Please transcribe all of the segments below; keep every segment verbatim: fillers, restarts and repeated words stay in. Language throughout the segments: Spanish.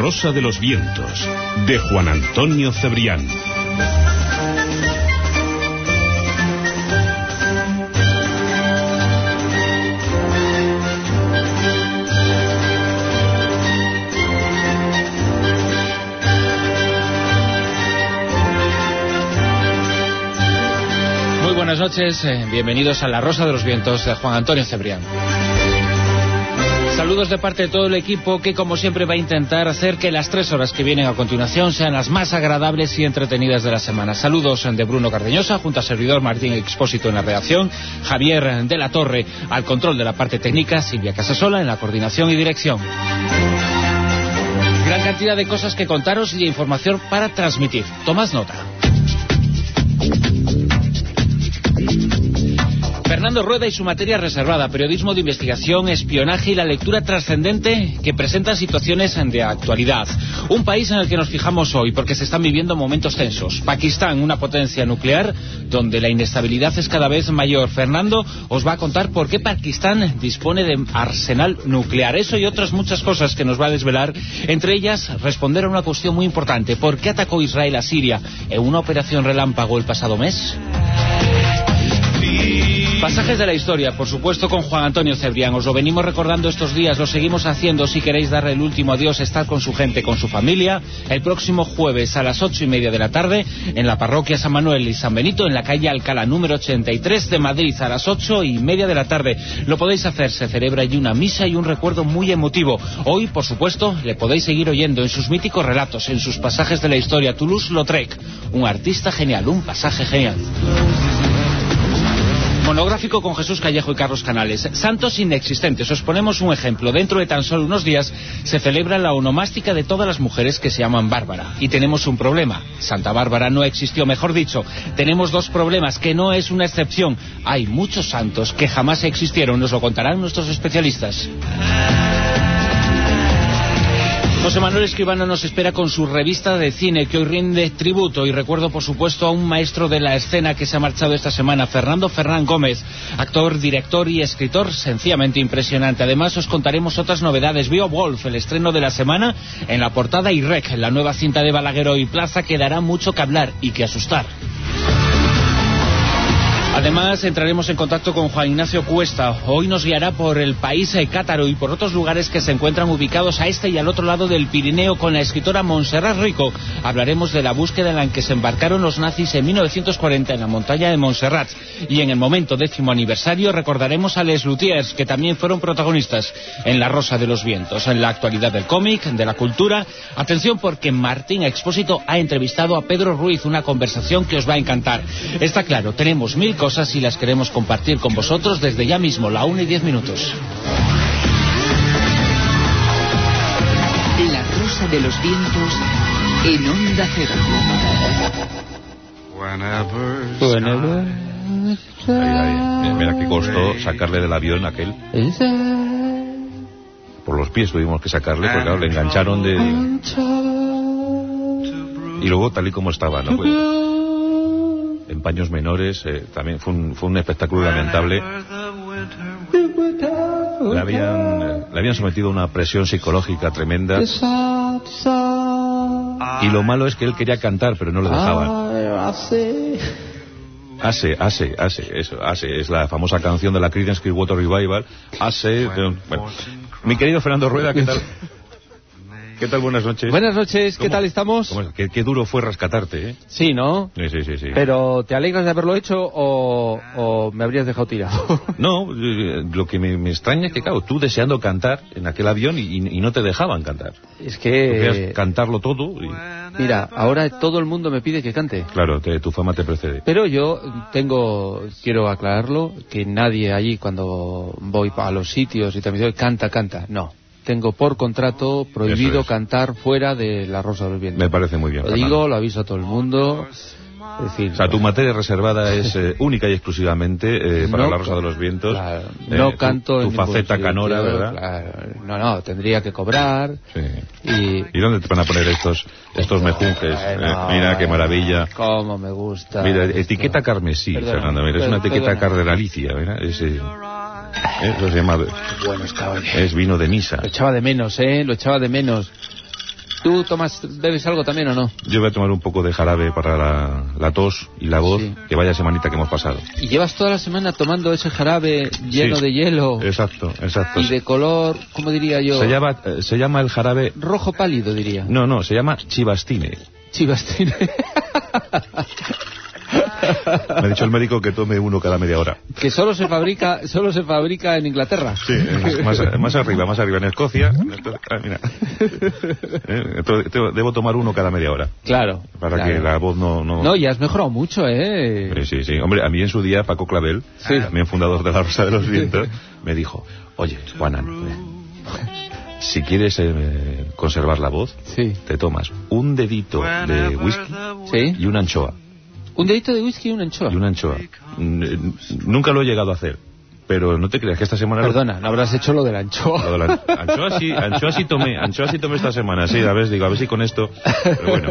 Rosa de los Vientos, de Juan Antonio Cebrián. Buenas noches, eh, bienvenidos a La Rosa de los Vientos de Juan Antonio Cebrián. Saludos de parte de todo el equipo que, como siempre, va a intentar hacer que las tres horas que vienen a continuación sean las más agradables y entretenidas de la semana. Saludos de Bruno Cardeñosa, junto a servidor Martín Expósito en la redacción, Javier de la Torre al control de la parte técnica, Silvia Casasola en la coordinación y dirección. Gran cantidad de cosas que contaros y de información para transmitir. Tomad nota. Fernando Rueda y su materia reservada, periodismo de investigación, espionaje y la lectura trascendente que presentan situaciones de actualidad. Un país en el que nos fijamos hoy porque se están viviendo momentos tensos. Pakistán, una potencia nuclear donde la inestabilidad es cada vez mayor. Fernando os va a contar por qué Pakistán dispone de arsenal nuclear. Eso y otras muchas cosas que nos va a desvelar. Entre ellas, responder a una cuestión muy importante. ¿Por qué atacó Israel a Siria en una operación relámpago el pasado mes? Pasajes de la historia, por supuesto, con Juan Antonio Cebrián. Os lo venimos recordando estos días, lo seguimos haciendo. Si queréis darle el último adiós, estar con su gente, con su familia, el próximo jueves a las ocho y media de la tarde en la parroquia San Manuel y San Benito, en la calle Alcalá número ochenta y tres de Madrid, a las ocho y media de la tarde. Lo podéis hacer, se celebra allí una misa y un recuerdo muy emotivo. Hoy, por supuesto, le podéis seguir oyendo en sus míticos relatos, en sus pasajes de la historia. Toulouse-Lautrec, un artista genial, un pasaje genial. Monográfico con Jesús Callejo y Carlos Canales. Santos inexistentes. Os ponemos un ejemplo. Dentro de tan solo unos días se celebra la onomástica de todas las mujeres que se llaman Bárbara. Y tenemos un problema. Santa Bárbara no existió, mejor dicho. Tenemos dos problemas, que no es una excepción. Hay muchos santos que jamás existieron. Nos lo contarán nuestros especialistas. José Manuel Escribano nos espera con su revista de cine, que hoy rinde tributo, y recuerdo por supuesto a un maestro de la escena que se ha marchado esta semana, Fernando Ferrán Gómez, actor, director y escritor sencillamente impresionante. Además os contaremos otras novedades. Beowulf, el estreno de la semana, en la portada, y Rec, la nueva cinta de Balagueró y Plaza, que dará mucho que hablar y que asustar. Además, entraremos en contacto con Juan Ignacio Cuesta. Hoy nos guiará por el país cátaro y por otros lugares que se encuentran ubicados a este y al otro lado del Pirineo con la escritora Montserrat Rico. Hablaremos de la búsqueda en la que se embarcaron los nazis en mil novecientos cuarenta en la montaña de Montserrat. Y en el momento décimo aniversario recordaremos a Les Luthiers, que también fueron protagonistas en La Rosa de los Vientos. En la actualidad del cómic, de la cultura, atención porque Martín Expósito ha entrevistado a Pedro Ruiz, una conversación que os va a encantar. Está claro, tenemos mil cosas y las queremos compartir con vosotros desde ya mismo, la una y diez minutos. La Rosa de los Vientos en Onda Cero. Whenever... Ay, ay, mira qué costó sacarle del avión aquel. Por los pies tuvimos que sacarle, porque claro, le engancharon de... Y luego tal y como estaba, ¿no? Pues, en paños menores, eh, también fue un, fue un espectáculo lamentable. Le habían, eh, le habían sometido a una presión psicológica tremenda. Y lo malo es que él quería cantar, pero no le dejaban. Hace, hace, hace, eso, hace, es la famosa canción de la Creedence Clearwater Revival. Hace, bueno. Mi querido Fernando Rueda, ¿qué tal? ¿Qué tal? Buenas noches. Buenas noches, ¿qué tal estamos? ¿Qué, qué duro fue rescatarte, ¿eh? Sí, ¿no? Sí, sí, sí, sí. Pero, ¿te alegras de haberlo hecho o, o me habrías dejado tirado? No, lo que me, me extraña es que, claro, tú deseando cantar en aquel avión y, y no te dejaban cantar. Es que... Tú cantarlo todo y... Mira, ahora todo el mundo me pide que cante. Claro, te, tu fama te precede. Pero yo tengo, quiero aclararlo, que nadie allí cuando voy a los sitios y también dice, canta, canta, no. Tengo por contrato prohibido es. cantar fuera de La Rosa de los Vientos. Me parece muy bien. Lo Fernando. digo, lo aviso a todo el mundo. Es decir, o sea, tu materia reservada es eh, única y exclusivamente eh, para no, La Rosa de los Vientos. Claro, no eh, canto tu, tu en faceta sitio, canora, ¿verdad? Claro, no, no, tendría que cobrar. Sí. Y... ¿Y dónde te van a poner estos estos mejunjes? Bueno, eh, mira qué maravilla. Cómo me gusta. Mira, esto. etiqueta carmesí, perdona, Fernando. Mira, perdona, es una etiqueta perdona. cardenalicia, ¿verdad? Ese... Eso se llama... Bueno está, oye. Es vino de misa. Lo echaba de menos, ¿eh? Lo echaba de menos. ¿Tú tomas, bebes algo también o no? Yo voy a tomar un poco de jarabe para la, la tos y la voz, sí. Que vaya semanita que hemos pasado. ¿Y llevas toda la semana tomando ese jarabe lleno sí. de hielo? Exacto, exacto. Y de color, ¿cómo diría yo? Se llama, eh, se llama el jarabe... Rojo pálido, diría. No, no, se llama chivastine. Chivastine. Me ha dicho el médico que tome uno cada media hora. Que solo se fabrica solo se fabrica en Inglaterra. Sí, más, más arriba, más arriba, en Escocia. Ah, mira. Eh, debo tomar uno cada media hora. Claro. Para claro. que la voz no, no... No, ya has mejorado mucho, ¿eh? Sí, sí, sí. Hombre, a mí en su día, Paco Clavel, sí. También fundador de la Rosa de los Vientos, me dijo, oye, Juanan, si quieres eh, conservar la voz, sí. Te tomas un dedito de whisky, ¿sí? Y una anchoa. Un dedito de whisky y una anchoa. Y una anchoa. Nunca lo he llegado a hacer, pero no te creas que esta semana... Perdona, no habrás hecho lo de la anchoa. Lo de la anchoa sí, anchoa sí tomé, anchoa sí tomé esta semana, sí, a ver, digo, a ver si con esto... Pero bueno...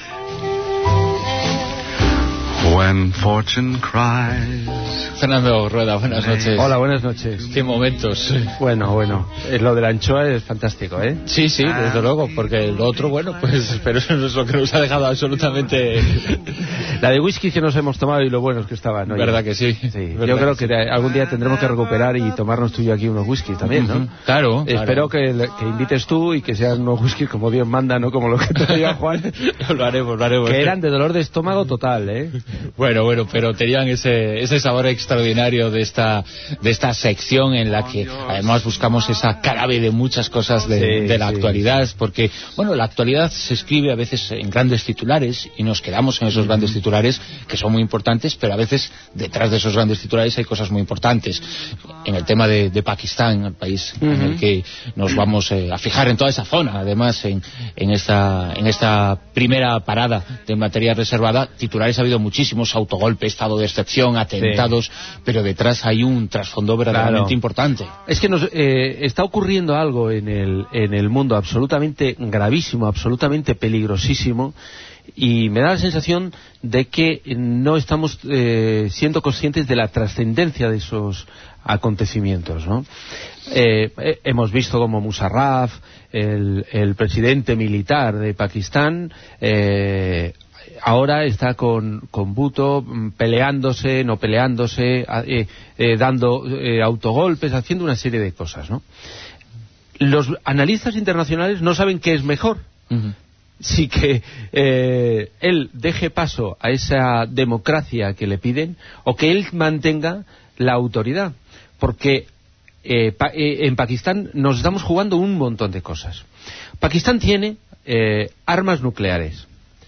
When fortune cries. Fernando Rueda, buenas noches. Hola, buenas noches. Qué momentos. Bueno, bueno, lo de la anchoa es fantástico, ¿eh? Sí, sí, desde luego, porque lo otro, bueno, pues, pero eso no es lo que nos ha dejado absolutamente... La de whisky que nos hemos tomado y lo buenos que estaban, ¿no? ¿Verdad que sí? Sí. Yo creo que, que algún día tendremos que recuperar y tomarnos tú y yo aquí unos whiskies también, ¿no? Claro. Espero claro. Que, que invites tú y que sean unos whiskies como Dios manda, ¿no? Como lo que traía Juan. Lo haremos, lo haremos. Que eran de dolor de estómago total, ¿eh? Bueno, bueno, pero tenían ese, ese sabor extraordinario de esta, de esta sección en la que además buscamos esa carabe de muchas cosas de, sí, de la sí, actualidad, sí. Porque, bueno, la actualidad se escribe a veces en grandes titulares y nos quedamos en esos grandes titulares que son muy importantes, pero a veces detrás de esos grandes titulares hay cosas muy importantes. En el tema de, de Pakistán, el país uh-huh. en el que nos vamos eh, a fijar en toda esa zona, además en, en, esta, en esta primera parada de materia reservada, titulares ha habido muchísimos, autogolpe, estado de excepción, atentados, sí. Pero detrás hay un trasfondo verdaderamente claro. importante. Es que nos eh, está ocurriendo algo en el, en el mundo absolutamente gravísimo, absolutamente peligrosísimo, y me da la sensación de que no estamos eh, siendo conscientes de la trascendencia de esos acontecimientos, ¿no? Eh, eh, hemos visto como Musharraf, el, el presidente militar de Pakistán, eh, ahora está con, con Bhutto peleándose, no peleándose, eh, eh, dando eh, autogolpes, haciendo una serie de cosas, ¿no? Los analistas internacionales no saben qué es mejor. Uh-huh. Si que eh, él deje paso a esa democracia que le piden o que él mantenga la autoridad, porque eh, pa eh, en Pakistán nos estamos jugando un montón de cosas. Pakistán tiene eh, armas nucleares.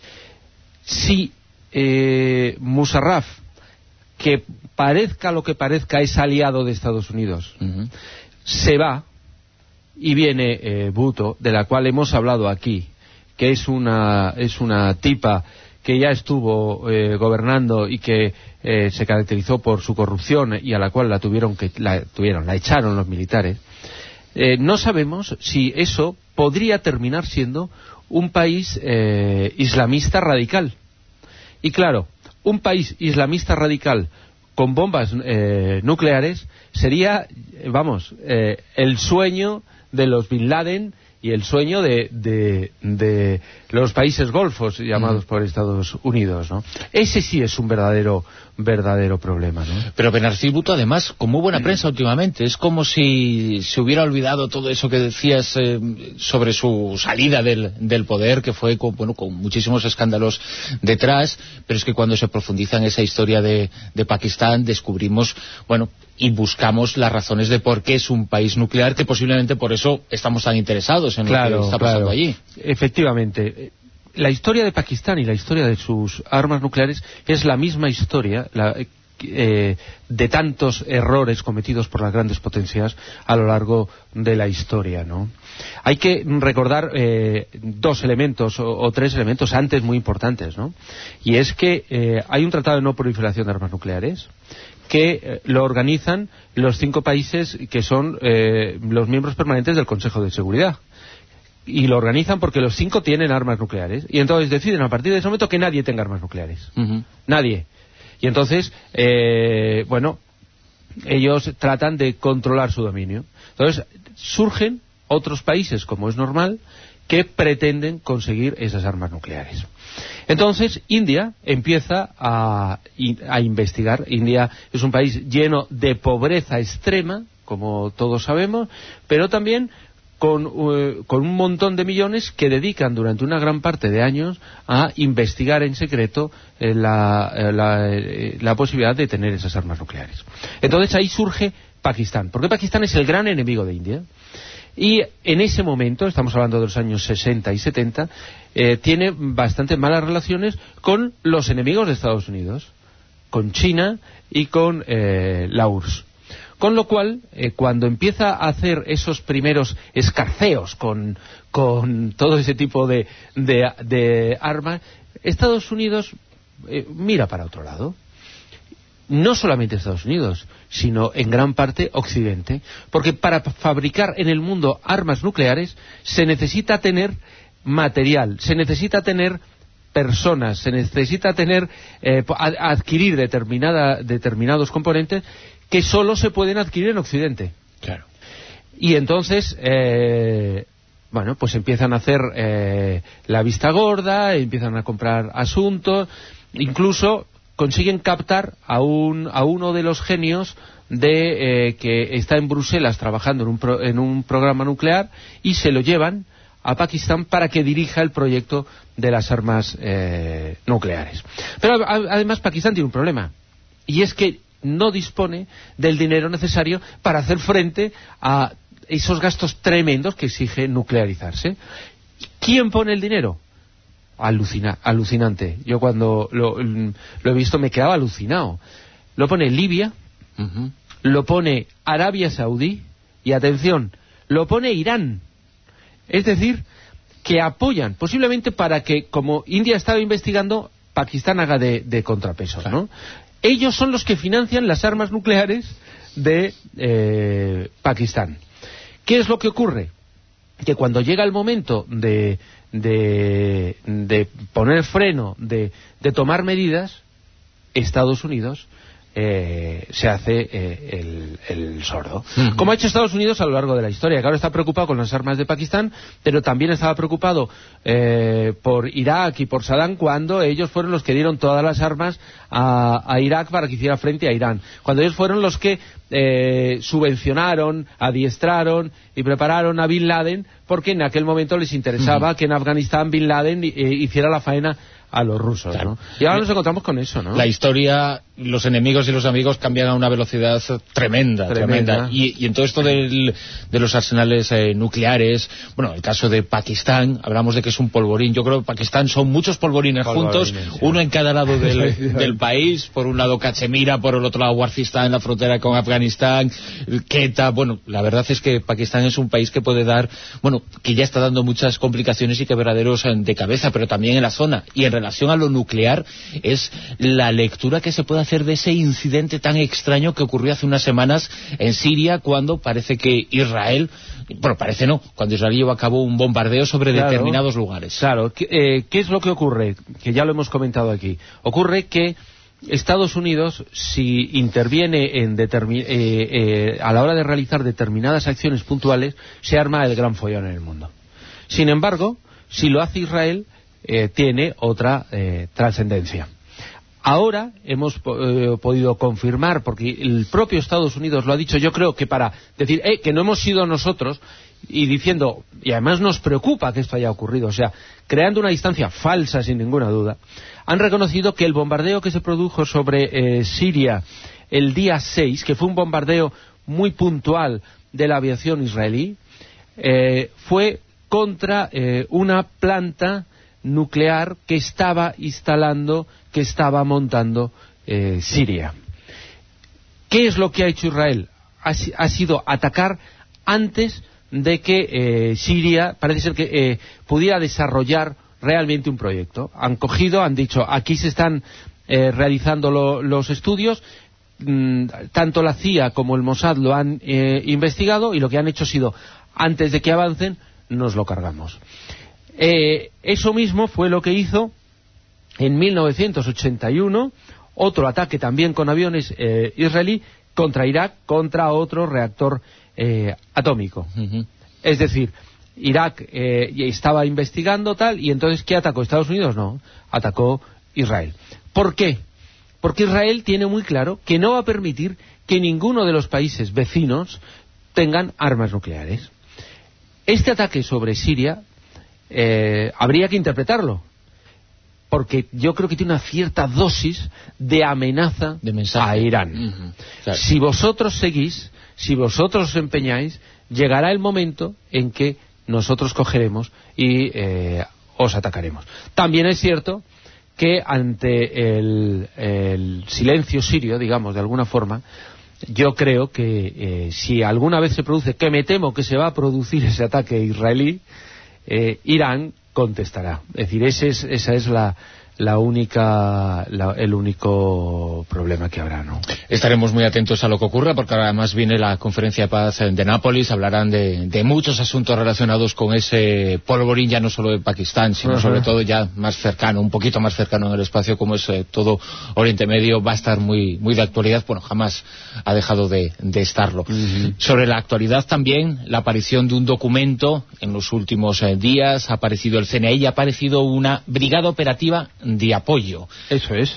Si eh, Musharraf, que parezca lo que parezca, es aliado de Estados Unidos, uh-huh. se va y viene eh, Bhutto, de la cual hemos hablado aquí, que es una es una tipa que ya estuvo eh, gobernando y que eh, se caracterizó por su corrupción y a la cual la tuvieron que la tuvieron la echaron los militares. Eh, no sabemos si eso podría terminar siendo un país eh, islamista radical. Y claro, un país islamista radical con bombas eh, nucleares sería, vamos, eh, el sueño de los Bin Laden y el sueño de, de, de los países golfos llamados mm. por Estados Unidos, ¿no? Ese sí es un verdadero verdadero problema, ¿no? Pero Benazir Bhutto, además, con muy buena prensa últimamente, es como si se hubiera olvidado todo eso que decías eh, sobre su salida del, del poder, que fue con, bueno, con muchísimos escándalos detrás, pero es que cuando se profundiza en esa historia de, de Pakistán, descubrimos, bueno, y buscamos las razones de por qué es un país nuclear, que posiblemente por eso estamos tan interesados en claro, lo que está pasando claro. allí. Efectivamente. La historia de Pakistán y la historia de sus armas nucleares es la misma historia la, eh, de tantos errores cometidos por las grandes potencias a lo largo de la historia, ¿no? Hay que recordar eh, dos elementos o, o tres elementos antes muy importantes, ¿no? Y es que eh, hay un tratado de no proliferación de armas nucleares que eh, lo organizan los cinco países que son eh, los miembros permanentes del Consejo de Seguridad. Y lo organizan porque los cinco tienen armas nucleares. Y entonces deciden a partir de ese momento que nadie tenga armas nucleares. Uh-huh. Nadie. Y entonces, eh, bueno, ellos tratan de controlar su dominio. Entonces surgen otros países, como es normal, que pretenden conseguir esas armas nucleares. Entonces, India empieza a, a investigar. India es un país lleno de pobreza extrema, como todos sabemos, pero también con, uh, con un montón de millones que dedican durante una gran parte de años a investigar en secreto eh, la, eh, la, eh, la posibilidad de tener esas armas nucleares. Entonces ahí surge Pakistán, porque Pakistán es el gran enemigo de India. Y en ese momento, estamos hablando de los años sesenta y setenta, eh, tiene bastante malas relaciones con los enemigos de Estados Unidos, con China y con eh, la U R S S. Con lo cual, eh, cuando empieza a hacer esos primeros escarceos con, con todo ese tipo de, de, de armas, Estados Unidos eh, mira para otro lado. No solamente Estados Unidos, sino en gran parte Occidente, porque para fabricar en el mundo armas nucleares se necesita tener material, se necesita tener personas, se necesita tener eh, adquirir determinada, determinados componentes que solo se pueden adquirir en Occidente. Claro. Y entonces, eh, bueno, pues empiezan a hacer eh, la vista gorda, empiezan a comprar asuntos, incluso consiguen captar a un a uno de los genios de eh, que está en Bruselas trabajando en un, pro, en un programa nuclear y se lo llevan a Pakistán para que dirija el proyecto de las armas eh, nucleares. Pero a, además Pakistán tiene un problema, y es que no dispone del dinero necesario para hacer frente a esos gastos tremendos que exige nuclearizarse. ¿Quién pone el dinero? Alucina, alucinante. Yo cuando lo, lo he visto me quedaba alucinado. Lo pone Libia, uh-huh. Lo pone Arabia Saudí y, atención, lo pone Irán. Es decir, que apoyan, posiblemente para que, como India estaba investigando, Pakistán haga de, de contrapeso, claro. ¿no? Ellos son los que financian las armas nucleares de eh, Pakistán. ¿Qué es lo que ocurre? Que cuando llega el momento de, de, de poner freno, de, de tomar medidas, Estados Unidos eh, se hace eh, el, el sordo. Uh-huh. Como ha hecho Estados Unidos a lo largo de la historia, que ahora está preocupado con las armas de Pakistán, pero también estaba preocupado eh, por Irak y por Saddam, cuando ellos fueron los que dieron todas las armas a, a Irak para que hiciera frente a Irán. Cuando ellos fueron los que eh, subvencionaron, adiestraron y prepararon a Bin Laden, porque en aquel momento les interesaba uh-huh. que en Afganistán Bin Laden eh, hiciera la faena a los rusos, claro. ¿no? Y ahora nos encontramos con eso, ¿no? La historia, los enemigos y los amigos cambian a una velocidad tremenda, tremenda. tremenda. Y, y en todo esto del, de los arsenales eh, nucleares, bueno, el caso de Pakistán, hablamos de que es un polvorín. Yo creo que Pakistán son muchos polvorines, polvorines juntos, sí. Uno en cada lado del, del país. Por un lado Cachemira, por el otro lado Waziristan, en la frontera con Afganistán, Quetta. Bueno, la verdad es que Pakistán es un país que puede dar, bueno, que ya está dando muchas complicaciones y quebraderos de cabeza, pero también en la zona. Y en relación a lo nuclear, es la lectura que se puede hacer de ese incidente tan extraño que ocurrió hace unas semanas en Siria, cuando parece que Israel, bueno, parece no, cuando Israel llevó a cabo un bombardeo sobre claro, determinados lugares. Claro, eh, ¿qué es lo que ocurre? Que ya lo hemos comentado aquí. Ocurre que Estados Unidos, si interviene en determin- eh, eh, a la hora de realizar determinadas acciones puntuales, se arma el gran follón en el mundo. Sin embargo, si lo hace Israel, Eh, tiene otra eh, trascendencia. Ahora hemos eh, podido confirmar, porque el propio Estados Unidos lo ha dicho, yo creo que para decir eh, que no hemos sido nosotros, y diciendo, y además nos preocupa que esto haya ocurrido, o sea, creando una distancia falsa sin ninguna duda, han reconocido que el bombardeo que se produjo sobre eh, Siria el día seis, que fue un bombardeo muy puntual de la aviación israelí, eh, fue contra eh, una planta nuclear que estaba instalando, que estaba montando eh, Siria. ¿Qué es lo que ha hecho Israel? Ha, ha sido atacar antes de que eh, Siria, parece ser que eh, pudiera desarrollar realmente un proyecto. Han cogido, han dicho, aquí se están eh, realizando lo, los estudios, mmm, tanto la C I A como el Mossad lo han eh, investigado, y lo que han hecho ha sido, antes de que avancen, nos lo cargamos. Eh, eso mismo fue lo que hizo en mil novecientos ochenta y uno otro ataque también con aviones eh, israelí contra Irak, contra otro reactor eh, atómico. Uh-huh. Es decir, Irak eh, estaba investigando tal, y entonces ¿qué atacó? ¿Estados Unidos? No, atacó Israel. ¿Por qué? Porque Israel tiene muy claro que no va a permitir que ninguno de los países vecinos tengan armas nucleares. Este ataque sobre Siria eh, habría que interpretarlo, porque yo creo que tiene una cierta dosis de amenaza de mensaje a Irán. Uh-huh. Claro. Si vosotros seguís, si vosotros os empeñáis, llegará el momento en que nosotros cogeremos y eh, os atacaremos. También es cierto que ante el, el silencio sirio, digamos, de alguna forma, yo creo que eh, si alguna vez se produce, que me temo que se va a producir ese ataque israelí, eh, Irán contestará. Es decir, ese es, esa es la, la única, la, el único problema que habrá, ¿no? Estaremos muy atentos a lo que ocurra, porque además viene la conferencia de paz de Nápoles, hablarán de, de muchos asuntos relacionados con ese polvorín, ya no solo de Pakistán, sino uh-huh. sobre todo ya más cercano, un poquito más cercano en el espacio, como es eh, todo Oriente Medio. Va a estar muy muy de actualidad, bueno, jamás ha dejado de, de estarlo. Uh-huh. Sobre la actualidad también, la aparición de un documento en los últimos eh, días, ha aparecido el C N I y ha aparecido una brigada operativa de apoyo. Eso es.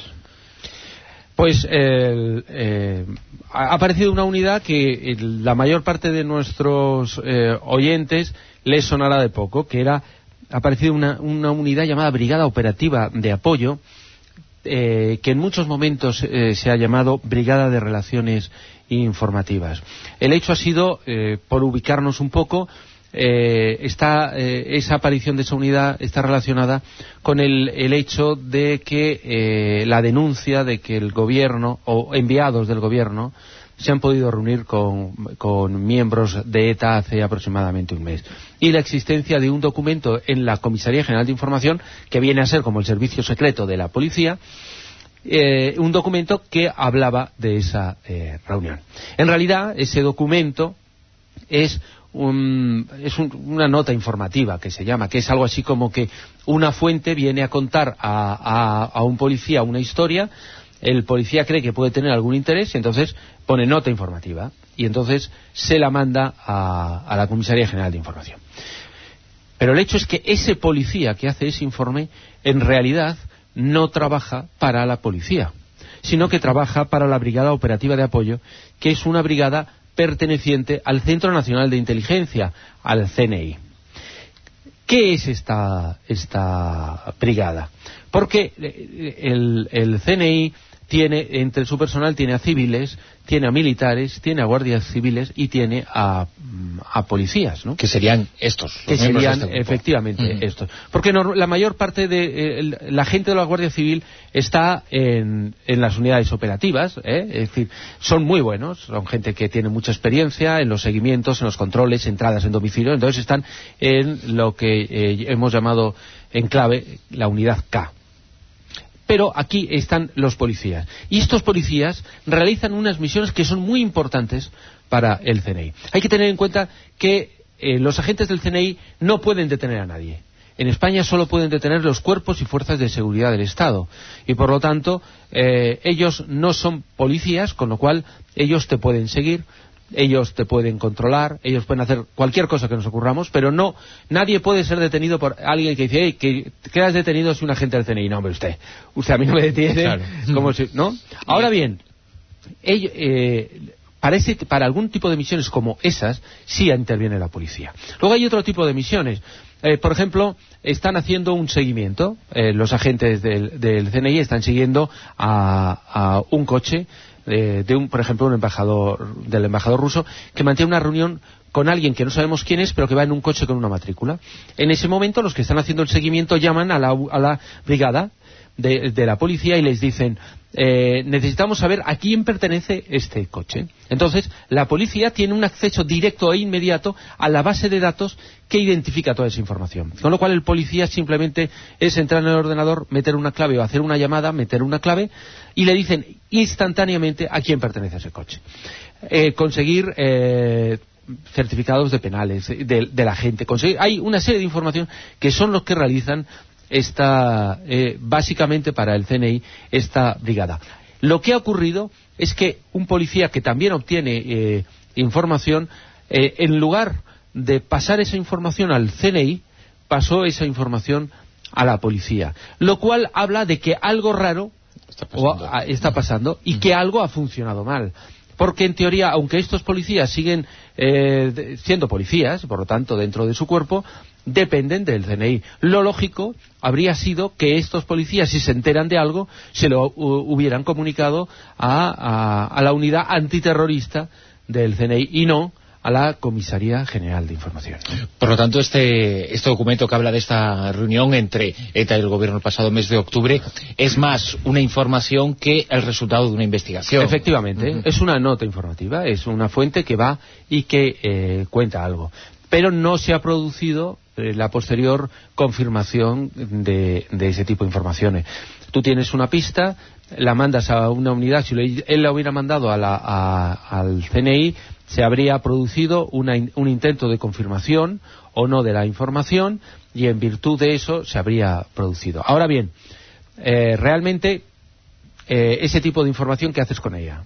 Pues eh, eh, ha aparecido una unidad que eh, la mayor parte de nuestros eh, oyentes les sonará de poco, que era, ha aparecido una, una unidad llamada Brigada Operativa de Apoyo, eh, que en muchos momentos eh, se ha llamado Brigada de Relaciones Informativas. El hecho ha sido, eh, por ubicarnos un poco, Eh, está, eh, esa aparición de esa unidad está relacionada con el, el hecho de que eh, la denuncia de que el gobierno o enviados del gobierno se han podido reunir con, con miembros de ETA hace aproximadamente un mes, y la existencia de un documento en la Comisaría General de Información, que viene a ser como el servicio secreto de la policía, eh, un documento que hablaba de esa eh, reunión. En realidad ese documento es Un, es un, una nota informativa, que se llama, que es algo así como que una fuente viene a contar a, a, a un policía una historia, el policía cree que puede tener algún interés y entonces pone nota informativa y entonces se la manda a, a la Comisaría General de Información. Pero el hecho es que ese policía que hace ese informe en realidad no trabaja para la policía, sino que trabaja para la Brigada Operativa de Apoyo, que es una brigada perteneciente al Centro Nacional de Inteligencia, al C N I. ¿Qué es esta, esta brigada? Porque el, el C N I tiene, entre su personal, tiene a civiles, tiene a militares, tiene a guardias civiles y tiene a, a policías, ¿no? Que serían estos. Que serían, este efectivamente, uh-huh. estos. Porque no, la mayor parte de eh, la gente de la Guardia Civil está en, en las unidades operativas, ¿eh? Es decir, son muy buenos, son gente que tiene mucha experiencia en los seguimientos, en los controles, entradas en domicilio, entonces están en lo que eh, hemos llamado en clave la unidad K. Pero aquí están los policías. Y estos policías realizan unas misiones que son muy importantes para el C N I. Hay que tener en cuenta que eh, los agentes del C N I no pueden detener a nadie. En España solo pueden detener los cuerpos y fuerzas de seguridad del Estado. Y por lo tanto, eh, ellos no son policías, con lo cual ellos te pueden seguir, ellos te pueden controlar, ellos pueden hacer cualquier cosa que nos ocurramos, pero no, nadie puede ser detenido por alguien que dice, hey, que quedas detenido si un agente del C N I. No, hombre, usted, usted a mí no me detiene, claro. Como si, ¿no? Ahora bien, ellos, eh, parece que para algún tipo de misiones como esas, sí interviene la policía. Luego hay otro tipo de misiones. Eh, por ejemplo, están haciendo un seguimiento, eh, los agentes del, del C N I están siguiendo a, a un coche de, de un, por ejemplo, un embajador del embajador ruso que mantiene una reunión con alguien que no sabemos quién es, pero que va en un coche con una matrícula. En ese momento, los que están haciendo el seguimiento llaman a la, a la brigada de, de la policía y les dicen, eh, necesitamos saber a quién pertenece este coche. Entonces, la policía tiene un acceso directo e inmediato a la base de datos que identifica toda esa información. Con lo cual, el policía simplemente es entrar en el ordenador, meter una clave o hacer una llamada, meter una clave, y le dicen instantáneamente a quién pertenece ese coche. Eh, conseguir eh, certificados de penales de, de la gente. Conseguir, hay una serie de información que son los que realizan esta, eh, básicamente para el C N I, esta brigada. Lo que ha ocurrido es que un policía que también obtiene eh, información, eh, en lugar de pasar esa información al C N I, pasó esa información a la policía, lo cual habla de que algo raro está pasando, o a, está pasando y que algo ha funcionado mal. Porque en teoría, aunque estos policías siguen eh, siendo policías, por lo tanto dentro de su cuerpo, dependen del C N I. Lo lógico habría sido que estos policías, si se enteran de algo, se lo uh, hubieran comunicado a, a, a la unidad antiterrorista del C N I y no a la Comisaría General de Información. Por lo tanto, este, este documento que habla de esta reunión entre ETA y el gobierno el pasado mes de octubre es más una información que el resultado de una investigación. Efectivamente, uh-huh. Es una nota informativa, es una fuente que va y que eh, cuenta algo. Pero no se ha producido eh, la posterior confirmación de, de ese tipo de informaciones. Tú tienes una pista, la mandas a una unidad, si él la hubiera mandado a la, a, al C N I, se habría producido una, un intento de confirmación o no de la información y en virtud de eso se habría producido. Ahora bien, eh, realmente eh, ese tipo de información, ¿qué haces con ella?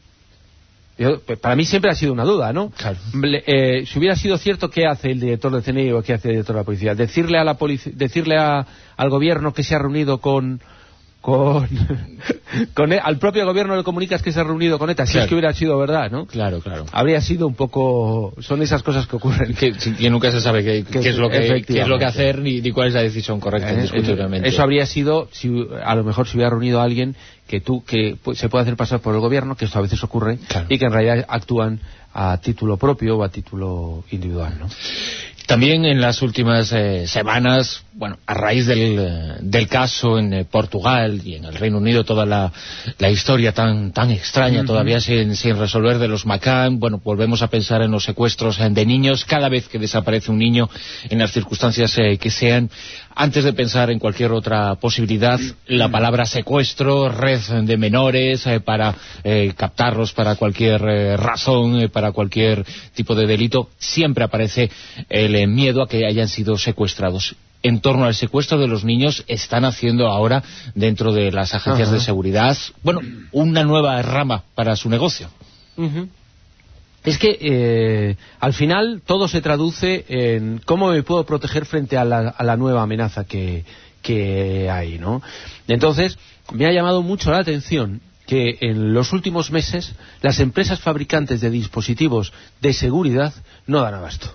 Yo, para mí siempre ha sido una duda, ¿no? Claro. Eh, si hubiera sido cierto, ¿qué hace el director del C N I o qué hace el director de la policía? Decirle a la polic- decirle a, al gobierno que se ha reunido con... Con, con el, al propio gobierno le comunicas que se ha reunido con ETA, si claro. Es que hubiera sido verdad, ¿no? Claro, claro. Habría sido un poco... Son esas cosas que ocurren. Que, que nunca se sabe qué, qué, es, lo que, qué es lo que hacer ni, ni cuál es la decisión correcta, eh, indiscutiblemente. Eso habría sido, si a lo mejor se hubiera reunido a alguien que tú que pues, se puede hacer pasar por el gobierno, que esto a veces ocurre, claro. Y que en realidad actúan a título propio o a título individual, ¿no? También en las últimas eh, semanas, bueno, a raíz del, eh, del caso en eh, Portugal y en el Reino Unido, toda la, la historia tan tan extraña, uh-huh. Todavía sin, sin resolver de los McCann, bueno, volvemos a pensar en los secuestros eh, de niños. Cada vez que desaparece un niño, en las circunstancias eh, que sean, antes de pensar en cualquier otra posibilidad, la palabra secuestro, red de menores, eh, para eh, captarlos para cualquier eh, razón, eh, para cualquier tipo de delito, siempre aparece el eh, miedo a que hayan sido secuestrados. En torno al secuestro de los niños están haciendo ahora, dentro de las agencias uh-huh. de seguridad, bueno, una nueva rama para su negocio. Uh-huh. Es que eh, al final todo se traduce en cómo me puedo proteger frente a la, a la nueva amenaza que, que hay, ¿no? Entonces, me ha llamado mucho la atención que en los últimos meses las empresas fabricantes de dispositivos de seguridad no dan abasto.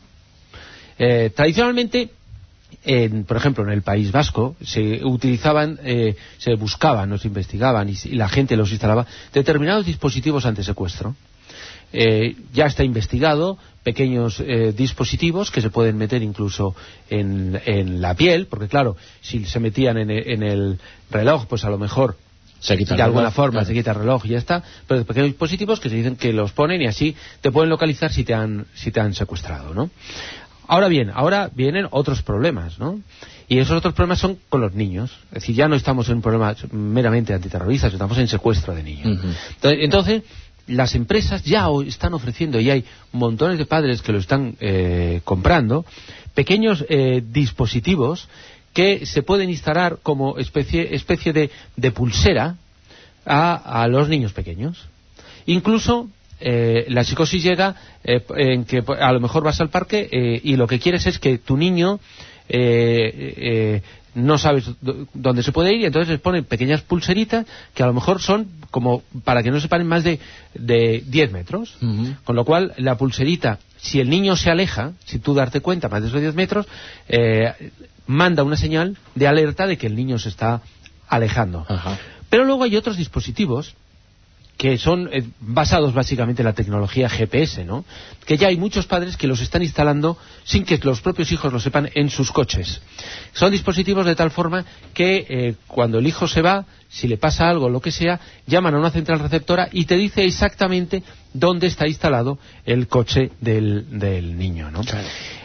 Eh, tradicionalmente, en, por ejemplo, en el País Vasco, se utilizaban, eh, se buscaban, no se investigaban y, y la gente los instalaba determinados dispositivos antisecuestro. Eh, ya está investigado pequeños eh, dispositivos que se pueden meter incluso en, en la piel, porque claro, si se metían en, en el reloj, pues a lo mejor se quita de alguna reloj, forma claro. Se quita el reloj y ya está, pero pequeños dispositivos que se dicen que los ponen y así te pueden localizar si te han, si te han secuestrado, ¿no? Ahora bien, ahora vienen otros problemas, ¿no? Y esos otros problemas son con los niños. Es decir, ya no estamos en un problema meramente antiterrorista, estamos en secuestro de niños. Uh-huh. Entonces, entonces las empresas ya están ofreciendo, y hay montones de padres que lo están eh, comprando, pequeños eh, dispositivos que se pueden instalar como especie, especie de, de pulsera a, a los niños pequeños. Incluso eh, la psicosis llega eh, en que a lo mejor vas al parque eh, y lo que quieres es que tu niño eh, eh, no sabes dónde se puede ir y entonces les ponen pequeñas pulseritas que a lo mejor son como para que no se paren más de, de diez metros. Uh-huh. Con lo cual la pulserita, si el niño se aleja, si tú darte cuenta más de esos diez metros, eh, manda una señal de alerta de que el niño se está alejando. Uh-huh. Pero luego hay otros dispositivos que son eh, basados básicamente en la tecnología G P S, ¿no? Que ya hay muchos padres que los están instalando sin que los propios hijos lo sepan en sus coches. Son dispositivos de tal forma que eh, cuando el hijo se va, si le pasa algo, lo que sea, llaman a una central receptora y te dice exactamente dónde está instalado el coche del, del niño, ¿no? Claro.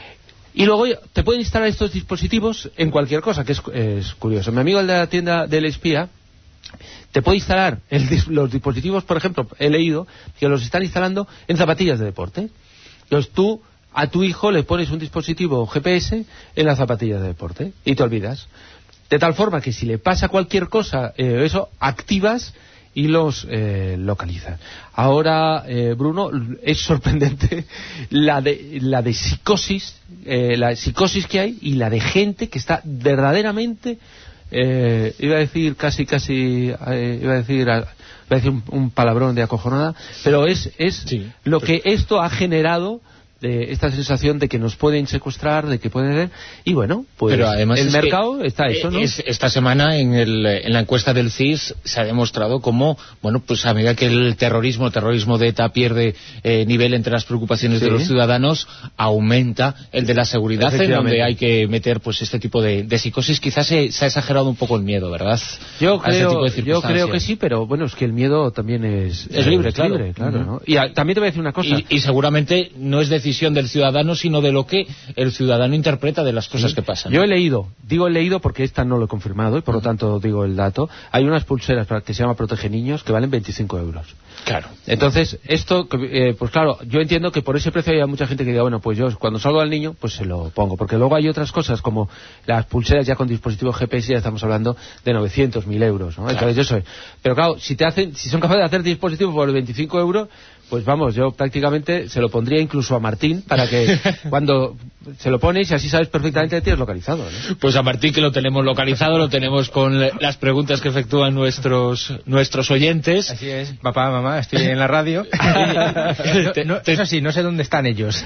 Y luego te pueden instalar estos dispositivos en cualquier cosa, que es, es curioso. Mi amigo el de la tienda del espía te puede instalar el, los dispositivos, por ejemplo, he leído que los están instalando en zapatillas de deporte. Entonces tú a tu hijo le pones un dispositivo G P S en las zapatillas de deporte y te olvidas. De tal forma que si le pasa cualquier cosa, eh, eso, activas y los eh, localizan. Ahora, eh, Bruno, es sorprendente la de, la de psicosis, eh, la psicosis que hay y la de gente que está verdaderamente, eh, iba a decir casi, casi, eh, iba a decir... iba a decir un, un palabrón de acojonada, pero es, es sí, lo pues... que esto ha generado, de esta sensación de que nos pueden secuestrar, de que pueden... Y bueno, pues pero además el mercado está eso, ¿no? Es, esta semana en, el, en la encuesta del C I S se ha demostrado cómo, bueno, pues a medida que el terrorismo, el terrorismo de ETA pierde eh, nivel entre las preocupaciones sí. de los ciudadanos, aumenta el de la seguridad, en donde hay que meter pues este tipo de, de psicosis. Quizás se, se ha exagerado un poco el miedo, ¿verdad? Yo creo, este yo creo que sí, pero bueno, es que el miedo también es... Es libre, es claro. Libre, claro, ¿no? Y a, también te voy a decir una cosa. Y, y seguramente no es decisión del ciudadano, sino de lo que el ciudadano interpreta de las cosas sí. que pasan. Yo he leído, digo he leído porque esta no lo he confirmado y por uh-huh. lo tanto digo el dato. Hay unas pulseras que se llama Protege Niños que valen veinticinco euros. Claro. Entonces, esto, eh, pues claro, yo entiendo que por ese precio hay mucha gente que diga, bueno, pues yo cuando salgo al niño, pues se lo pongo. Porque luego hay otras cosas como las pulseras ya con dispositivo G P S, ya estamos hablando de novecientos mil euros, ¿no? Claro. Entonces yo soy... Pero claro, si te hacen, si son capaces de hacer dispositivos por veinticinco euros, pues vamos, yo prácticamente se lo pondría incluso a Martín para que cuando se lo pones y así sabes perfectamente que tienes localizado, ¿no? Pues a Martín, que lo tenemos localizado, lo tenemos con las preguntas que efectúan nuestros nuestros oyentes. Así es, papá, mamá, estoy en la radio. no, no, eso sí, no sé dónde están ellos.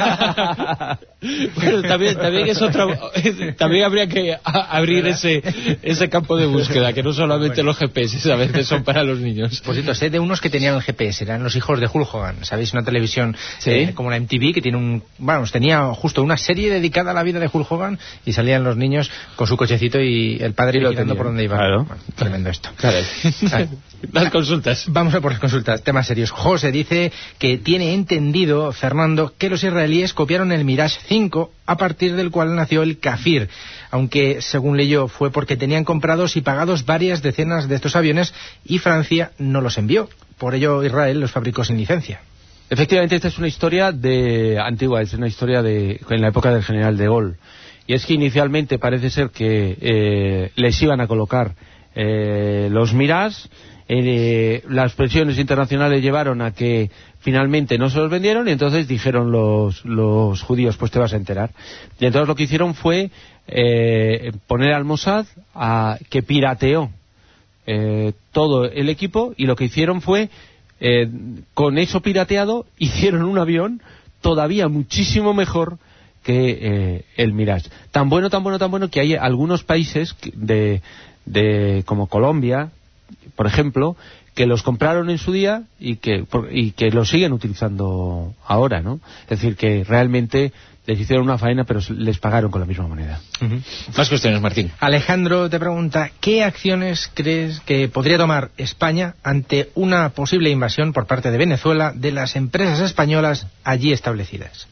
Bueno, también, también es otra, también habría que abrir ese ese campo de búsqueda, que no solamente bueno. los G P S a veces son para los niños. Por cierto, sé de unos que tenían el G P S, eran los hijos de Hulk Hogan, ¿sabéis? Una televisión ¿sí? eh, como la M T V que tiene un, vamos, tenía justo una serie dedicada a la vida de Hulk Hogan y salían los niños con su cochecito y el padre iba mirando por donde iba. Claro. Bueno, tremendo esto. Claro. Las consultas. Vamos a por las consultas, temas serios. José dice que tiene entendido, Fernando, que los israelíes copiaron el Mirage cinco a partir del cual nació el Kafir, aunque según leyó fue porque tenían comprados y pagados varias decenas de estos aviones y Francia no los envió. Por ello Israel los fabricó sin licencia. Efectivamente, esta es una historia de antigua, es una historia de en la época del general de Gaulle. Y es que inicialmente parece ser que eh, les iban a colocar eh, los Mirage. Eh, las presiones internacionales llevaron a que finalmente no se los vendieron y entonces dijeron los, los judíos, pues te vas a enterar. Y entonces lo que hicieron fue eh, poner al Mossad a, que pirateó eh, todo el equipo y lo que hicieron fue eh, con eso pirateado hicieron un avión todavía muchísimo mejor que eh, el Mirage. Tan bueno, tan bueno, tan bueno que hay algunos países de, de como Colombia, por ejemplo, que los compraron en su día y que y que los siguen utilizando ahora, ¿no? Es decir, que realmente les hicieron una faena, pero les pagaron con la misma moneda. Uh-huh. Más cuestiones, Martín. Alejandro te pregunta, ¿qué acciones crees que podría tomar España ante una posible invasión por parte de Venezuela de las empresas españolas allí establecidas?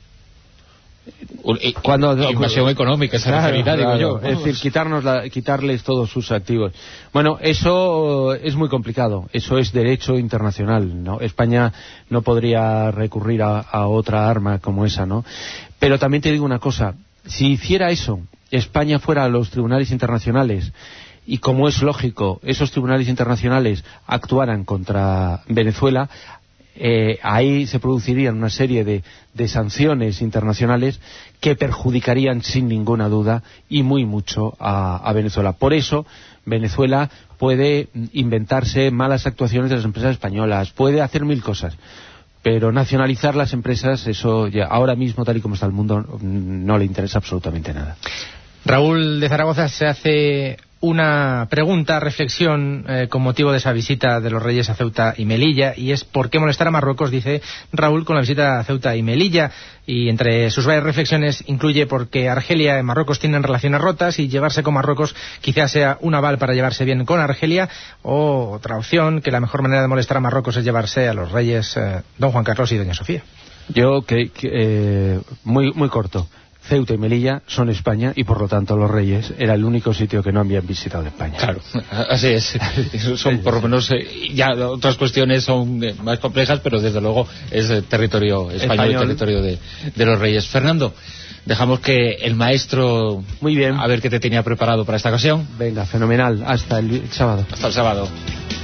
Cuando invasión económica se claro, referirá, claro. digo yo. Es decir, quitarnos la, quitarles todos sus activos. Bueno, eso es muy complicado. Eso es derecho internacional, ¿no? España no podría recurrir a, a otra arma como esa, ¿no? Pero también te digo una cosa. Si hiciera eso, España fuera a los tribunales internacionales y, como es lógico, esos tribunales internacionales actuaran contra Venezuela, Eh, ahí se producirían una serie de, de sanciones internacionales que perjudicarían sin ninguna duda y muy mucho a, a Venezuela. Por eso Venezuela puede inventarse malas actuaciones de las empresas españolas, puede hacer mil cosas, pero nacionalizar las empresas, eso ya ahora mismo, tal y como está el mundo, no le interesa absolutamente nada. Raúl de Zaragoza se hace una pregunta, reflexión eh, con motivo de esa visita de los reyes a Ceuta y Melilla, y es ¿por qué molestar a Marruecos? Dice Raúl, con la visita a Ceuta y Melilla, y entre sus varias reflexiones incluye porque Argelia y Marruecos tienen relaciones rotas y llevarse con Marruecos quizás sea un aval para llevarse bien con Argelia, o otra opción, que la mejor manera de molestar a Marruecos es llevarse a los reyes eh, don Juan Carlos y doña Sofía. Yo que, que eh, muy muy corto. Ceuta y Melilla son España y por lo tanto los Reyes era el único sitio que no habían visitado de España. Claro, así es. Son por lo menos eh, ya otras cuestiones son eh, más complejas, pero desde luego es eh, territorio español, español. Y territorio de, de los Reyes. Fernando, dejamos que el maestro, muy bien, a ver qué te tenía preparado para esta ocasión. Venga, fenomenal. Hasta el sábado. Hasta el sábado.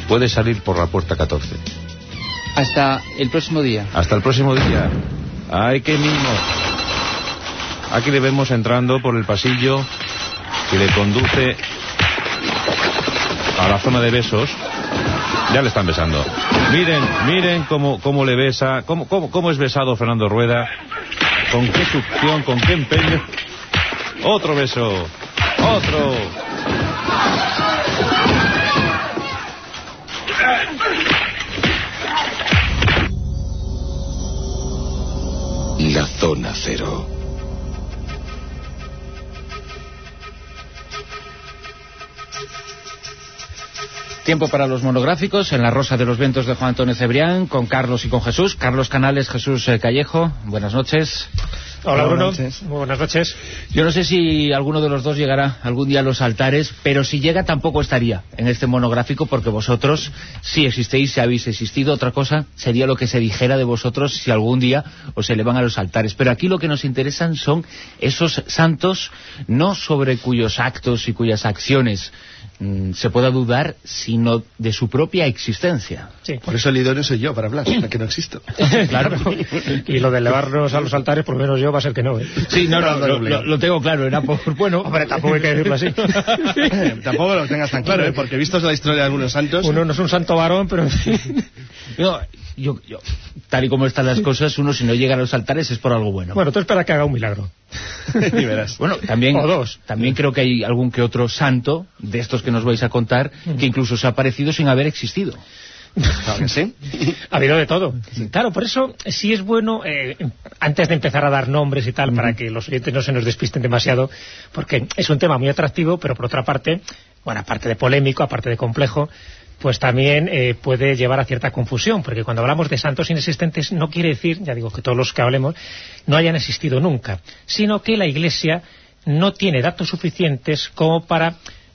puedes salir por la puerta catorce. Hasta el próximo día. Hasta el próximo día. ¡Ay, qué mimo! Aquí le vemos entrando por el pasillo que le conduce a la zona de besos. Ya le están besando. Miren, miren cómo, cómo le besa, cómo, cómo, cómo es besado Fernando Rueda. Con qué succión, con qué empeño. Otro beso. Otro. La zona cero. Tiempo para los monográficos en La Rosa de los Vientos de Juan Antonio Cebrián, con Carlos y con Jesús. Carlos Canales, Jesús Callejo, buenas noches. Hola, Bruno, muy buenas noches. Yo no sé si alguno de los dos llegará algún día a los altares, pero si llega tampoco estaría en este monográfico, porque vosotros sí existéis, si habéis existido. Otra cosa sería lo que se dijera de vosotros si algún día os elevan a los altares. Pero aquí lo que nos interesan son esos santos, no sobre cuyos actos y cuyas acciones mmm, se pueda dudar, sino de su propia existencia. Sí. Por eso el idóneo soy yo para hablar, que no existo. Claro. Y lo de elevarnos a los altares, por lo menos yo, va a ser que no, ¿eh? Sí, no, no, lo, lo, lo tengo claro, era por, bueno... Hombre, tampoco hay que decirlo así. Tampoco lo tengas tan claro, ¿eh? Porque vistos la historia de algunos santos... Uno no es un santo varón, pero... no, yo, yo, tal y como están las cosas, uno si no llega a los altares es por algo bueno. Bueno, tú espera que haga un milagro. Y verás. Bueno, también, o dos. También creo que hay algún que otro santo, de estos que nos vais a contar, que incluso se ha aparecido sin haber existido. Claro que sí. Ha habido de todo. Sí. Claro, por eso sí es bueno, eh, antes de empezar a dar nombres y tal, mm. para que los oyentes no se nos despisten demasiado, porque es un tema muy atractivo, pero por otra parte, bueno, aparte de polémico, aparte de complejo, pues también eh, puede llevar a cierta confusión, porque cuando hablamos de santos inexistentes no quiere decir, ya digo, que todos los que hablemos no hayan existido nunca, sino que la Iglesia no tiene datos suficientes como para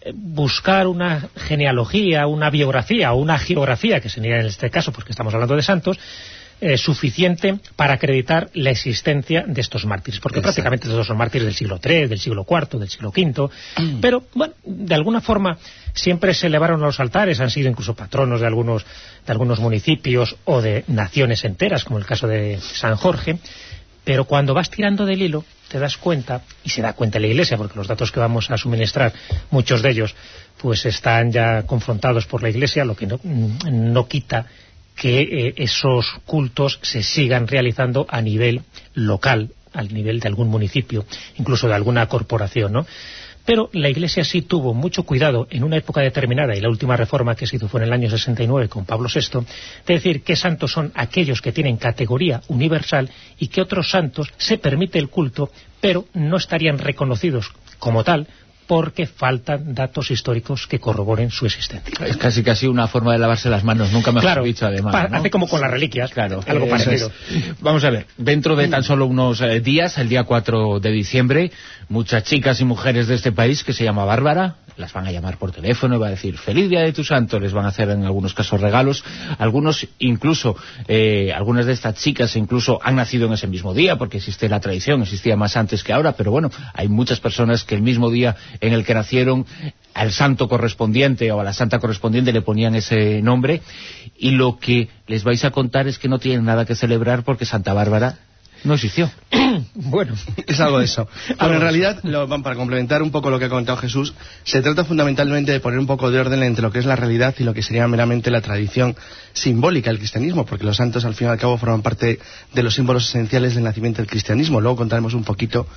buscar una genealogía, una biografía o una geografía, que sería en este caso, porque estamos hablando de santos, eh, suficiente para acreditar la existencia de estos mártires, porque Exacto. prácticamente todos son mártires del siglo tres, del siglo cuarto, del siglo quinto, mm. pero bueno, de alguna forma siempre se elevaron a los altares, han sido incluso patronos de algunos, de algunos municipios o de naciones enteras, como el caso de San Jorge. Pero cuando vas tirando del hilo, te das cuenta, y se da cuenta la Iglesia, porque los datos que vamos a suministrar, muchos de ellos, pues están ya confrontados por la Iglesia, lo que no, no quita que eh, esos cultos se sigan realizando a nivel local, al nivel de algún municipio, incluso de alguna corporación, ¿no? Pero la Iglesia sí tuvo mucho cuidado en una época determinada, y la última reforma que se hizo fue en el año sesenta y nueve con Pablo sexto, de decir qué santos son aquellos que tienen categoría universal y que otros santos se permite el culto, pero no estarían reconocidos como tal, porque faltan datos históricos que corroboren su existencia. Es casi casi una forma de lavarse las manos, nunca mejor claro, dicho, además, ¿no? Hace como con las reliquias, claro, algo parecido. Es. Vamos a ver, dentro de tan solo unos eh, días, el día cuatro de diciembre, muchas chicas y mujeres de este país, que se llama Bárbara, las van a llamar por teléfono y va a decir feliz día de tu santo, les van a hacer en algunos casos regalos, algunos incluso, eh, algunas de estas chicas incluso han nacido en ese mismo día, porque existe la tradición, existía más antes que ahora, pero bueno, hay muchas personas que el mismo día en el que nacieron, al santo correspondiente o a la santa correspondiente le ponían ese nombre, y lo que les vais a contar es que no tienen nada que celebrar porque Santa Bárbara no existió. Bueno, es algo de eso. Bueno, en realidad, lo, para complementar un poco lo que ha comentado Jesús, se trata fundamentalmente de poner un poco de orden entre lo que es la realidad y lo que sería meramente la tradición simbólica del cristianismo, porque los santos al fin y al cabo forman parte de los símbolos esenciales del nacimiento del cristianismo. Luego contaremos un poquito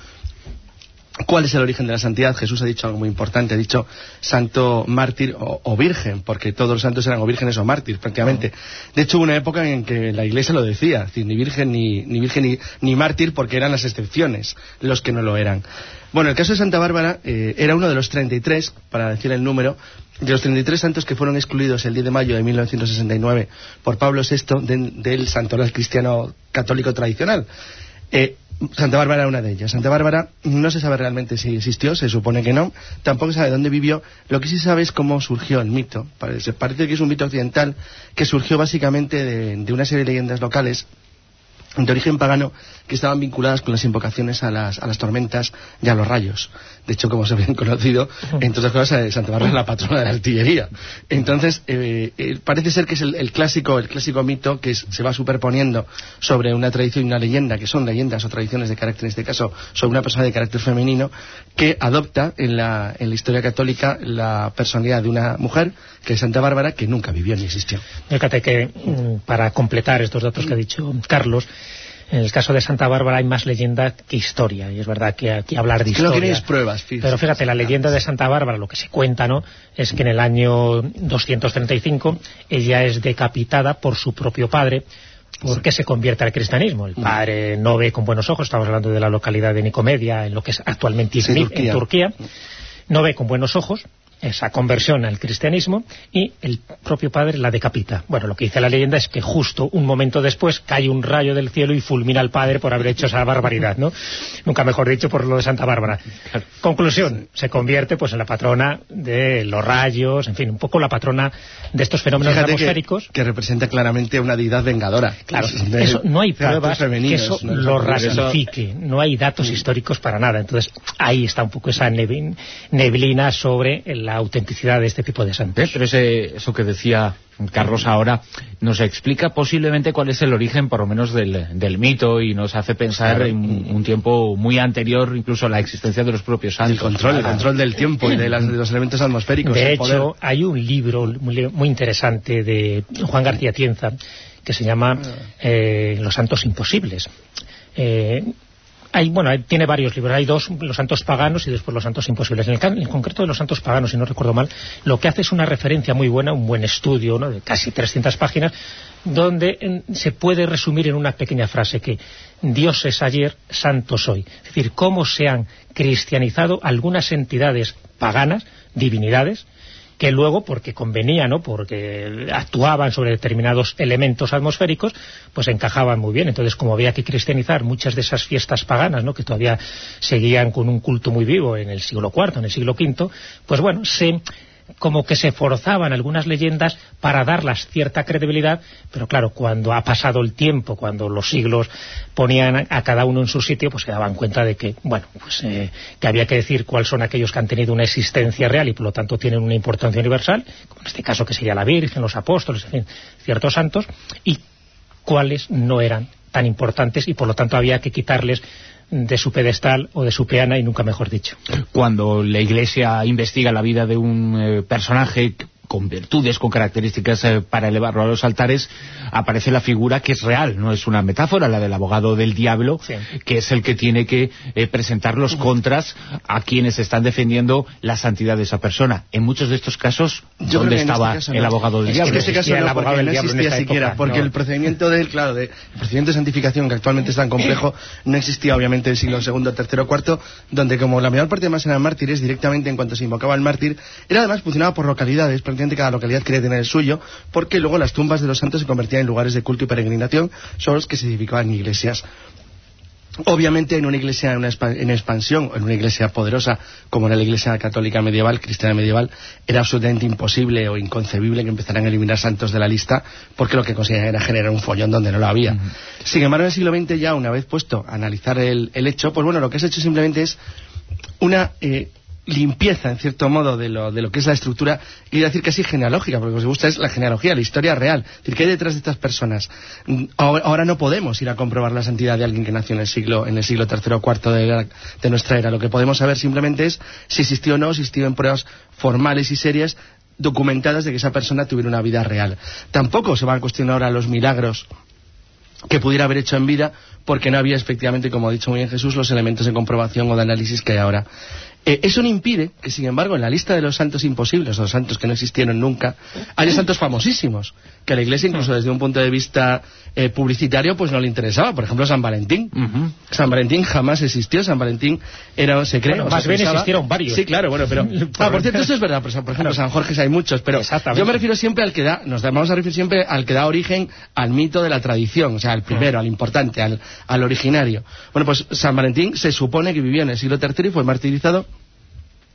¿cuál es el origen de la santidad? Jesús ha dicho algo muy importante, ha dicho santo, mártir o, o virgen, porque todos los santos eran o vírgenes o mártires prácticamente. De hecho hubo una época en que la Iglesia lo decía, es decir, ni virgen ni, ni virgen ni, ni mártir, porque eran las excepciones los que no lo eran. Bueno, el caso de Santa Bárbara eh, era uno de los treinta y tres, para decir el número, de los treinta y tres santos que fueron excluidos el diez de mayo de mil novecientos sesenta y nueve por Pablo sexto de, del santoral cristiano católico tradicional. Eh, Santa Bárbara era una de ellas. Santa Bárbara no se sabe realmente si existió, se supone que no, tampoco se sabe dónde vivió. Lo que sí se sabe es cómo surgió el mito. Parece, parece que es un mito occidental que surgió básicamente de, de una serie de leyendas locales de origen pagano, que estaban vinculadas con las invocaciones a las, a las tormentas y a los rayos. De hecho, como se bien conocido, entre otras cosas, Santa Bárbara es la patrona de la artillería. Entonces, eh, eh, parece ser que es el, el clásico el clásico mito que es, se va superponiendo sobre una tradición y una leyenda, que son leyendas o tradiciones de carácter, en este caso, sobre una persona de carácter femenino, que adopta en la, en la historia católica la personalidad de una mujer, que es Santa Bárbara, que nunca vivió ni existió. Fíjate que, para completar estos datos que ha dicho Carlos, en el caso de Santa Bárbara hay más leyenda que historia, y es verdad que aquí hablar de es que historia... no tenéis pruebas, fíjate. Pero fíjate, la leyenda de Santa Bárbara, lo que se cuenta, ¿no?, es que en el año doscientos treinta y cinco ella es decapitada por su propio padre, porque se convierte al cristianismo. El padre no ve con buenos ojos, estamos hablando de la localidad de Nicomedia, en lo que es actualmente Izmir, sí, Turquía. en Turquía, no ve con buenos ojos esa conversión al cristianismo, y el propio padre la decapita. Bueno, lo que dice la leyenda es que justo un momento después cae un rayo del cielo y fulmina al padre por haber hecho esa barbaridad, ¿no? Nunca mejor dicho, por lo de Santa Bárbara. Conclusión, se convierte pues en la patrona de los rayos, en fin, un poco la patrona de estos fenómenos Fíjate atmosféricos. Que, que representa claramente una deidad vengadora. Claro, eso, no hay pruebas que eso no lo ratifique, no hay datos sí. históricos para nada. Entonces, ahí está un poco esa neblina sobre el la autenticidad de este tipo de santos. Pero ese, eso que decía Carlos ahora nos explica posiblemente cuál es el origen, por lo menos, del, del mito, y nos hace pensar claro. en un tiempo muy anterior, incluso a la existencia de los propios santos. El control, el control del tiempo y de, las, de los elementos atmosféricos. De hecho, hay un libro muy, muy interesante de Juan García Tienza que se llama eh, Los santos imposibles. Eh, Hay, bueno, hay, tiene varios libros, hay dos, los santos paganos y después los santos imposibles. En el, en el concreto de los santos paganos, si no recuerdo mal, lo que hace es una referencia muy buena, un buen estudio, ¿no?, de casi trescientas páginas, donde en, se puede resumir en una pequeña frase que Dios es ayer, santos hoy. Es decir, cómo se han cristianizado algunas entidades paganas, divinidades, que luego, porque convenía, ¿no?, porque actuaban sobre determinados elementos atmosféricos, pues encajaban muy bien. Entonces, como había que cristianizar muchas de esas fiestas paganas, ¿no?, que todavía seguían con un culto muy vivo en el siglo cuarto, en el siglo quinto, pues bueno, se... como que se forzaban algunas leyendas para darlas cierta credibilidad, pero claro, cuando ha pasado el tiempo, cuando los siglos ponían a cada uno en su sitio, pues se daban cuenta de que, bueno, pues eh, que había que decir cuáles son aquellos que han tenido una existencia real y por lo tanto tienen una importancia universal, como en este caso que sería la Virgen, los apóstoles, en fin, ciertos santos, y cuáles no eran tan importantes y por lo tanto había que quitarles de su pedestal o de su peana, y nunca mejor dicho. Cuando la Iglesia investiga la vida de un eh, personaje con virtudes, con características eh, para elevarlo a los altares, aparece la figura que es real, no es una metáfora, la del abogado del diablo, sí. que es el que tiene que eh, presentar los contras a quienes están defendiendo la santidad de esa persona. En muchos de estos casos, Yo ¿dónde estaba este el no. abogado del es diablo? En este caso no, el abogado del no diablo existía en siquiera, época, porque no. el procedimiento de claro, de, el procedimiento de santificación, que actualmente es tan complejo, no existía obviamente en el siglo segundo, tercero, cuarto, donde como la mayor parte de más eran mártires, directamente en cuanto se invocaba al mártir, era además funcionaba por localidades, cada localidad quería tener el suyo, porque luego las tumbas de los santos se convertían en lugares de culto y peregrinación, son los que se edificaban iglesias. Obviamente en una iglesia en, una en expansión, en una iglesia poderosa como era la iglesia católica medieval, cristiana medieval, era absolutamente imposible o inconcebible que empezaran a eliminar santos de la lista, porque lo que conseguían era generar un follón donde no lo había. Uh-huh. Sin embargo, en el siglo veinte, ya una vez puesto a analizar el, el hecho, pues bueno, lo que has hecho simplemente es una... Eh, limpieza, en cierto modo, de lo, de lo que es la estructura, y decir casi genealógica, porque lo que os gusta es la genealogía, la historia real. Es decir, ¿qué hay detrás de estas personas? Ahora no podemos ir a comprobar la santidad de alguien que nació en el siglo en el siglo tercero o cuarto de, la, de nuestra era. Lo que podemos saber simplemente es si existió o no, si existió en pruebas formales y serias documentadas de que esa persona tuviera una vida real. Tampoco se van a cuestionar ahora los milagros que pudiera haber hecho en vida, porque no había efectivamente, como ha dicho muy bien Jesús, los elementos de comprobación o de análisis que hay ahora. Eh, eso no impide que, sin embargo, en la lista de los santos imposibles, o los santos que no existieron nunca, haya santos famosísimos, que a la Iglesia, incluso desde un punto de vista eh, publicitario, pues no le interesaba. Por ejemplo, San Valentín. Uh-huh. San Valentín jamás existió. San Valentín era, se cree... Bueno, más bien pensaba... existieron varios. Sí, claro, bueno, pero... ah, por cierto, eso es verdad. Por ejemplo, San Jorge hay muchos, pero yo me refiero siempre al que da... Nos vamos a referir siempre al que da origen al mito de la tradición, o sea, al primero, uh-huh. al importante, al, al originario. Bueno, pues San Valentín se supone que vivió en el siglo tercero y fue martirizado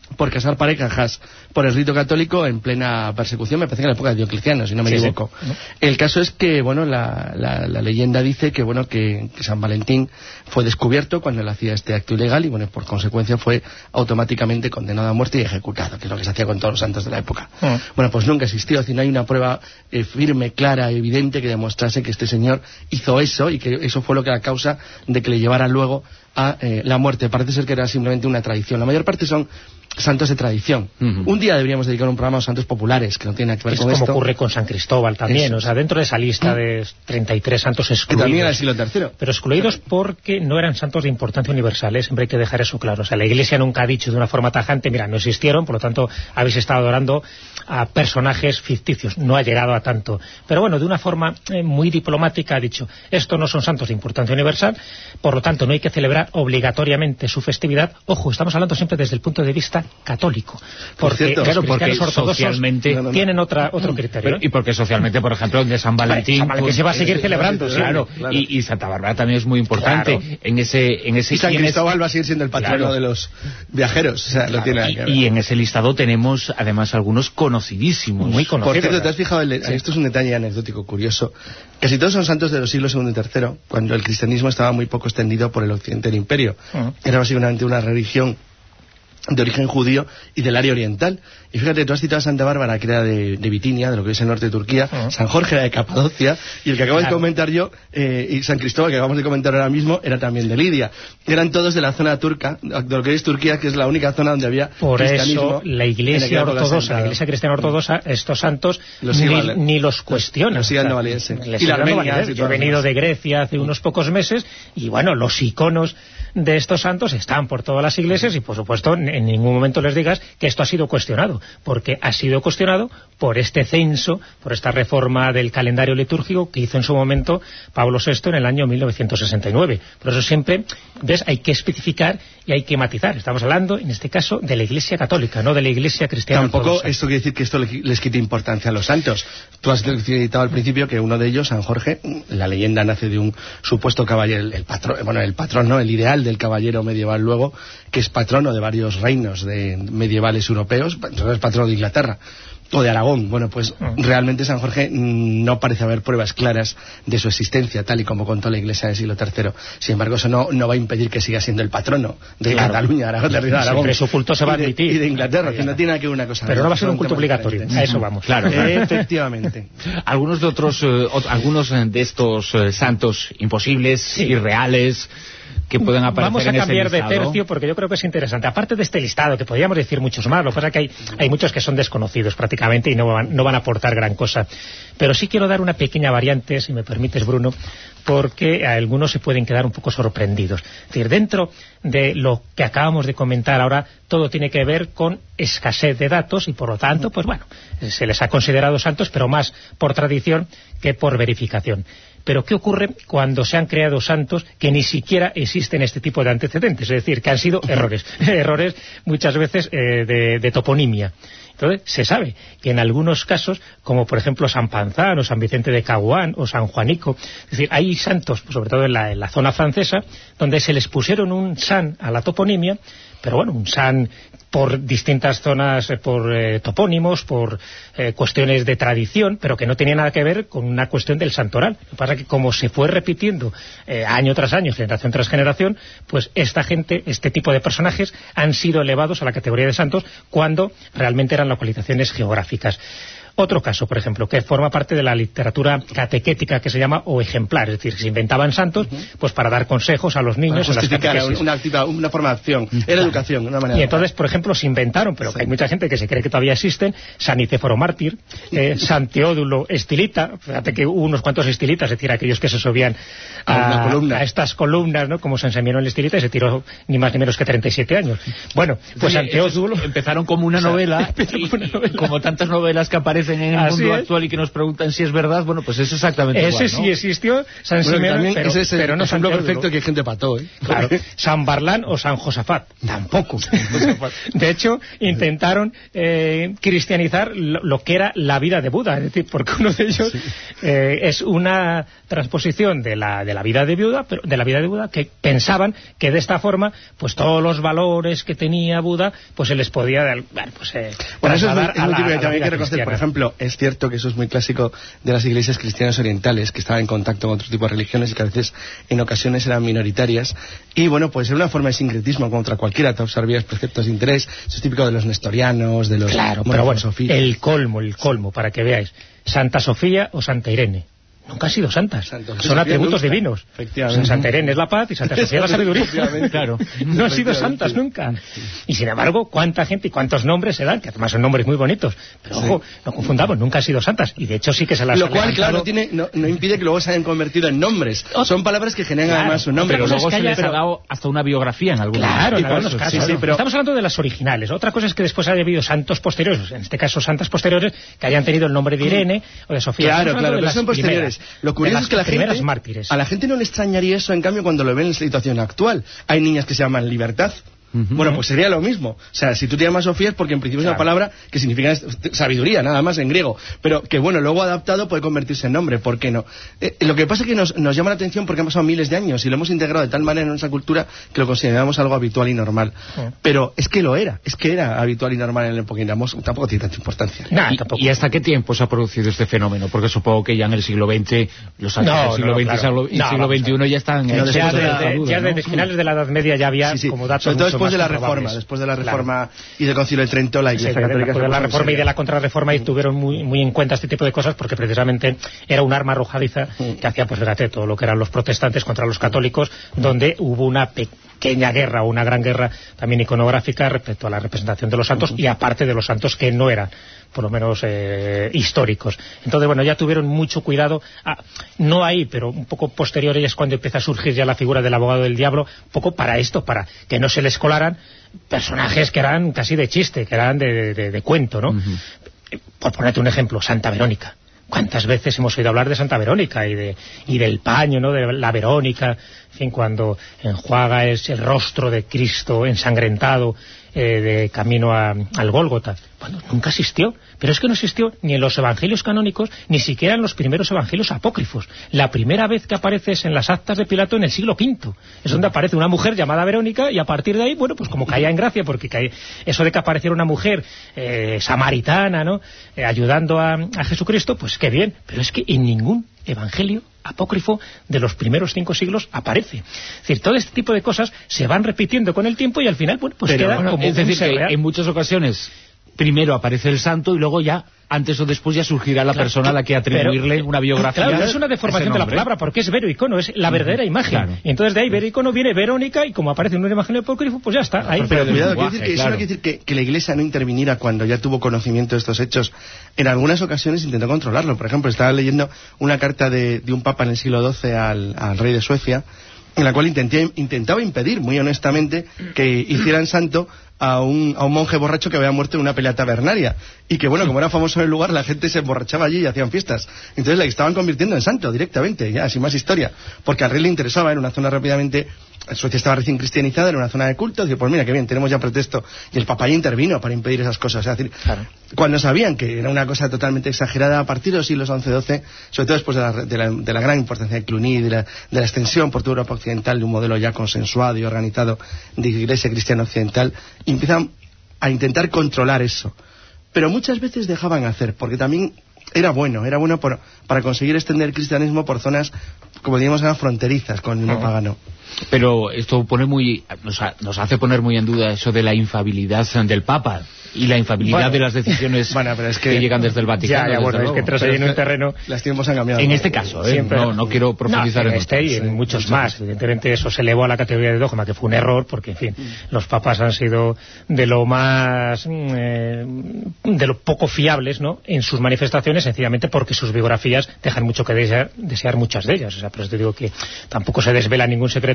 por casar parejas por el rito católico en plena persecución, me parece que en la época de Diocleciano, si no me sí, equivoco. Sí. El caso es que, bueno, la, la, la leyenda dice que, bueno, que, que San Valentín fue descubierto cuando él hacía este acto ilegal y, bueno, por consecuencia fue automáticamente condenado a muerte y ejecutado, que es lo que se hacía con todos los santos de la época. Mm. Bueno, pues nunca existió, es decir, no hay una prueba eh, firme, clara, evidente que demostrase que este señor hizo eso y que eso fue lo que era la causa de que le llevara luego a eh, la muerte. Parece ser que era simplemente una tradición. La mayor parte son santos de tradición. Uh-huh. Un día deberíamos dedicar un programa a los santos populares, que no tiene nada que ver es con esto. Es como esto. ocurre con San Cristóbal también, eso. O sea, dentro de esa lista uh-huh. de treinta y tres santos excluidos. Que también era el siglo tercero. Pero excluidos porque no eran santos de importancia universal, ¿eh? Siempre hay que dejar eso claro. O sea, la Iglesia nunca ha dicho de una forma tajante, mira, no existieron, por lo tanto, habéis estado adorando a personajes ficticios. No ha llegado a tanto. Pero bueno, de una forma eh, muy diplomática ha dicho, estos no son santos de importancia universal, por lo tanto, no hay que celebrar obligatoriamente su festividad. Ojo, estamos hablando siempre desde el punto de vista católico. Porque cierto, los claro, cristianos porque ortodoxos socialmente no, no, no. tienen otra, otro criterio. Pero, y porque socialmente, por ejemplo, de San Valentín... San Valentín pues, se va a seguir celebrando, sí, claro, claro. Y, y Santa Bárbara también es muy importante. Claro. En ese, en ese, y San Cristóbal es... va a seguir siendo el patrono claro. de los viajeros. O sea, claro. no tiene y, y en ese listado tenemos, además, algunos conocidísimos. Muy conocidos. Por cierto, ¿te has fijado? El, sí. Esto es un detalle anecdótico curioso. Casi todos son santos de los siglos segundo y tercero, cuando el cristianismo estaba muy poco extendido por el occidente del imperio. Uh-huh. Era básicamente una religión de origen judío y del área oriental. Y fíjate, tú has citado a Santa Bárbara, que era de, de Bitinia, de lo que es el norte de Turquía, uh-huh. San Jorge era de Capadocia, y el que acabo claro. de comentar yo, eh, y San Cristóbal, que acabamos de comentar ahora mismo, era también de Lidia. Eran todos de la zona turca, de lo que es Turquía, que es la única zona donde había Por cristianismo. Por eso, la Iglesia ortodoxa, la Iglesia cristiana ortodoxa, estos santos los ni, vale. ni los cuestiona. Los sigan no valiense. Y la Armenia. Yo he venido de Grecia hace unos pocos meses, y bueno, los iconos de estos santos están por todas las iglesias y por supuesto en ningún momento les digas que esto ha sido cuestionado, porque ha sido cuestionado por este censo, por esta reforma del calendario litúrgico que hizo en su momento Pablo sexto en el año mil novecientos sesenta y nueve. Por eso siempre, ves, hay que especificar y hay que matizar. Estamos hablando, en este caso, de la Iglesia católica, no de la Iglesia cristiana. Tampoco ortodoxa. Esto quiere decir que esto les quite importancia a los santos. Tú has citado al principio que uno de ellos, San Jorge, la leyenda nace de un supuesto caballero, el, el patrón, bueno, el patrón, ¿no? El ideal del caballero medieval luego, que es patrono de varios reinos de medievales europeos, es patrono de Inglaterra o de Aragón. Bueno, pues realmente San Jorge no parece haber pruebas claras de su existencia, tal y como contó la Iglesia del siglo tercero. Sin embargo, eso no, no va a impedir que siga siendo el patrono de claro. Cataluña, Aragón, de Aragón. Siempre su culto se va a admitir. Y de Inglaterra, que no tiene nada que ver una cosa. Pero no va a ser un culto obligatorio, a eso vamos. Claro, claro. Efectivamente. Algunos de otros, eh, ot- algunos de estos eh, santos imposibles, sí. irreales, que pueden aparecer Vamos a en cambiar ese de tercio porque yo creo que es interesante. Aparte de este listado, que podríamos decir muchos más, lo que pasa es que hay, hay muchos que son desconocidos prácticamente y no van, no van a aportar gran cosa. Pero sí quiero dar una pequeña variante, si me permites, Bruno, porque a algunos se pueden quedar un poco sorprendidos. Es decir, dentro de lo que acabamos de comentar ahora, todo tiene que ver con escasez de datos y por lo tanto, pues bueno, se les ha considerado santos, pero más por tradición que por verificación. Pero ¿qué ocurre cuando se han creado santos que ni siquiera existen este tipo de antecedentes? Es decir, que han sido errores, errores muchas veces eh, de, de toponimia. Entonces, se sabe que en algunos casos, como por ejemplo San Panzán o San Vicente de Caguán o San Juanico, es decir, hay santos, sobre todo en la, en la zona francesa, donde se les pusieron un san a la toponimia, pero bueno, un san por distintas zonas, eh, por eh, topónimos, por eh, cuestiones de tradición, pero que no tenía nada que ver con una cuestión del santoral. Lo que pasa es que como se fue repitiendo eh, año tras año, generación tras generación, pues esta gente, este tipo de personajes han sido elevados a la categoría de santos cuando realmente eran localizaciones geográficas. Otro caso, por ejemplo, que forma parte de la literatura catequética que se llama o ejemplar, es decir, se inventaban santos uh-huh. pues para dar consejos a los niños para justificar en las una, activa, una forma de acción, era claro. educación, una manera. Y entonces, por ejemplo, se inventaron, pero sí. que hay mucha gente que se cree que todavía existen, San Nicéforo Mártir, eh, San Teodulo Estilita, fíjate que hubo unos cuantos estilitas, es decir, aquellos que se subían a, a, a estas columnas, ¿no? Como San Semionó el Estilita, y se tiró ni más ni menos que treinta y siete años. Bueno, pues San Teodulo... Empezaron como una novela, o sea, y, como, una novela. Y como tantas novelas que aparecen aparecen en el Así mundo es. actual y que nos preguntan si es verdad, bueno, pues es exactamente ese igual, ¿no? sí existió, San Bueno, Simeón, también pero, ese es el pero no San ejemplo Teodulo. perfecto que hay gente pató, ¿eh? Claro, San Barlán o San Josafat, tampoco. De hecho, intentaron eh, cristianizar lo, lo que era la vida de Buda, es decir, porque uno de ellos sí. eh, es una transposición de la, de la vida de Buda, pero de la vida de Buda, que pensaban que de esta forma, pues todos los valores que tenía Buda, pues se les podía, bueno, pues eh, bueno, eso es muy, a es muy la, típico, a la también hay vida que reconocer, cristiana. por ejemplo, es cierto que eso es muy clásico de las iglesias cristianas orientales, que estaban en contacto con otro tipo de religiones y que a veces, en ocasiones, eran minoritarias, y bueno, pues era una forma de sincretismo contra cualquiera, te observías preceptos de interés, eso es típico de los nestorianos, de los... Claro, pero bueno, el colmo, el colmo, para que veáis, Santa Sofía o Santa Irene. Nunca han sido santas, Santo, son atributos nunca. divinos. Efectivamente. Santa Irene es la paz y Santa Sofía la sabiduría. Claro. No han sido santas nunca. Y sin embargo, cuánta gente y cuántos nombres se dan, que además son nombres muy bonitos. Pero sí. ojo, no confundamos, nunca han sido santas. Y de hecho sí que se las Lo han cual, levantado. claro, no, tiene, no, no impide que luego se hayan convertido en nombres. Son palabras que generan claro, además un nombre. Pero luego se les pero... ha dado hasta una biografía en algunos Claro, en casos. algunos casos. Sí, sí, pero... Estamos hablando de las originales. Otra cosa es que después haya habido santos posteriores, en este caso santas posteriores, que hayan tenido el nombre de Irene o de Sofía. Claro, claro, pero son posteriores. Lo curioso es que la gente, mártires. a la gente no le extrañaría eso, en cambio, cuando lo ven en la situación actual. Hay niñas que se llaman Libertad. Uh-huh. Bueno, pues sería lo mismo. O sea, si tú te llamas Sofía es porque en principio claro. es una palabra que significa sabiduría, nada más en griego. Pero que bueno, luego adaptado puede convertirse en nombre, ¿por qué no? Eh, lo que pasa es que nos, nos llama la atención porque han pasado miles de años y lo hemos integrado de tal manera en nuestra cultura que lo consideramos algo habitual y normal. Uh-huh. Pero es que lo era, es que era habitual y normal en la época y tampoco tiene tanta importancia. Nah, ¿Y, ¿Y hasta qué tiempo se ha producido este fenómeno? Porque supongo que ya en el siglo veinte, los santos no, del siglo no, veinte claro. y no, siglo veintiuno ya están... No, ya de, desde, de, ya desde ¿no? finales de la Edad Media ya había sí, sí. como datos sobre todo después de la Reforma. Reforma. Después de la Reforma claro. y del Concilio de Trento, la Iglesia sí, Católica... Después de la Reforma y de la Contrarreforma y tuvieron muy, muy en cuenta este tipo de cosas porque precisamente era un arma arrojadiza sí. que hacía, pues fíjate, todo lo que eran los protestantes contra los católicos, donde hubo una pequeña guerra o una gran guerra también iconográfica respecto a la representación de los santos uh-huh. y aparte de los santos que no eran por lo menos eh, históricos. Entonces, bueno, ya tuvieron mucho cuidado, ah, no ahí, pero un poco posterior es cuando empieza a surgir ya la figura del abogado del diablo, un poco para esto, para que no se les colaran personajes que eran casi de chiste, que eran de, de, de cuento, ¿no? Uh-huh. Por ponerte un ejemplo, Santa Verónica. ¿Cuántas veces hemos oído hablar de Santa Verónica y de y del paño, ¿no? De la Verónica, en fin, cuando enjuaga es el rostro de Cristo ensangrentado eh, de camino a, al Gólgota. Bueno, nunca existió, pero es que no existió ni en los evangelios canónicos, ni siquiera en los primeros evangelios apócrifos. La primera vez que aparece es en las actas de Pilato en el siglo quinto. Es donde aparece una mujer llamada Verónica y a partir de ahí, bueno, pues como caía en gracia, porque caía, eso de que apareciera una mujer eh, samaritana, ¿no? Eh, ayudando a, a Jesucristo, pues qué bien, pero es que en ningún evangelio apócrifo de los primeros cinco siglos aparece. Es decir, todo este tipo de cosas se van repitiendo con el tiempo y al final, bueno, pues pero, queda bueno, como es decir, un que en muchas ocasiones primero aparece el santo y luego ya, antes o después ya surgirá la claro, persona a la que atribuirle pero, una biografía. Claro, es una deformación de la palabra, porque es vero icono, es la verdadera imagen. Claro. Y entonces de ahí vero icono viene Verónica y como aparece en un evangelio apócrifo, pues ya está. Ahí. Pero, pero cuidado, quiere decir que, claro. eso no quiere decir que, que la Iglesia no interviniera cuando ya tuvo conocimiento de estos hechos. En algunas ocasiones intentó controlarlo. Por ejemplo, estaba leyendo una carta de, de un papa en el siglo doce al, al rey de Suecia, en la cual intenté, intentaba impedir, muy honestamente, que hicieran santo a un, a un monje borracho que había muerto en una pelea tabernaria. Y que, bueno, como era famoso en el lugar, la gente se emborrachaba allí y hacían fiestas. Entonces la estaban convirtiendo en santo directamente, ya, sin más historia. Porque al rey le interesaba, en una zona rápidamente... Suecia estaba recién cristianizada, era una zona de culto, dice, pues mira, qué bien, tenemos ya pretexto. Y el Papa ya intervino para impedir esas cosas. Es decir, claro. cuando sabían que era una cosa totalmente exagerada a partir de los siglos once doce, sobre todo después de la, de la, de la gran importancia de Cluny, de la, de la extensión por toda Europa occidental de un modelo ya consensuado y organizado de iglesia cristiana occidental, empiezan a intentar controlar eso. Pero muchas veces dejaban hacer, porque también era bueno, era bueno por, para conseguir extender el cristianismo por zonas, como digamos, eran fronterizas con el mundo uh-huh. pagano. Pero esto pone muy nos, ha, nos hace poner muy en duda eso de la infabilidad del Papa y la infabilidad bueno, de las decisiones bueno, pero es que, que llegan desde el Vaticano. Ya, ya, bueno, es que entras ahí en un terreno... Los tiempos han cambiado. En este caso, ¿eh? no, no quiero profundizar no, en, en este y en sí, muchos más. Casos. Evidentemente eso se elevó a la categoría de dogma, que fue un error, porque, en fin, mm. los papas han sido de lo más... Eh, de lo poco fiables, ¿no?, en sus manifestaciones, sencillamente porque sus biografías dejan mucho que desear, desear muchas de ellas. O sea, por eso te digo que tampoco se desvela ningún secreto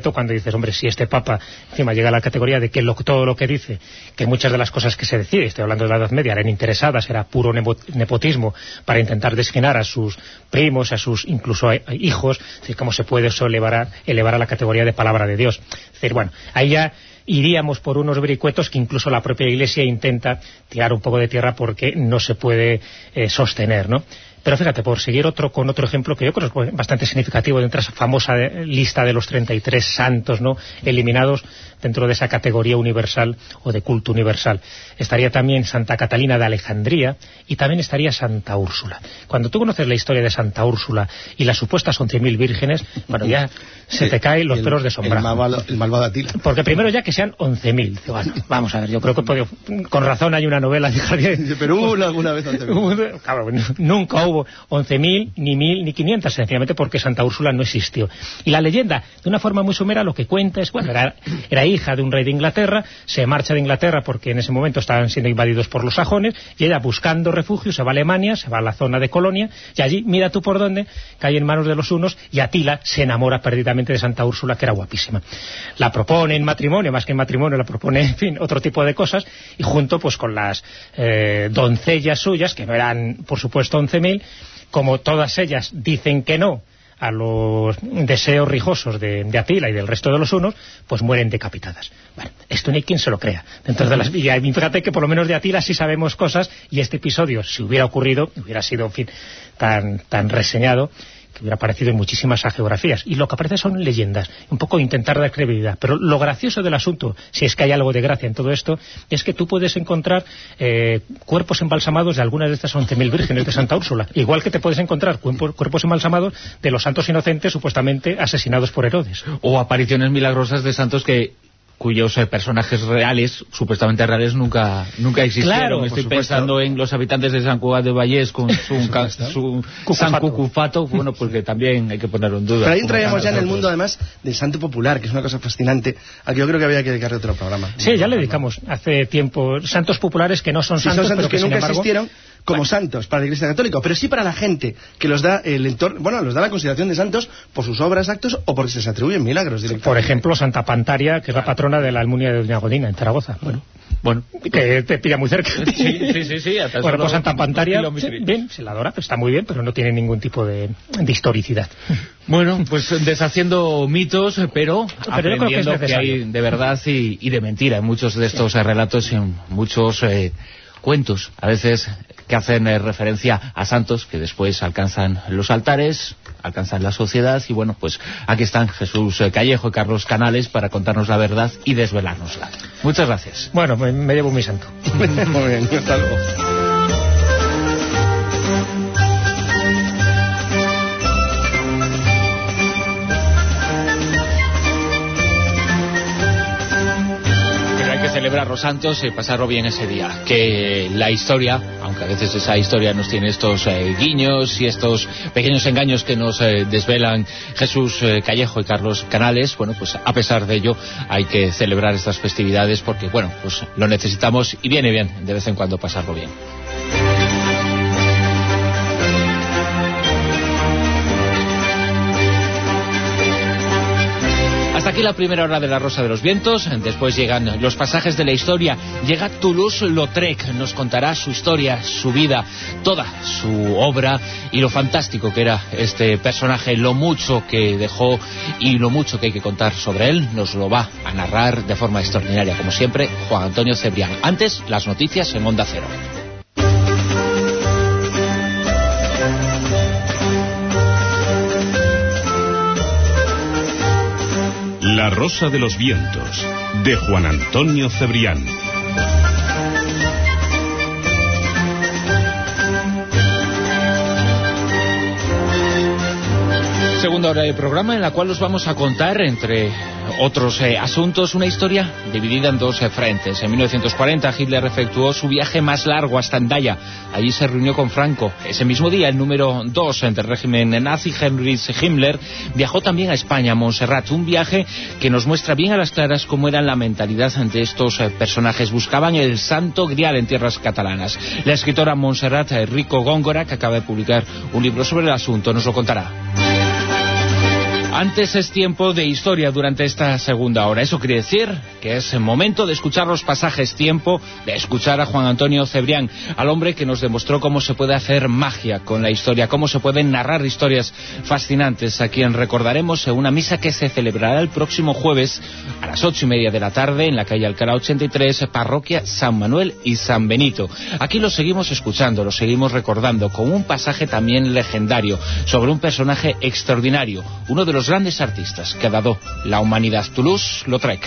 esto cuando dices, hombre, si este Papa encima llega a la categoría de que lo, todo lo que dice, que muchas de las cosas que se decide, estoy hablando de la Edad Media, eran interesadas, era puro nepotismo para intentar desquinar a sus primos, a sus incluso a hijos, es decir, cómo se puede eso elevar, elevar a la categoría de palabra de Dios. Es decir, bueno, ahí ya iríamos por unos vericuetos que incluso la propia Iglesia intenta tirar un poco de tierra porque no se puede eh, sostener, ¿no? Pero fíjate, por seguir otro con otro ejemplo que yo creo que es bastante significativo dentro de esa famosa lista de los treinta y tres santos, ¿no?, eliminados dentro de esa categoría universal o de culto universal. Estaría también Santa Catalina de Alejandría y también estaría Santa Úrsula. Cuando tú conoces la historia de Santa Úrsula y las supuestas once mil vírgenes, bueno, ya se te caen los el, pelos de sombra. El malvado, el malvado Atila. Porque primero ya que sean once mil. Bueno, vamos a ver, yo creo que podido, con razón hay una novela de pero hubo alguna vez once mil. Claro, nunca hubo once mil, ni mil, ni quinientas, sencillamente porque Santa Úrsula no existió. Y la leyenda, de una forma muy somera, lo que cuenta es, bueno, era, era hija de un rey de Inglaterra, se marcha de Inglaterra porque en ese momento estaban siendo invadidos por los sajones, y ella buscando refugio se va a Alemania, se va a la zona de Colonia, y allí, mira tú por dónde, cae en manos de los hunos, y Atila se enamora perdidamente de Santa Úrsula, que era guapísima. La propone en matrimonio, más que en matrimonio, la propone, en fin, otro tipo de cosas, y junto pues con las eh, doncellas suyas, que no eran, por supuesto, once mil, como todas ellas dicen que no a los deseos rijosos de, de Atila y del resto de los hunos, pues mueren decapitadas. Bueno, esto no hay quien se lo crea. Dentro de las, y fíjate que por lo menos de Atila sí sabemos cosas, y este episodio, si hubiera ocurrido, hubiera sido, en fin, tan, tan reseñado, que hubiera aparecido en muchísimas geografías. Y lo que aparece son leyendas, un poco intentar dar credibilidad. Pero lo gracioso del asunto, si es que hay algo de gracia en todo esto, es que tú puedes encontrar eh, cuerpos embalsamados de algunas de estas once mil vírgenes de Santa Úrsula, igual que te puedes encontrar cuerpos embalsamados de los santos inocentes supuestamente asesinados por Herodes. O apariciones milagrosas de santos que cuyos eh, personajes reales, supuestamente reales, nunca nunca existieron. Claro, estoy pensando en los habitantes de San Cugat de Vallés con su, ca, su San Cucufato, bueno, porque también hay que ponerlo en duda. Pero ahí entraríamos ya en el mundo, además, del santo popular, que es una cosa fascinante, a que yo creo que había que dedicarle otro programa. Sí, ya le dedicamos hace tiempo. Santos populares que no son sí, santos, son santos pero que, que nunca embargo, existieron como bueno, santos para la Iglesia Católica, pero sí para la gente que los da el entorno, bueno, los da la consideración de santos por sus obras, actos o porque se les atribuyen milagros directamente. Por ejemplo, Santa Pantaria, que es la patrona de la Almunia de Doña Godina, en Zaragoza. Bueno, bueno, que te pilla muy cerca. Sí, sí, sí. sí hasta bueno, pues Santa Pantaria, sí, bien, se la adora, está muy bien, pero no tiene ningún tipo de, de historicidad. Bueno, pues deshaciendo mitos, pero, pero aprendiendo que, que hay de verdad y, y de mentira en muchos de estos sí. relatos y en muchos eh, cuentos, a veces que hacen eh, referencia a santos que después alcanzan los altares, alcanzan la sociedad, y bueno, pues aquí están Jesús eh, Callejo y Carlos Canales para contarnos la verdad y desvelárnosla. Muchas gracias. Bueno, me, me llevo mi santo. Muy bien, hasta luego. Celebrar los santos y pasarlo bien ese día. Que la historia, aunque a veces esa historia nos tiene estos eh, guiños y estos pequeños engaños que nos eh, desvelan Jesús eh, Callejo y Carlos Canales, bueno, pues a pesar de ello hay que celebrar estas festividades porque, bueno, pues lo necesitamos y viene bien de vez en cuando pasarlo bien. Hasta aquí la primera hora de La Rosa de los Vientos. Después llegan los pasajes de la historia. Llega Toulouse-Lautrec, nos contará su historia, su vida, toda su obra y lo fantástico que era este personaje, lo mucho que dejó y lo mucho que hay que contar sobre él. Nos lo va a narrar de forma extraordinaria, como siempre, Juan Antonio Cebrián. Antes, las noticias en Onda Cero. La Rosa de los Vientos, de Juan Antonio Cebrián. Segunda hora del programa en la cual os vamos a contar, entre otros eh, asuntos, una historia dividida en dos eh, frentes. En mil novecientos cuarenta Hitler efectuó su viaje más largo hasta Andaya. Allí se reunió con Franco. Ese mismo día el número dos del régimen nazi, Heinrich Himmler, viajó también a España, a Montserrat. Un viaje que nos muestra bien a las claras cómo era la mentalidad de estos eh, personajes. Buscaban el santo grial en tierras catalanas. La escritora Montserrat eh, Rico Góngora, que acaba de publicar un libro sobre el asunto, nos lo contará. Antes es tiempo de historia durante esta segunda hora. Eso quiere decir que es el momento de escuchar los pasajes, tiempo de escuchar a Juan Antonio Cebrián, al hombre que nos demostró cómo se puede hacer magia con la historia, cómo se pueden narrar historias fascinantes, a quien recordaremos en una misa que se celebrará el próximo jueves a las ocho y media de la tarde en la calle Alcalá ochenta y tres, parroquia San Manuel y San Benito. Aquí lo seguimos escuchando, lo seguimos recordando con un pasaje también legendario sobre un personaje extraordinario, uno de los los grandes artistas que ha dado la humanidad, Toulouse-Lautrec.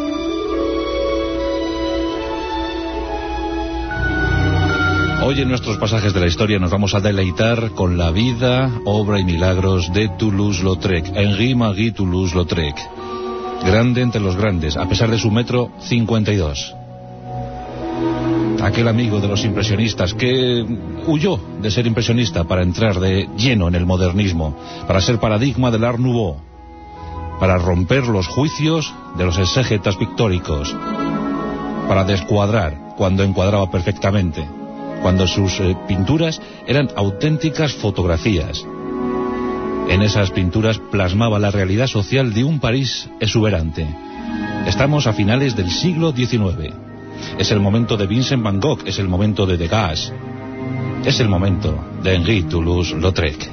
Hoy en nuestros pasajes de la historia nos vamos a deleitar con la vida, obra y milagros de Toulouse-Lautrec, Henri-Marie Toulouse-Lautrec, grande entre los grandes, a pesar de su metro cincuenta y dos. Aquel amigo de los impresionistas que huyó de ser impresionista para entrar de lleno en el modernismo, para ser paradigma del Art Nouveau, para romper los juicios de los exégetas pictóricos, para descuadrar cuando encuadraba perfectamente, cuando sus eh, pinturas eran auténticas fotografías. En esas pinturas plasmaba la realidad social de un París exuberante. Estamos a finales del siglo diecinueve. Es el momento de Vincent Van Gogh, es el momento de Degas, es el momento de Henri Toulouse-Lautrec.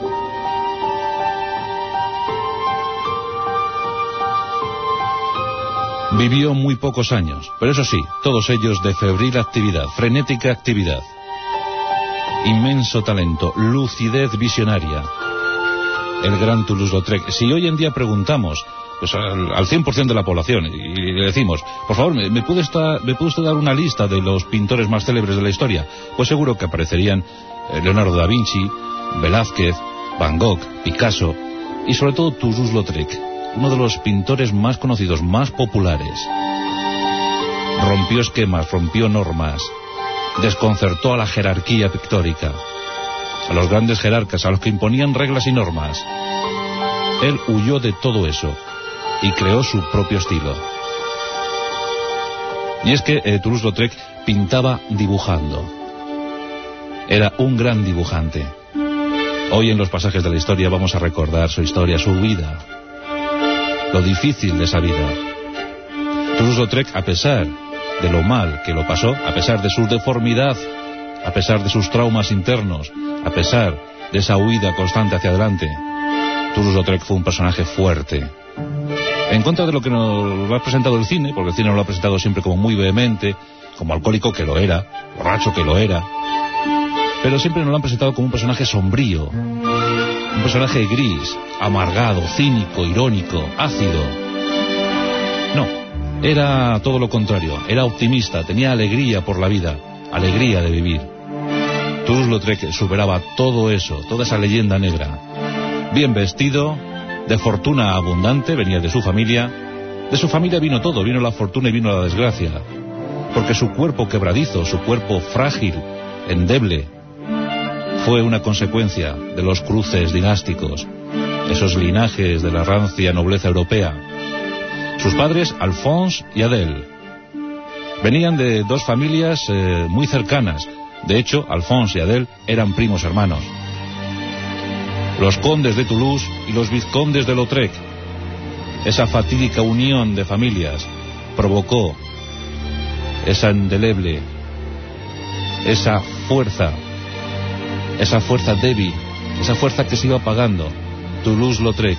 Vivió muy pocos años, pero eso sí, todos ellos de febril actividad, frenética actividad, inmenso talento, lucidez visionaria. El gran Toulouse-Lautrec. Si hoy en día preguntamos pues al, al cien por ciento de la población y, y le decimos, por favor, ¿me, me, puede estar, ¿me puede usted dar una lista de los pintores más célebres de la historia? Pues seguro que aparecerían eh, Leonardo da Vinci, Velázquez, Van Gogh, Picasso y sobre todo Toulouse-Lautrec, uno de los pintores más conocidos, más populares. Rompió esquemas, rompió normas, desconcertó a la jerarquía pictórica, a los grandes jerarcas, a los que imponían reglas y normas. Él huyó de todo eso y creó su propio estilo. Y es que eh, Toulouse-Lautrec pintaba dibujando. Era un gran dibujante. Hoy en los pasajes de la historia vamos a recordar su historia, su vida, lo difícil de esa vida. Toulouse-Lautrec, a pesar de lo mal que lo pasó, a pesar de su deformidad, a pesar de sus traumas internos, a pesar de esa huida constante hacia adelante, Toulouse-Lautrec fue un personaje fuerte. En contra de lo que nos ha presentado el cine, porque el cine nos lo ha presentado siempre como muy vehemente, como alcohólico, que lo era, borracho, que lo era, pero siempre nos lo han presentado como un personaje sombrío, un personaje gris, amargado, cínico, irónico, ácido. No, era todo lo contrario, era optimista, tenía alegría por la vida, alegría de vivir. Toulouse-Lautrec superaba todo eso, toda esa leyenda negra. Bien vestido, de fortuna abundante, venía de su familia. De su familia vino todo, vino la fortuna y vino la desgracia. Porque su cuerpo quebradizo, su cuerpo frágil, endeble, fue una consecuencia de los cruces dinásticos, esos linajes de la rancia nobleza europea. Sus padres, Alphonse y Adèle, venían de dos familias eh, muy cercanas. De hecho, Alphonse y Adèle eran primos hermanos. Los condes de Toulouse y los vizcondes de Lautrec. Esa fatídica unión de familias provocó esa indeleble, esa fuerza, esa fuerza débil, esa fuerza que se iba apagando. Toulouse-Lautrec.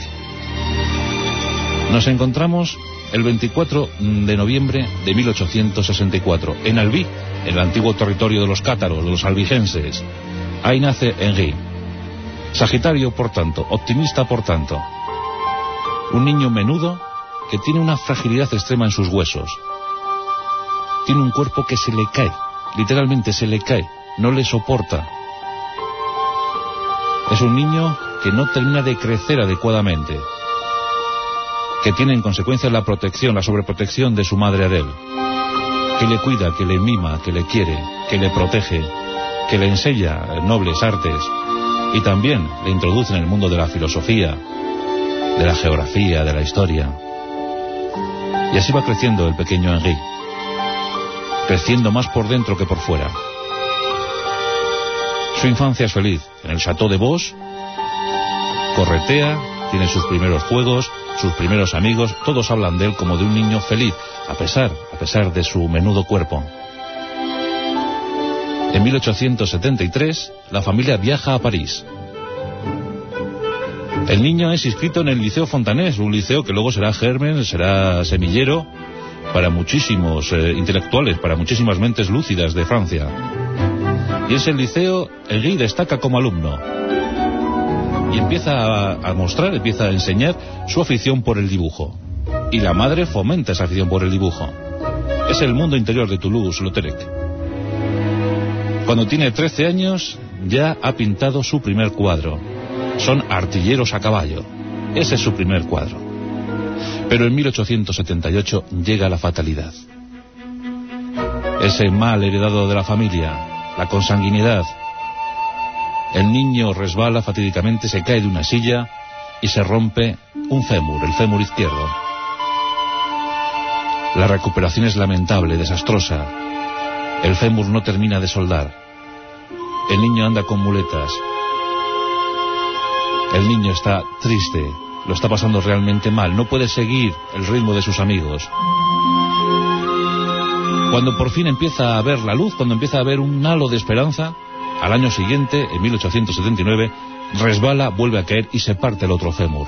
Nos encontramos el veinticuatro de noviembre de mil ochocientos sesenta y cuatro, en Albi, en el antiguo territorio de los cátaros, de los albigenses. Ahí nace Henri. Sagitario, por tanto, optimista, por tanto. Un niño menudo que tiene una fragilidad extrema en sus huesos. Tiene un cuerpo que se le cae, literalmente se le cae, no le soporta. Es un niño que no termina de crecer adecuadamente, que tiene en consecuencia la protección, la sobreprotección de su madre Adèle, que le cuida, que le mima, que le quiere, que le protege, que le enseña nobles artes y también le introduce en el mundo de la filosofía, de la geografía, de la historia. Y así va creciendo el pequeño Henri, creciendo más por dentro que por fuera. Su infancia es feliz. En el Château de Vos corretea, tiene sus primeros juegos, sus primeros amigos, todos hablan de él como de un niño feliz, a pesar, a pesar de su menudo cuerpo. En mil ochocientos setenta y tres, la familia viaja a París. El niño es inscrito en el Liceo Fontanés, un liceo que luego será germen, será semillero para muchísimos eh, intelectuales, para muchísimas mentes lúcidas de Francia. Y ese liceo, Henri destaca como alumno. Y empieza a, a mostrar, empieza a enseñar su afición por el dibujo. Y la madre fomenta esa afición por el dibujo. Es el mundo interior de Toulouse-Lautrec. Cuando tiene trece años, ya ha pintado su primer cuadro. Son artilleros a caballo. Ese es su primer cuadro. Pero en mil ochocientos setenta y ocho llega la fatalidad. Ese mal heredado de la familia, la consanguinidad. El niño resbala fatídicamente, se cae de una silla y se rompe un fémur, el fémur izquierdo. La recuperación es lamentable, desastrosa. El fémur no termina de soldar. El niño anda con muletas. El niño está triste, lo está pasando realmente mal, no puede seguir el ritmo de sus amigos. Cuando por fin empieza a ver la luz, cuando empieza a ver un halo de esperanza, al año siguiente, en mil ochocientos setenta y nueve, resbala, vuelve a caer y se parte el otro fémur.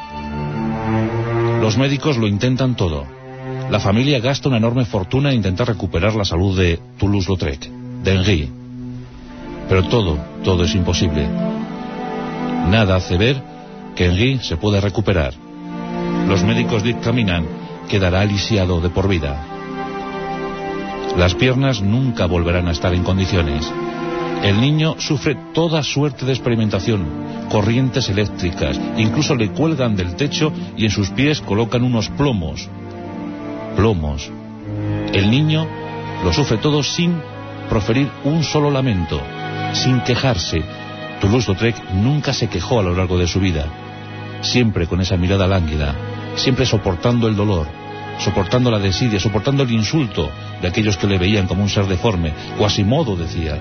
Los médicos lo intentan todo. La familia gasta una enorme fortuna en intentar recuperar la salud de Toulouse-Lautrec, de Henri. Pero todo, todo es imposible. Nada hace ver que Henri se puede recuperar. Los médicos dictaminan que quedará lisiado de por vida. Las piernas nunca volverán a estar en condiciones. El niño sufre toda suerte de experimentación, corrientes eléctricas, incluso le cuelgan del techo y en sus pies colocan unos plomos. Plomos. El niño lo sufre todo sin proferir un solo lamento, sin quejarse. Toulouse-Lautrec nunca se quejó a lo largo de su vida, siempre con esa mirada lánguida, siempre soportando el dolor, soportando la desidia, soportando el insulto de aquellos que le veían como un ser deforme, Quasimodo decían.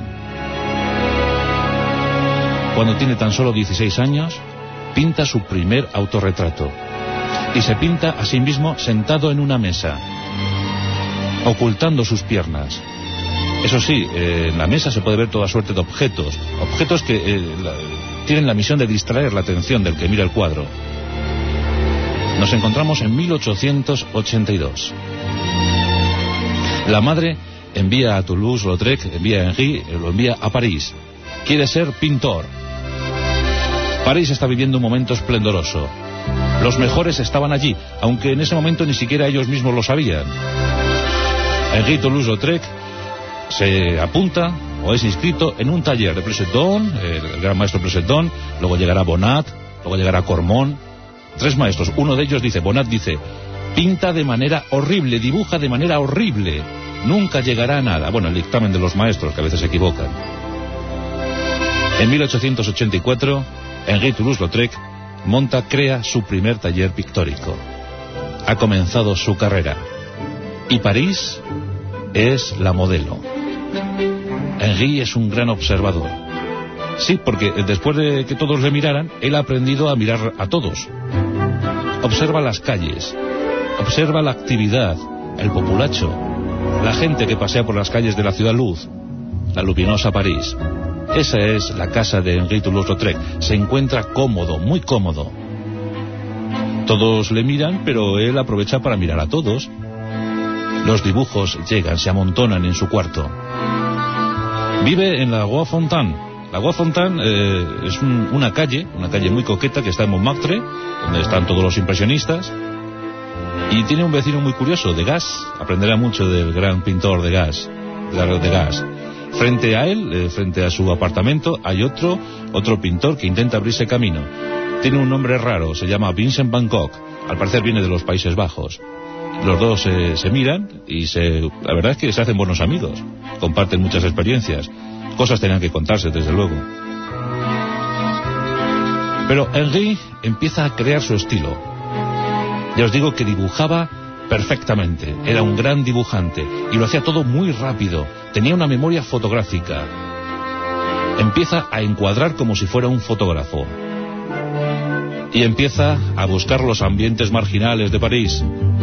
Cuando tiene tan solo dieciséis años, pinta su primer autorretrato, y se pinta a sí mismo sentado en una mesa, ocultando sus piernas. Eso sí, eh, en la mesa se puede ver toda suerte de objetos, objetos que eh, la, tienen la misión de distraer la atención del que mira el cuadro. Nos encontramos en mil ochocientos ochenta y dos. La madre envía a Toulouse-Lautrec, envía a Henri, lo envía a París. Quiere ser pintor. París está viviendo un momento esplendoroso. Los mejores estaban allí, aunque en ese momento ni siquiera ellos mismos lo sabían. Henri Toulouse-Lautrec se apunta o es inscrito en un taller de Presetón, el gran maestro Presetón, luego llegará Bonnat, luego llegará Cormon, tres maestros. Uno de ellos dice, Bonnat dice, pinta de manera horrible, dibuja de manera horrible, nunca llegará a nada. Bueno, el dictamen de los maestros, que a veces se equivocan. En mil ochocientos ochenta y cuatro, Henri Toulouse-Lautrec monta, crea su primer taller pictórico. Ha comenzado su carrera. Y París es la modelo. Henri es un gran observador. Sí, porque después de que todos le miraran, él ha aprendido a mirar a todos. Observa las calles, observa la actividad, el populacho, la gente que pasea por las calles de la ciudad luz, la luminosa París. Esa es la casa de Henri Toulouse-Lautrec. Se encuentra cómodo, muy cómodo. Todos le miran, pero él aprovecha para mirar a todos. Los dibujos llegan, se amontonan en su cuarto. Vive en la Rue Fontaine. La Rue Fontaine eh, es un, una calle, una calle muy coqueta que está en Montmartre, donde están todos los impresionistas. Y tiene un vecino muy curioso, Degas. Aprenderá mucho del gran pintor Degas, de Degas. Frente a él, eh, frente a su apartamento, hay otro, otro pintor que intenta abrirse camino. Tiene un nombre raro, se llama Vincent van Gogh. Al parecer viene de los Países Bajos. Los dos eh, se miran y se, la verdad es que se hacen buenos amigos. Comparten muchas experiencias. Cosas tenían que contarse, desde luego. Pero Henri empieza a crear su estilo. Ya os digo que dibujaba perfectamente. Era un gran dibujante y lo hacía todo muy rápido. Tenía una memoria fotográfica. Empieza a encuadrar como si fuera un fotógrafo. y empieza a buscar los ambientes marginales de París.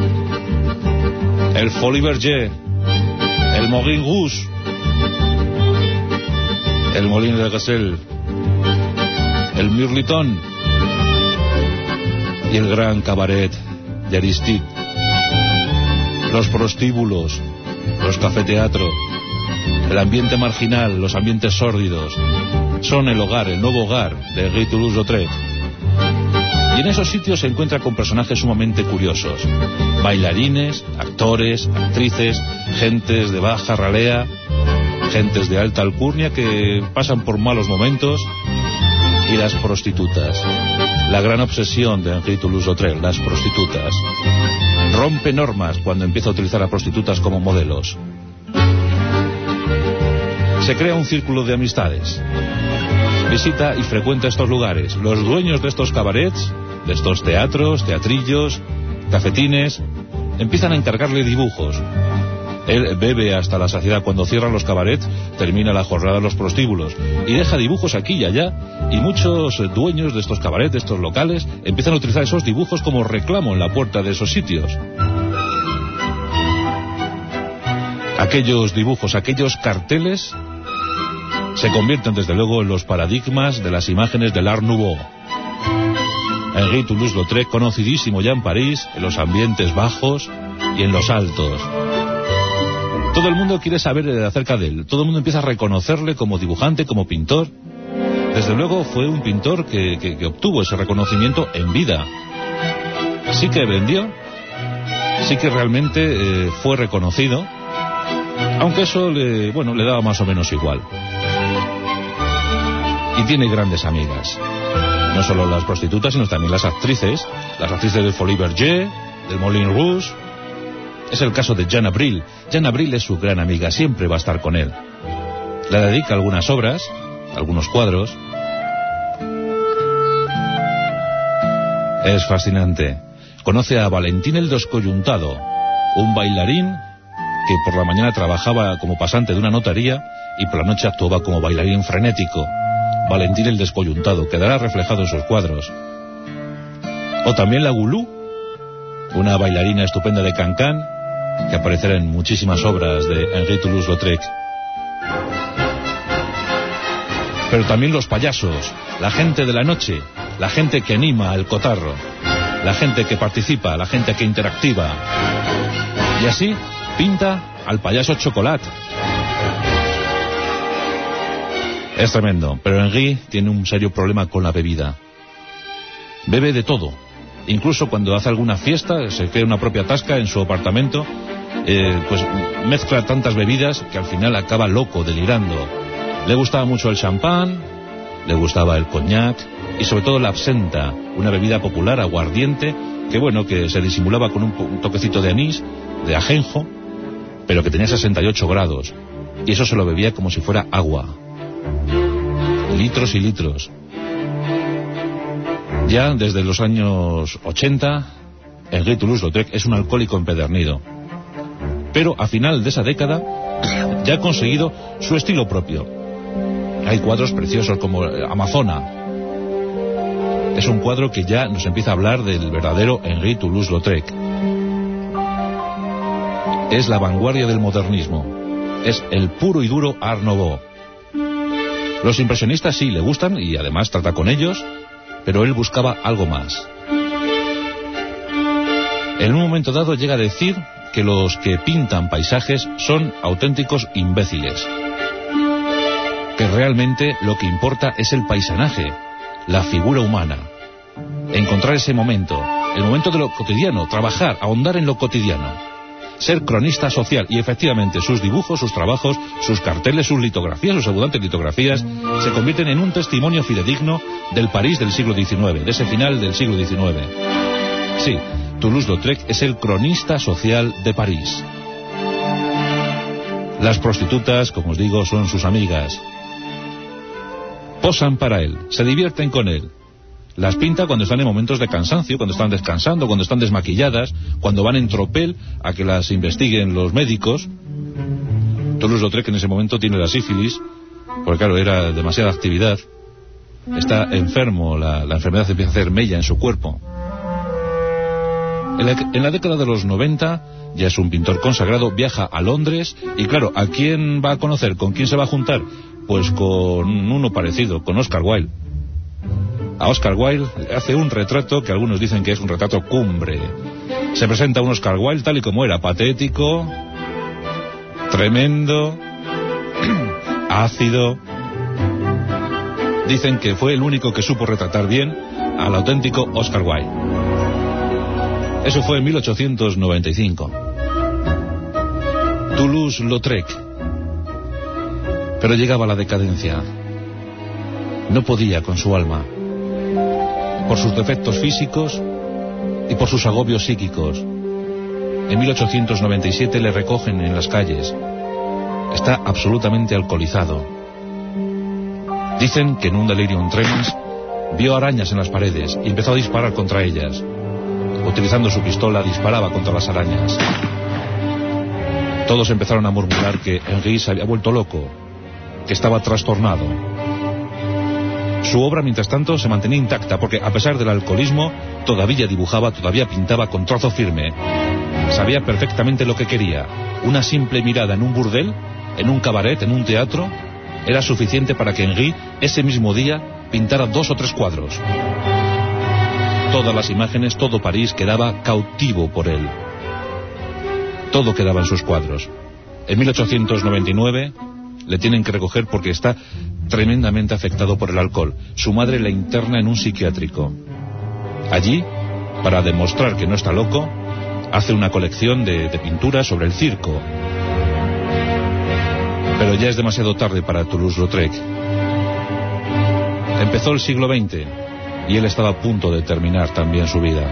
El Folies Bergère, el Moulin Rouge, el Molino de Gazelle, el Mirliton y el gran cabaret de Aristide. Los prostíbulos, los cafeteatros, el ambiente marginal, los ambientes sórdidos, son el hogar, el nuevo hogar de Henri Toulouse-Lautrec. Y en esos sitios se encuentra con personajes sumamente curiosos. Bailarines, actores, actrices, gentes de baja ralea, gentes de alta alcurnia que pasan por malos momentos, y las prostitutas. La gran obsesión de Henri Toulouse-Lautrec, las prostitutas. Rompe normas cuando empieza a utilizar a prostitutas como modelos. Se crea un círculo de amistades. Visita y frecuenta estos lugares. Los dueños de estos cabarets, de estos teatros, teatrillos, cafetines, empiezan a encargarle dibujos. Él bebe hasta la saciedad. Cuando cierran los cabarets, termina la jornada en los prostíbulos y deja dibujos aquí y allá, y muchos dueños de estos cabarets, de estos locales, empiezan a utilizar esos dibujos como reclamo en la puerta de esos sitios. Aquellos dibujos, aquellos carteles se convierten desde luego en los paradigmas de las imágenes del Art Nouveau. Henri Toulouse-Lautrec, conocidísimo ya en París, en los ambientes bajos y en los altos. Todo el mundo quiere saber acerca de él, todo el mundo empieza a reconocerle como dibujante, como pintor. Desde luego fue un pintor que, que, que obtuvo ese reconocimiento en vida. Sí que vendió, sí que realmente eh, fue reconocido, aunque eso le, bueno, le daba más o menos igual. Y tiene grandes amigas. No solo las prostitutas, sino también las actrices. Las actrices del Folies Bergère, del Moulin Rouge. Es el caso de Jeanne Avril. Jeanne Avril es su gran amiga, siempre va a estar con él. Le dedica algunas obras, algunos cuadros. Es fascinante. Conoce a Valentín el Descoyuntado, un bailarín que por la mañana trabajaba como pasante de una notaría y por la noche actuaba como bailarín frenético. Valentín el Descoyuntado, quedará reflejado en sus cuadros. O también la Goulou, una bailarina estupenda de Cancán, que aparecerá en muchísimas obras de Henri Toulouse-Lautrec. Pero también los payasos, la gente de la noche, la gente que anima el cotarro, la gente que participa, la gente que interactiva. Y así pinta al payaso Chocolat. Es tremendo, pero Henri tiene un serio problema con la bebida. Bebe de todo. Incluso cuando hace alguna fiesta, se crea una propia tasca en su apartamento, eh, pues mezcla tantas bebidas que al final acaba loco, delirando. Le gustaba mucho el champán, le gustaba el coñac y sobre todo la absenta, una bebida popular, aguardiente, que bueno, que se disimulaba con un, un toquecito de anís, de ajenjo, pero que tenía sesenta y ocho grados, y eso se lo bebía como si fuera agua. Litros y litros. Ya desde los años ochenta, Henri Toulouse-Lautrec es un alcohólico empedernido. Pero a final de esa década ya ha conseguido su estilo propio. Hay cuadros preciosos como Amazona. Es un cuadro que ya nos empieza a hablar del verdadero Henri Toulouse-Lautrec. Es la vanguardia del modernismo. Es el puro y duro Art Nouveau. Los impresionistas sí le gustan y además trata con ellos, pero él buscaba algo más. En un momento dado llega a decir que los que pintan paisajes son auténticos imbéciles, que realmente lo que importa es el paisanaje, la figura humana, encontrar ese momento, el momento de lo cotidiano, trabajar, ahondar en lo cotidiano, ser cronista social. Y efectivamente sus dibujos, sus trabajos, sus carteles, sus litografías, sus abundantes litografías se convierten en un testimonio fidedigno del París del siglo diecinueve, de ese final del siglo diecinueve. Sí, Toulouse-Lautrec es el cronista social de París. Las prostitutas, como os digo, son sus amigas. Posan para él, se divierten con él. Las pinta cuando están en momentos de cansancio, cuando están descansando, cuando están desmaquilladas, cuando van en tropel a que las investiguen los médicos. Toulouse-Lautrec en ese momento tiene la sífilis, porque claro, era demasiada actividad. está enfermo, la, la enfermedad empieza a hacer mella en su cuerpo. En la, en la década de los noventa ya es un pintor consagrado, viaja a Londres y claro, ¿a quién va a conocer? ¿Con quién se va a juntar? Pues con uno parecido, con Oscar Wilde. A Oscar Wilde hace un retrato que algunos dicen que es un retrato cumbre. Se presenta un Oscar Wilde tal y como era, patético, tremendo, ácido. Dicen que fue el único que supo retratar bien al auténtico Oscar Wilde. Eso fue en mil ochocientos noventa y cinco. Toulouse-Lautrec. Pero llegaba la decadencia. No podía con su alma. Por sus defectos físicos y por sus agobios psíquicos. En mil ochocientos noventa y siete le recogen en las calles. Está absolutamente alcoholizado. Dicen que en un delirium tremens vio arañas en las paredes y empezó a disparar contra ellas. Utilizando su pistola disparaba contra las arañas. Todos empezaron a murmurar que Henry se había vuelto loco, que estaba trastornado. Su obra, mientras tanto, se mantenía intacta porque, a pesar del alcoholismo, todavía dibujaba, todavía pintaba con trazo firme. Sabía perfectamente lo que quería. Una simple mirada en un burdel, en un cabaret, en un teatro, era suficiente para que Henry, ese mismo día, pintara dos o tres cuadros. Todas las imágenes, todo París quedaba cautivo por él. Todo quedaba en sus cuadros. En mil ochocientos noventa y nueve le tienen que recoger porque está tremendamente afectado por el alcohol. Su madre le interna en un psiquiátrico. Allí, para demostrar que no está loco, hace una colección de, de pinturas sobre el circo. Pero ya es demasiado tarde para Toulouse-Lautrec. Empezó el siglo veinte y él estaba a punto de terminar también su vida.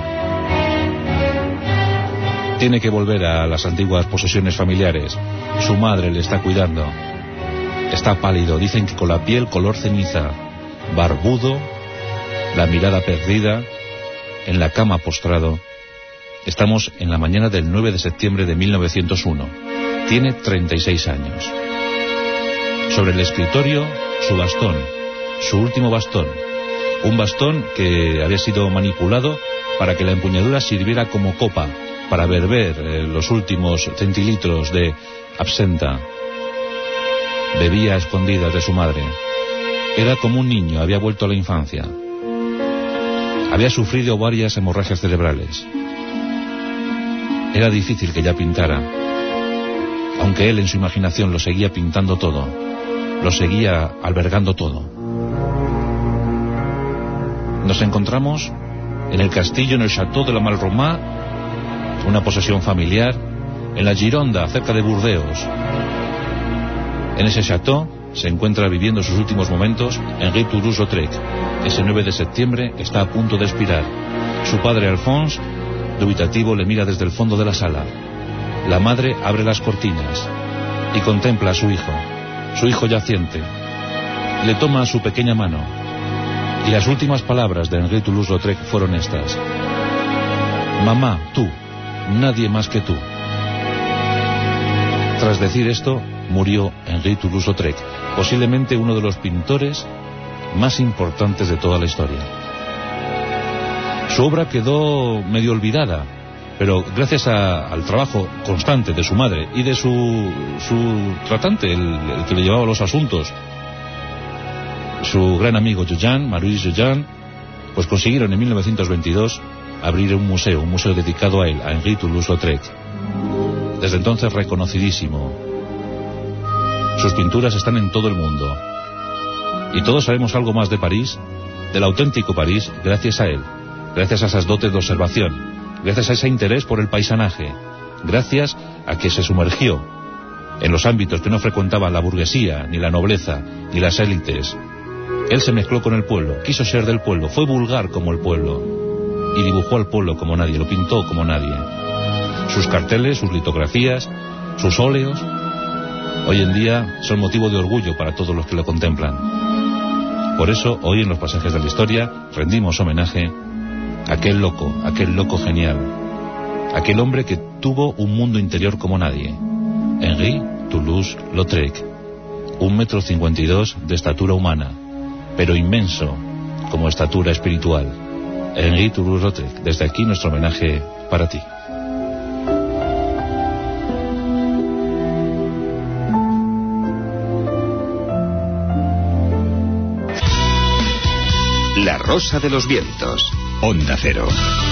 Tiene que volver a las antiguas posesiones familiares. Su madre le está cuidando. Está pálido, dicen que con la piel color ceniza, barbudo, la mirada perdida, en la cama postrado. Estamos en la mañana del nueve de septiembre de mil novecientos uno. Tiene treinta y seis años. Sobre el escritorio, su bastón, su último bastón. Un bastón que había sido manipulado para que la empuñadura sirviera como copa, para beber eh, los últimos centilitros de absenta. Bebía a escondidas de su madre. Era como un niño, había vuelto a la infancia. Había sufrido varias hemorragias cerebrales. Era difícil que ya pintara, aunque él en su imaginación lo seguía pintando todo, lo seguía albergando todo. Nos encontramos en el castillo, en el Château de la Malromá, una posesión familiar, en la Gironda, cerca de Burdeos. En ese chateau se encuentra viviendo sus últimos momentos Henri Toulouse-Lautrec. Ese nueve de septiembre está a punto de expirar. Su padre Alphonse, dubitativo, le mira desde el fondo de la sala. La madre abre las cortinas y contempla a su hijo, su hijo yaciente. Le toma su pequeña mano y las últimas palabras de Henri Toulouse-Lautrec fueron estas: mamá, tú, nadie más que tú. Tras decir esto, murió Henri Toulouse-Lautrec, posiblemente uno de los pintores más importantes de toda la historia. Su obra quedó medio olvidada, pero gracias a, al trabajo constante de su madre y de su, su tratante, el, el que le llevaba los asuntos, su gran amigo Jojan, Maurice Jojan, pues consiguieron en mil novecientos veintidós abrir un museo, un museo dedicado a él, a Henri Toulouse-Lautrec. Desde entonces reconocidísimo. Sus pinturas están en todo el mundo. Y todos sabemos algo más de París, del auténtico París, gracias a él. Gracias a esas dotes de observación. Gracias a ese interés por el paisanaje. Gracias a que se sumergió en los ámbitos que no frecuentaban la burguesía, ni la nobleza, ni las élites. Él se mezcló con el pueblo, quiso ser del pueblo, fue vulgar como el pueblo. Y dibujó al pueblo como nadie, lo pintó como nadie. Sus carteles, sus litografías, sus óleos, hoy en día son motivo de orgullo para todos los que lo contemplan. Por eso, hoy en los pasajes de la historia, rendimos homenaje a aquel loco, aquel loco genial, aquel hombre que tuvo un mundo interior como nadie. Henri Toulouse-Lautrec, un metro cincuenta y dos de estatura humana, pero inmenso como estatura espiritual. Henri Toulouse-Lautrec, desde aquí nuestro homenaje para ti. La Rosa de los Vientos, Onda Cero.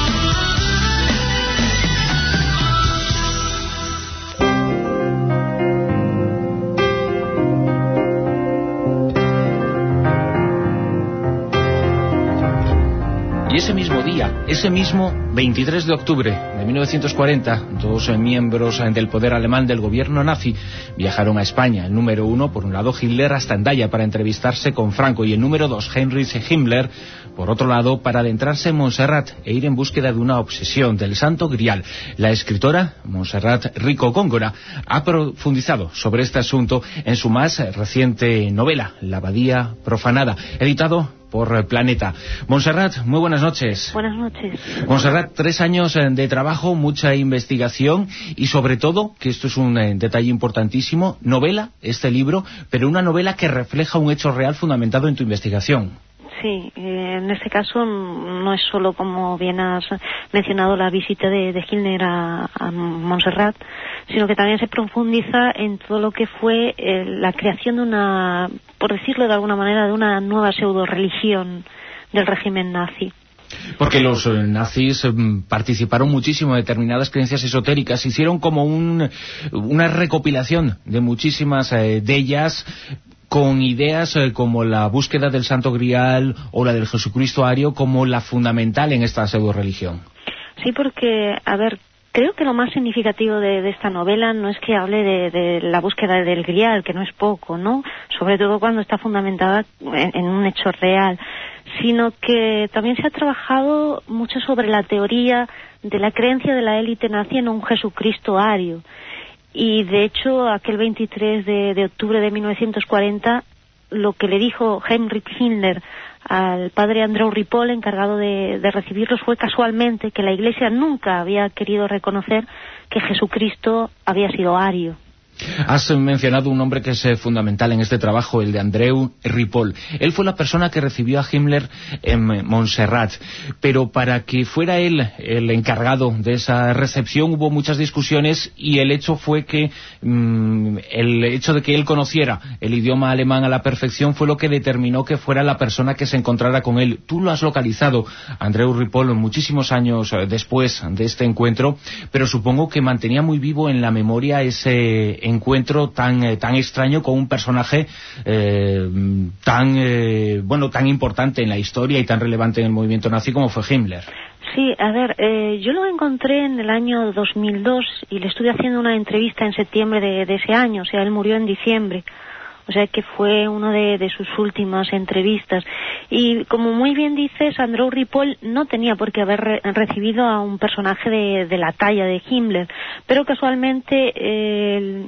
Y ese mismo día, ese mismo veintitrés de octubre de mil novecientos cuarenta, dos miembros del poder alemán del gobierno nazi viajaron a España. El número uno, por un lado, Hitler, hasta Hendaya para entrevistarse con Franco, y el número dos, Heinrich Himmler, por otro lado, para adentrarse en Montserrat e ir en búsqueda de una obsesión, del Santo Grial. La escritora Montserrat Rico Góngora ha profundizado sobre este asunto en su más reciente novela, La Abadía Profanada, editado por Planeta. Montserrat, muy buenas noches. Buenas noches. Montserrat, tres años de trabajo, mucha investigación y sobre todo, que esto es un eh, detalle importantísimo, novela, este libro, pero una novela que refleja un hecho real fundamentado en tu investigación. Sí, eh, en este caso no es solo, como bien has mencionado, la visita de, de Hitler a, a Montserrat, sino que también se profundiza en todo lo que fue eh, la creación de una, por decirlo de alguna manera, de una nueva pseudo-religión del régimen nazi. Porque los eh, nazis eh, participaron muchísimo en determinadas creencias esotéricas, hicieron como un, una recopilación de muchísimas eh, de ellas, con ideas eh, como la búsqueda del Santo Grial o la del Jesucristo ario como la fundamental en esta pseudo-religión. Sí, porque, a ver, creo que lo más significativo de, de esta novela no es que hable de, de la búsqueda del Grial, que no es poco, ¿no? Sobre todo cuando está fundamentada en, en un hecho real, sino que también se ha trabajado mucho sobre la teoría de la creencia de la élite nazi en un Jesucristo ario. Y de hecho, aquel veintitrés de octubre de mil novecientos cuarenta, lo que le dijo Heinrich Himmler al padre Andreu Ripoll, encargado de, de recibirlos, fue casualmente que la Iglesia nunca había querido reconocer que Jesucristo había sido ario. Has mencionado un nombre que es eh, fundamental en este trabajo, el de Andreu Ripoll. Él fue la persona que recibió a Himmler en Montserrat, pero para que fuera él el encargado de esa recepción hubo muchas discusiones, y el hecho fue que mmm, el hecho de que él conociera el idioma alemán a la perfección fue lo que determinó que fuera la persona que se encontrara con él. Tú lo has localizado, Andreu Ripoll, muchísimos años después de este encuentro, pero supongo que mantenía muy vivo en la memoria ese encuentro tan eh, tan extraño con un personaje eh, tan eh, bueno tan importante en la historia y tan relevante en el movimiento nazi como fue Himmler. Sí, a ver, eh, yo lo encontré en el año dos mil dos y le estuve haciendo una entrevista en septiembre de, de ese año, o sea, él murió en diciembre. O sea que fue una de, de sus últimas entrevistas. Y como muy bien dices, Andreu Ripoll no tenía por qué haber re recibido a un personaje de, de la talla de Himmler, pero casualmente eh, el,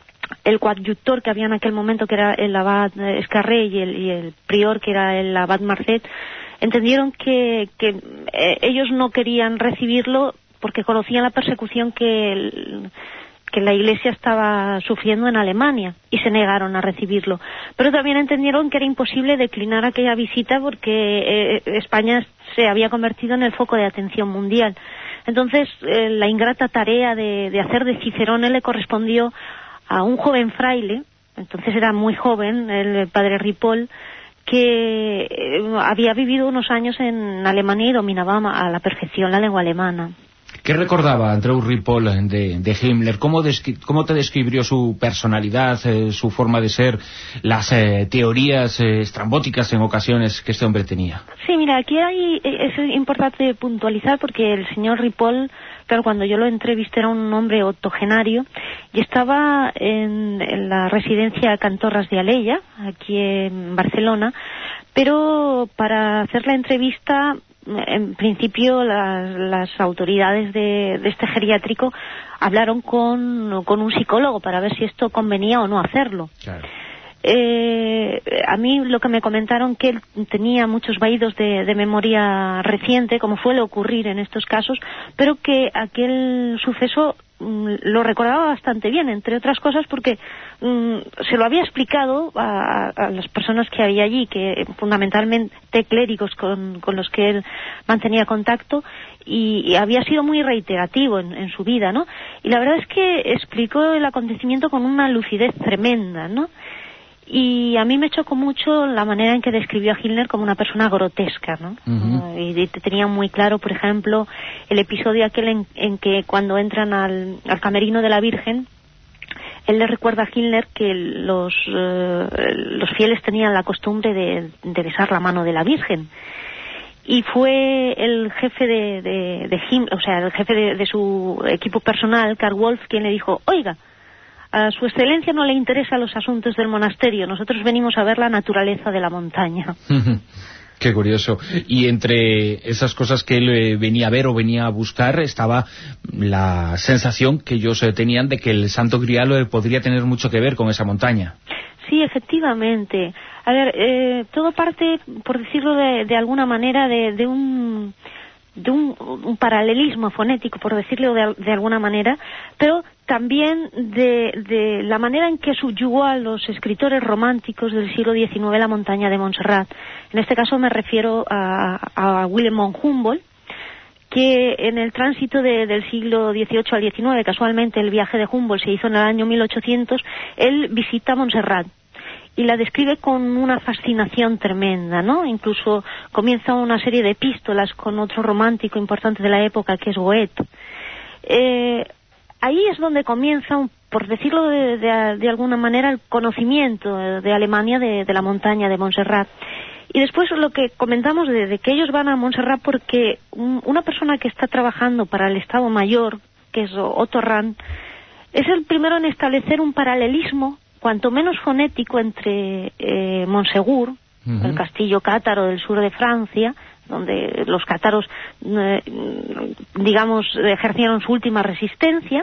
el coadjutor que había en aquel momento, que era el abad Escarré, y el, y el prior, que era el abad Marcet, entendieron que, que eh, ellos no querían recibirlo porque conocían la persecución que el, que la Iglesia estaba sufriendo en Alemania, y se negaron a recibirlo. Pero también entendieron que era imposible declinar aquella visita porque eh, España se había convertido en el foco de atención mundial. Entonces, eh, la ingrata tarea de, de hacer de Cicerone le correspondió a un joven fraile, entonces era muy joven, el padre Ripoll, que eh, había vivido unos años en Alemania y dominaba a la perfección la lengua alemana. ¿Qué recordaba Andreu Ripoll de, de Himmler? ¿Cómo, ¿Cómo te describió su personalidad, eh, su forma de ser, las eh, teorías eh, estrambóticas en ocasiones que este hombre tenía? Sí, mira, aquí hay, es importante puntualizar porque el señor Ripoll, claro, cuando yo lo entrevisté era un hombre octogenario y estaba en, en la residencia Cantorras de Alella, aquí en Barcelona, pero para hacer la entrevista, en principio las, las autoridades de, de este geriátrico hablaron con, con un psicólogo para ver si esto convenía o no hacerlo. Claro. Eh, a mí lo que me comentaron que él tenía muchos vaídos de, de memoria reciente, como suele ocurrir en estos casos, pero que aquel suceso mm, lo recordaba bastante bien, entre otras cosas porque mm, se lo había explicado a, a las personas que había allí, que fundamentalmente clérigos con, con los que él mantenía contacto, y, y había sido muy reiterativo en, en su vida, ¿no? Y la verdad es que explicó el acontecimiento con una lucidez tremenda, ¿no? Y a mí me chocó mucho la manera en que describió a Hitler como una persona grotesca, ¿no? Uh-huh. Y, y tenía muy claro, por ejemplo, el episodio aquel en, en que cuando entran al, al camerino de la Virgen, él le recuerda a Hitler que los, uh, los fieles tenían la costumbre de, de besar la mano de la Virgen. Y fue el jefe de, de, de Himmler, o sea, el jefe de, de su equipo personal, Karl Wolf, quien le dijo, oiga, a su excelencia no le interesan los asuntos del monasterio, nosotros venimos a ver la naturaleza de la montaña. Qué curioso. Y entre esas cosas que él eh, venía a ver o venía a buscar estaba la sensación que ellos eh, tenían de que el Santo Grial eh, podría tener mucho que ver con esa montaña. Sí, efectivamente. A ver, eh, todo parte, por decirlo de, de alguna manera, de, de un... de un, un paralelismo fonético, por decirlo de, de alguna manera, pero también de, de la manera en que subyugó a los escritores románticos del siglo diecinueve la montaña de Montserrat. En este caso me refiero a, a Wilhelm von Humboldt, que en el tránsito de, del siglo dieciocho al diecinueve, casualmente el viaje de Humboldt se hizo en el año mil ochocientos, él visita Montserrat y la describe con una fascinación tremenda, ¿no? Incluso comienza una serie de epístolas con otro romántico importante de la época, que es Goethe. Eh, ahí es donde comienza, por decirlo de, de, de alguna manera, el conocimiento de Alemania de, de la montaña de Montserrat. Y después lo que comentamos de, de que ellos van a Montserrat porque un, una persona que está trabajando para el Estado Mayor, que es Otto Rahn, es el primero en establecer un paralelismo cuanto menos fonético entre eh, Montsegur, uh-huh. el castillo cátaro del sur de Francia, donde los cátaros, eh, digamos, ejercieron su última resistencia,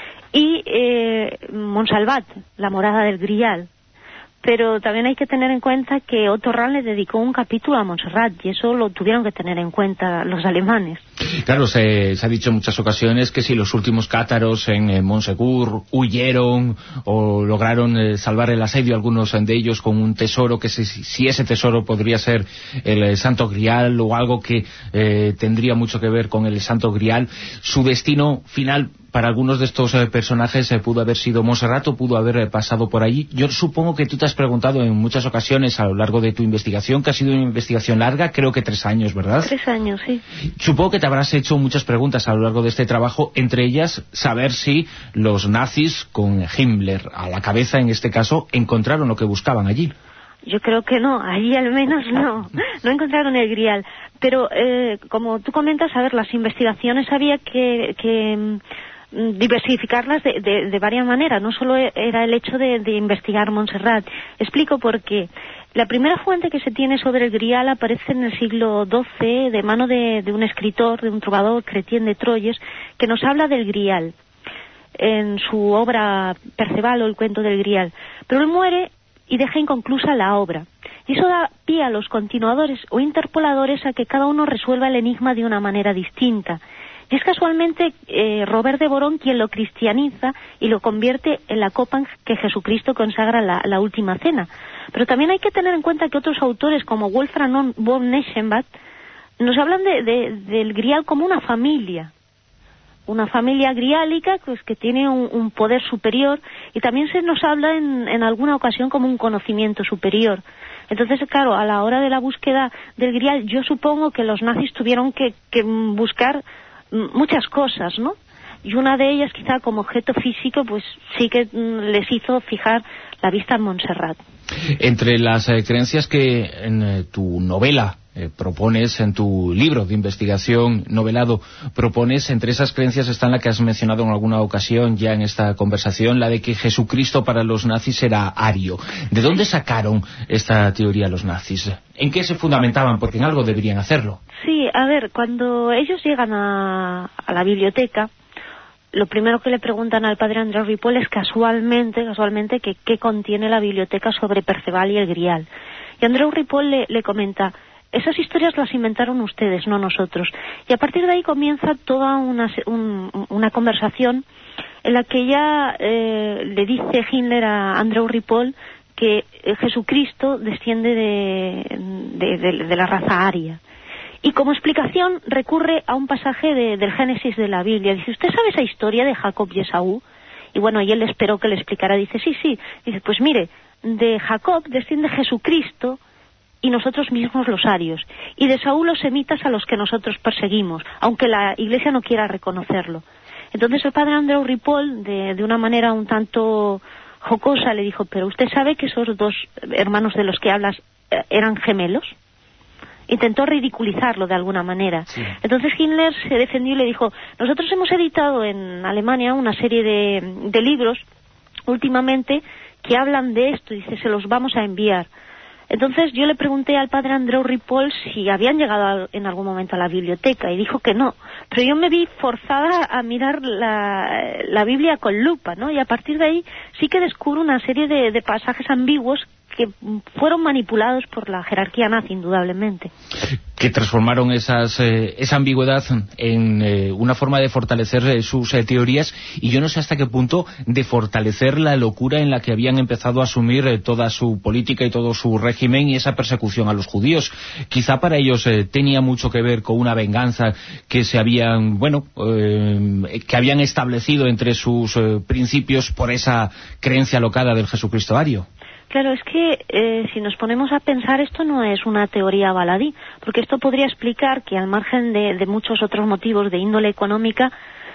y eh, Montsalvat, la morada del Grial. Pero también hay que tener en cuenta que Otto Rahn le dedicó un capítulo a Montserrat, y eso lo tuvieron que tener en cuenta los alemanes. Claro, se, se ha dicho en muchas ocasiones que si los últimos cátaros en eh, Montsegur huyeron o lograron eh, salvar el asedio, algunos de ellos con un tesoro, que si, si ese tesoro podría ser el, el Santo Grial o algo que eh, tendría mucho que ver con el Santo Grial, su destino final para algunos de estos eh, personajes eh, pudo haber sido Montserrat o pudo haber eh, pasado por allí. Yo supongo que tú te has preguntado en muchas ocasiones a lo largo de tu investigación, que ha sido una investigación larga, creo que tres años, ¿verdad? Tres años, sí. Supongo que te habrás hecho muchas preguntas a lo largo de este trabajo, entre ellas saber si los nazis, con Himmler a la cabeza en este caso, encontraron lo que buscaban allí. Yo creo que no, allí al menos no, no encontraron el Grial. Pero, eh, como tú comentas, a ver, las investigaciones había que... que diversificarlas de, de, de varias maneras, no solo era el hecho de, de investigar Montserrat. Explico por qué. La primera fuente que se tiene sobre el Grial aparece en el siglo doce de mano de, de un escritor, de un trovador, Chrétien de Troyes, que nos habla del Grial en su obra Perceval o el cuento del Grial. Pero él muere y deja inconclusa la obra. Y eso da pie a los continuadores o interpoladores a que cada uno resuelva el enigma de una manera distinta. Y es casualmente eh, Robert de Borón quien lo cristianiza y lo convierte en la copa que Jesucristo consagra la, la última cena. Pero también hay que tener en cuenta que otros autores como Wolfram von Eschenbach nos hablan de, de, del Grial como una familia. Una familia griálica pues, que tiene un, un poder superior, y también se nos habla en, en alguna ocasión como un conocimiento superior. Entonces, claro, a la hora de la búsqueda del Grial, yo supongo que los nazis tuvieron que, que buscar muchas cosas, ¿no? Y una de ellas, quizá como objeto físico, pues sí que les hizo fijar la vista en Montserrat. Entre las eh, creencias que en eh, tu novela eh, propones, en tu libro de investigación novelado propones, entre esas creencias está la que has mencionado en alguna ocasión ya en esta conversación, la de que Jesucristo para los nazis era ario. ¿De dónde sacaron esta teoría los nazis? ¿En qué se fundamentaban? Porque en algo deberían hacerlo. Sí, a ver, cuando ellos llegan a, a la biblioteca, lo primero que le preguntan al padre Andreu Ripoll es casualmente, casualmente, que qué contiene la biblioteca sobre Perceval y el Grial. Y Andreu Ripoll le, le comenta, esas historias las inventaron ustedes, no nosotros. Y a partir de ahí comienza toda una, un, una conversación en la que ya eh, le dice Himmler a Andreu Ripoll que Jesucristo desciende de, de, de, de la raza aria. Y como explicación recurre a un pasaje de, del Génesis de la Biblia. Dice, ¿usted sabe esa historia de Jacob y Esaú? Y bueno, y él esperó que le explicara. Dice, sí, sí. Dice, pues mire, de Jacob desciende Jesucristo y nosotros mismos los arios. Y de Esaú los semitas a los que nosotros perseguimos, aunque la Iglesia no quiera reconocerlo. Entonces el padre Andreu Ripoll, de, de una manera un tanto jocosa, le dijo, ¿pero usted sabe que esos dos hermanos de los que hablas eh, eran gemelos? Intentó ridiculizarlo de alguna manera. Sí. Entonces Himmler se defendió y le dijo, nosotros hemos editado en Alemania una serie de, de libros últimamente que hablan de esto, y dice, se los vamos a enviar. Entonces yo le pregunté al padre Andreu Ripoll si habían llegado a, en algún momento a la biblioteca, y dijo que no. Pero yo me vi forzada a mirar la, la Biblia con lupa, ¿no? Y a partir de ahí sí que descubro una serie de, de pasajes ambiguos que fueron manipulados por la jerarquía nazi, indudablemente. Que transformaron esas, eh, esa ambigüedad en eh, una forma de fortalecer eh, sus eh, teorías, y yo no sé hasta qué punto de fortalecer la locura en la que habían empezado a asumir eh, toda su política y todo su régimen y esa persecución a los judíos. Quizá para ellos eh, tenía mucho que ver con una venganza que se habían, bueno, eh, que habían establecido entre sus eh, principios por esa creencia alocada del Jesucristo ario. Claro, es que eh, si nos ponemos a pensar, esto no es una teoría baladí, porque esto podría explicar que al margen de, de muchos otros motivos de índole económica,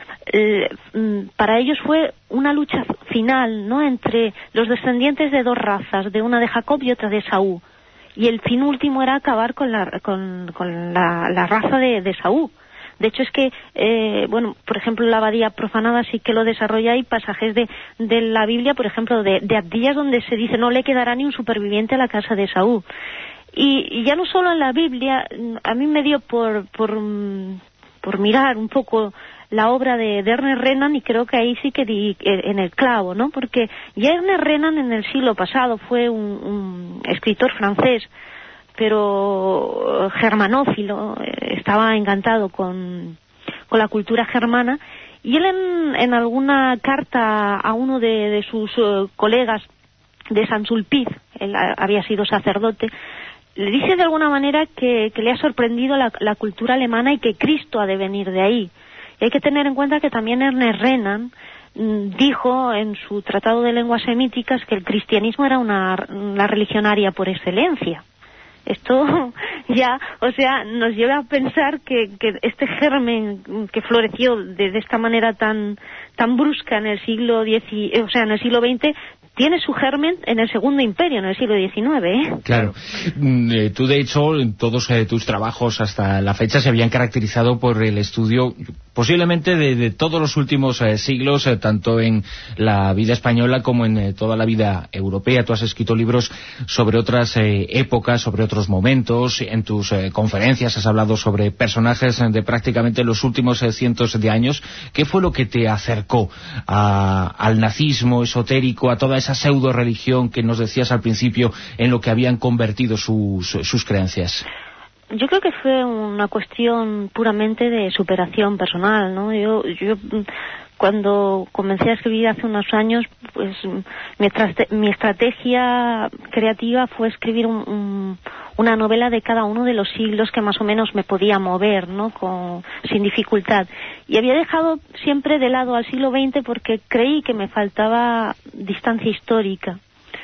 eh, para ellos fue una lucha final, ¿no?, entre los descendientes de dos razas, de una de Jacob y otra de Esaú, y el fin último era acabar con la, con, con la, la raza de, de Esaú. De hecho es que, eh, bueno, por ejemplo, la Abadía Profanada sí que lo desarrolla. Hay pasajes de, de la Biblia, por ejemplo, de, de Abdías, donde se dice no le quedará ni un superviviente a la casa de Esaú. Y, y ya no solo en la Biblia, a mí me dio por, por, por mirar un poco la obra de, de Ernest Renan, y creo que ahí sí que di en el clavo, ¿no? Porque ya Ernest Renan en el siglo pasado fue un, un escritor francés, pero germanófilo, estaba encantado con, con la cultura germana, y él en, en alguna carta a uno de, de sus uh, colegas de Saint-Sulpice, él a, había sido sacerdote, le dice de alguna manera que, que le ha sorprendido la, la cultura alemana y que Cristo ha de venir de ahí. Y hay que tener en cuenta que también Ernest Renan mm, dijo en su Tratado de Lenguas Semíticas que el cristianismo era una, la religión aria por excelencia. Esto ya, o sea, nos lleva a pensar que, que este germen que floreció de, de esta manera tan tan brusca en el siglo diez, o sea, en el siglo veinte, tiene su germen en el Segundo Imperio, en el siglo diecinueve, ¿eh? Claro. Eh, tú, de hecho, en todos eh, tus trabajos hasta la fecha se habían caracterizado por el estudio, posiblemente de, de todos los últimos eh, siglos, eh, tanto en la vida española como en eh, toda la vida europea. Tú has escrito libros sobre otras eh, épocas, sobre otros momentos. En tus eh, conferencias has hablado sobre personajes de prácticamente los últimos eh, cientos de años. ¿Qué fue lo que te acercó a, al nazismo esotérico, a toda esa pseudo religión que nos decías al principio, en lo que habían convertido sus, sus creencias? Yo creo que fue una cuestión puramente de superación personal, ¿no? Yo, yo cuando comencé a escribir hace unos años, pues mi, mi estrategia creativa fue escribir un, un, una novela de cada uno de los siglos que más o menos me podía mover, ¿no?, Con, sin dificultad. Y había dejado siempre de lado al siglo veinte porque creí que me faltaba distancia histórica.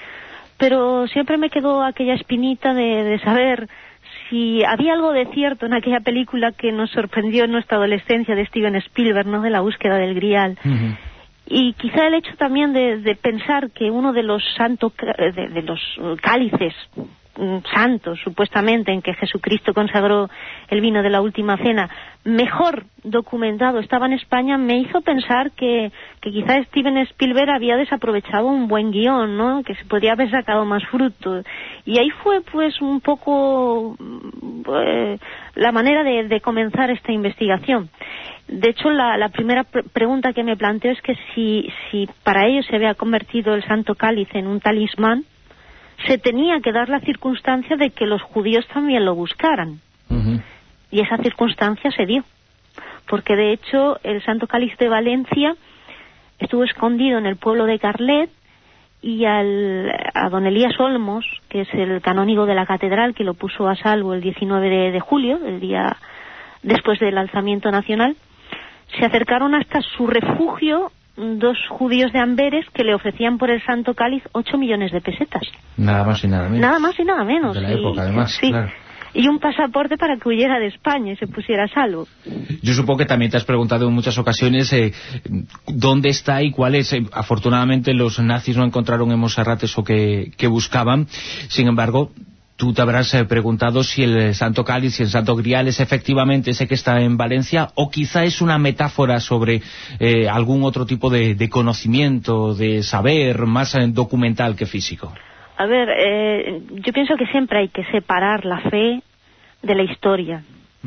Pero siempre me quedó aquella espinita de, de saber si había algo de cierto en aquella película que nos sorprendió en nuestra adolescencia de Steven Spielberg, ¿no?, de la búsqueda del Grial. Uh-huh. Y quizá el hecho también de, de pensar que uno de los santos, de, de los cálices santos, supuestamente, en que Jesucristo consagró el vino de la última cena, mejor documentado estaba en España, me hizo pensar que, que quizá Steven Spielberg había desaprovechado un buen guión, ¿no?, que se podría haber sacado más fruto. Y ahí fue, pues, un poco eh, la manera de, de comenzar esta investigación. de hecho, la, la primera pre pregunta que me planteo es que si, si para ellos se había convertido el Santo Cáliz en un talismán, se tenía que dar la circunstancia de que los judíos también lo buscaran. Uh-huh. Y esa circunstancia se dio. Porque, de hecho, el Santo Cáliz de Valencia estuvo escondido en el pueblo de Carlet, y al, a don Elías Olmos, que es el canónigo de la catedral, que lo puso a salvo el diecinueve de, de julio, el día después del alzamiento nacional, se acercaron hasta su refugio dos judíos de Amberes que le ofrecían por el Santo Cáliz ocho millones de pesetas. Nada más y nada menos. Nada más y nada menos. De la y, época, además, sí. Claro. Y un pasaporte para que huyera de España y se pusiera a salvo. Yo supongo que también te has preguntado en muchas ocasiones eh, dónde está y cuál es. Eh, afortunadamente los nazis no encontraron en Montserrat eso que, que buscaban. Sin embargo, tú te habrás eh, preguntado si el Santo Cáliz, si el Santo Grial es efectivamente ese que está en Valencia, o quizá es una metáfora sobre eh, algún otro tipo de, de conocimiento, de saber, más eh, documental que físico. A ver, eh, yo pienso que siempre hay que separar la fe de la historia.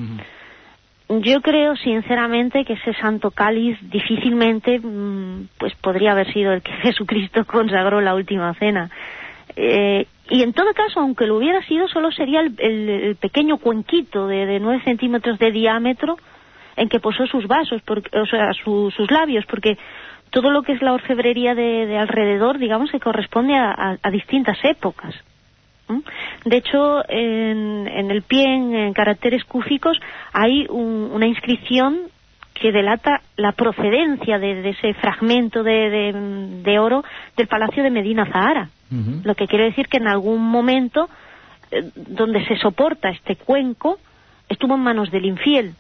Uh-huh. Yo creo sinceramente que ese Santo Cáliz difícilmente mmm, pues podría haber sido el que Jesucristo consagró la última cena. Eh, y en todo caso, aunque lo hubiera sido, solo sería el, el, el pequeño cuenquito de, de nueve centímetros de diámetro en que posó sus vasos, porque, o sea, su, sus labios, porque todo lo que es la orfebrería de, de alrededor, digamos que corresponde a, a, a distintas épocas. ¿Mm? De hecho, en, en el pie, en, en caracteres cúficos, hay un, una inscripción que delata la procedencia de, de ese fragmento de, de, de oro del Palacio de Medina Zahara. Uh-huh. Lo que quiere decir que en algún momento, eh, donde se soporta este cuenco, estuvo en manos del infiel.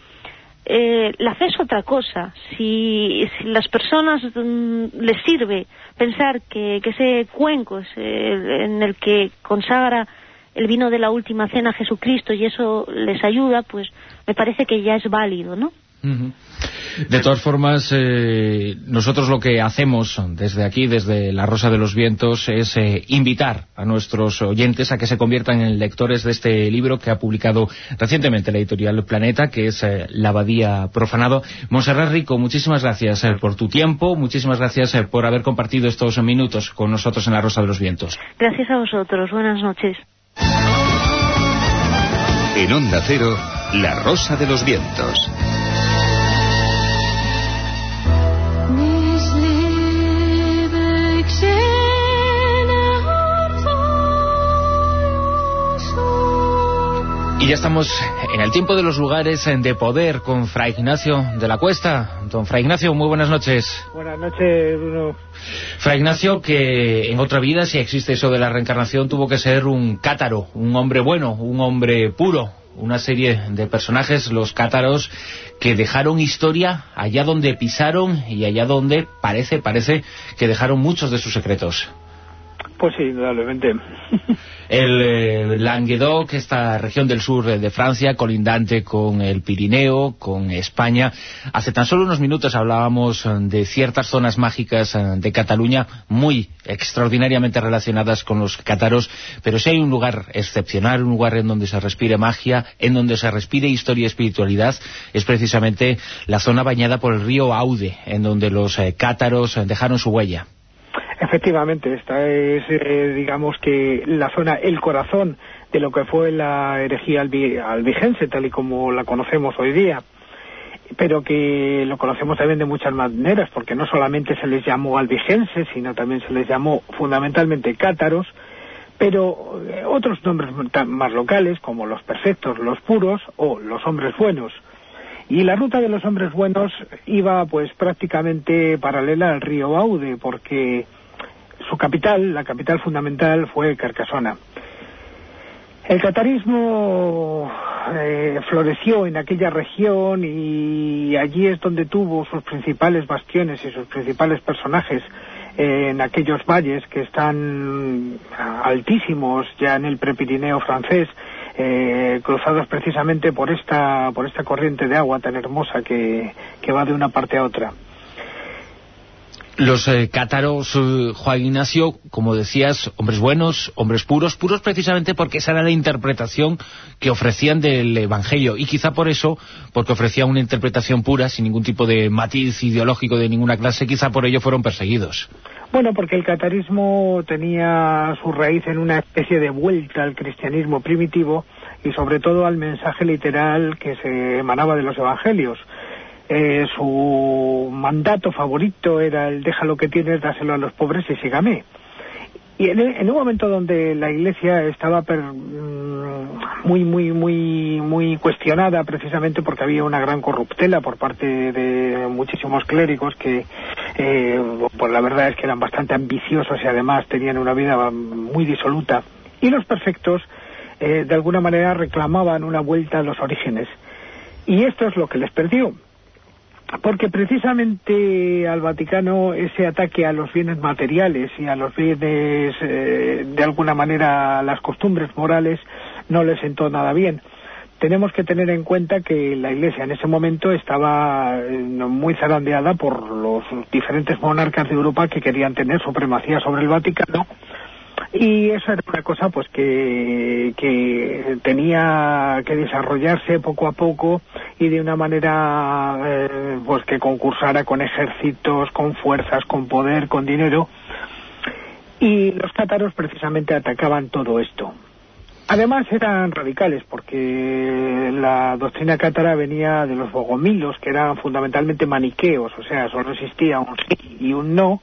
Eh, la fe es otra cosa. Si, si las personas mm, les sirve pensar que, que ese cuenco es eh, en el que consagra el vino de la última cena a Jesucristo y eso les ayuda, pues me parece que ya es válido, ¿no? Uh-huh. De todas formas, eh, nosotros lo que hacemos desde aquí, desde La Rosa de los Vientos, es eh, invitar a nuestros oyentes a que se conviertan en lectores de este libro que ha publicado recientemente la editorial Planeta, que es eh, La Abadía Profanado. Montserrat Rico, muchísimas gracias eh, por tu tiempo, muchísimas gracias eh, por haber compartido estos minutos con nosotros en La Rosa de los Vientos. Gracias a vosotros, buenas noches. En Onda Cero, La Rosa de los Vientos. Y ya estamos en el tiempo de los lugares de poder con Fray Ignacio de la Cuesta. Don Fray Ignacio, muy buenas noches. Buenas noches, Bruno. Fray Ignacio, que en otra vida, si existe eso de la reencarnación, tuvo que ser un cátaro, un hombre bueno, un hombre puro. Una serie de personajes, los cátaros, que dejaron historia allá donde pisaron y allá donde parece, parece que dejaron muchos de sus secretos. Pues sí, indudablemente. El eh, Languedoc, esta región del sur de Francia, colindante con el Pirineo, con España. Hace tan solo unos minutos hablábamos de ciertas zonas mágicas de Cataluña, muy extraordinariamente relacionadas con los cátaros, pero si hay un lugar excepcional, un lugar en donde se respire magia, en donde se respire historia y espiritualidad, es precisamente la zona bañada por el río Aude, en donde los eh, cátaros dejaron su huella. Efectivamente, esta es, eh, digamos que la zona, el corazón de lo que fue la herejía albi, albigense, tal y como la conocemos hoy día, pero que lo conocemos también de muchas maneras, porque no solamente se les llamó albigenses, sino también se les llamó fundamentalmente cátaros, pero eh, otros nombres más locales, como los perfectos, los puros o los hombres buenos. Y la ruta de los hombres buenos iba pues prácticamente paralela al río Aude, porque su capital, la capital fundamental, fue Carcasona. El catarismo eh, floreció en aquella región y allí es donde tuvo sus principales bastiones y sus principales personajes, eh, en aquellos valles que están altísimos ya en el Prepirineo francés, eh, cruzados precisamente por esta por esta corriente de agua tan hermosa que, que va de una parte a otra. Los eh, cátaros, eh, Juan Ignacio, como decías, hombres buenos, hombres puros, puros precisamente porque esa era la interpretación que ofrecían del Evangelio, y quizá por eso, porque ofrecían una interpretación pura, sin ningún tipo de matiz ideológico de ninguna clase, quizá por ello fueron perseguidos. Bueno, porque el catarismo tenía su raíz en una especie de vuelta al cristianismo primitivo y sobre todo al mensaje literal que se emanaba de los evangelios. Eh, su mandato favorito era el deja lo que tienes, dáselo a los pobres y sígame. Y en, en un momento donde la Iglesia estaba per, muy, muy, muy, muy cuestionada, precisamente porque había una gran corruptela por parte de muchísimos clérigos que, eh, pues la verdad es que eran bastante ambiciosos y además tenían una vida muy disoluta. Y los prefectos, eh, de alguna manera, reclamaban una vuelta a los orígenes. Y esto es lo que les perdió. Porque precisamente al Vaticano ese ataque a los bienes materiales y a los bienes, eh, de alguna manera, a las costumbres morales, no le sentó nada bien. Tenemos que tener en cuenta que la Iglesia en ese momento estaba eh, muy zarandeada por los diferentes monarcas de Europa que querían tener supremacía sobre el Vaticano. Y eso era una cosa pues que, que tenía que desarrollarse poco a poco y de una manera eh, pues que concursara con ejércitos, con fuerzas, con poder, con dinero. Y los cátaros precisamente atacaban todo esto. Además eran radicales porque la doctrina cátara venía de los bogomilos, que eran fundamentalmente maniqueos, o sea, solo existía un sí y un no,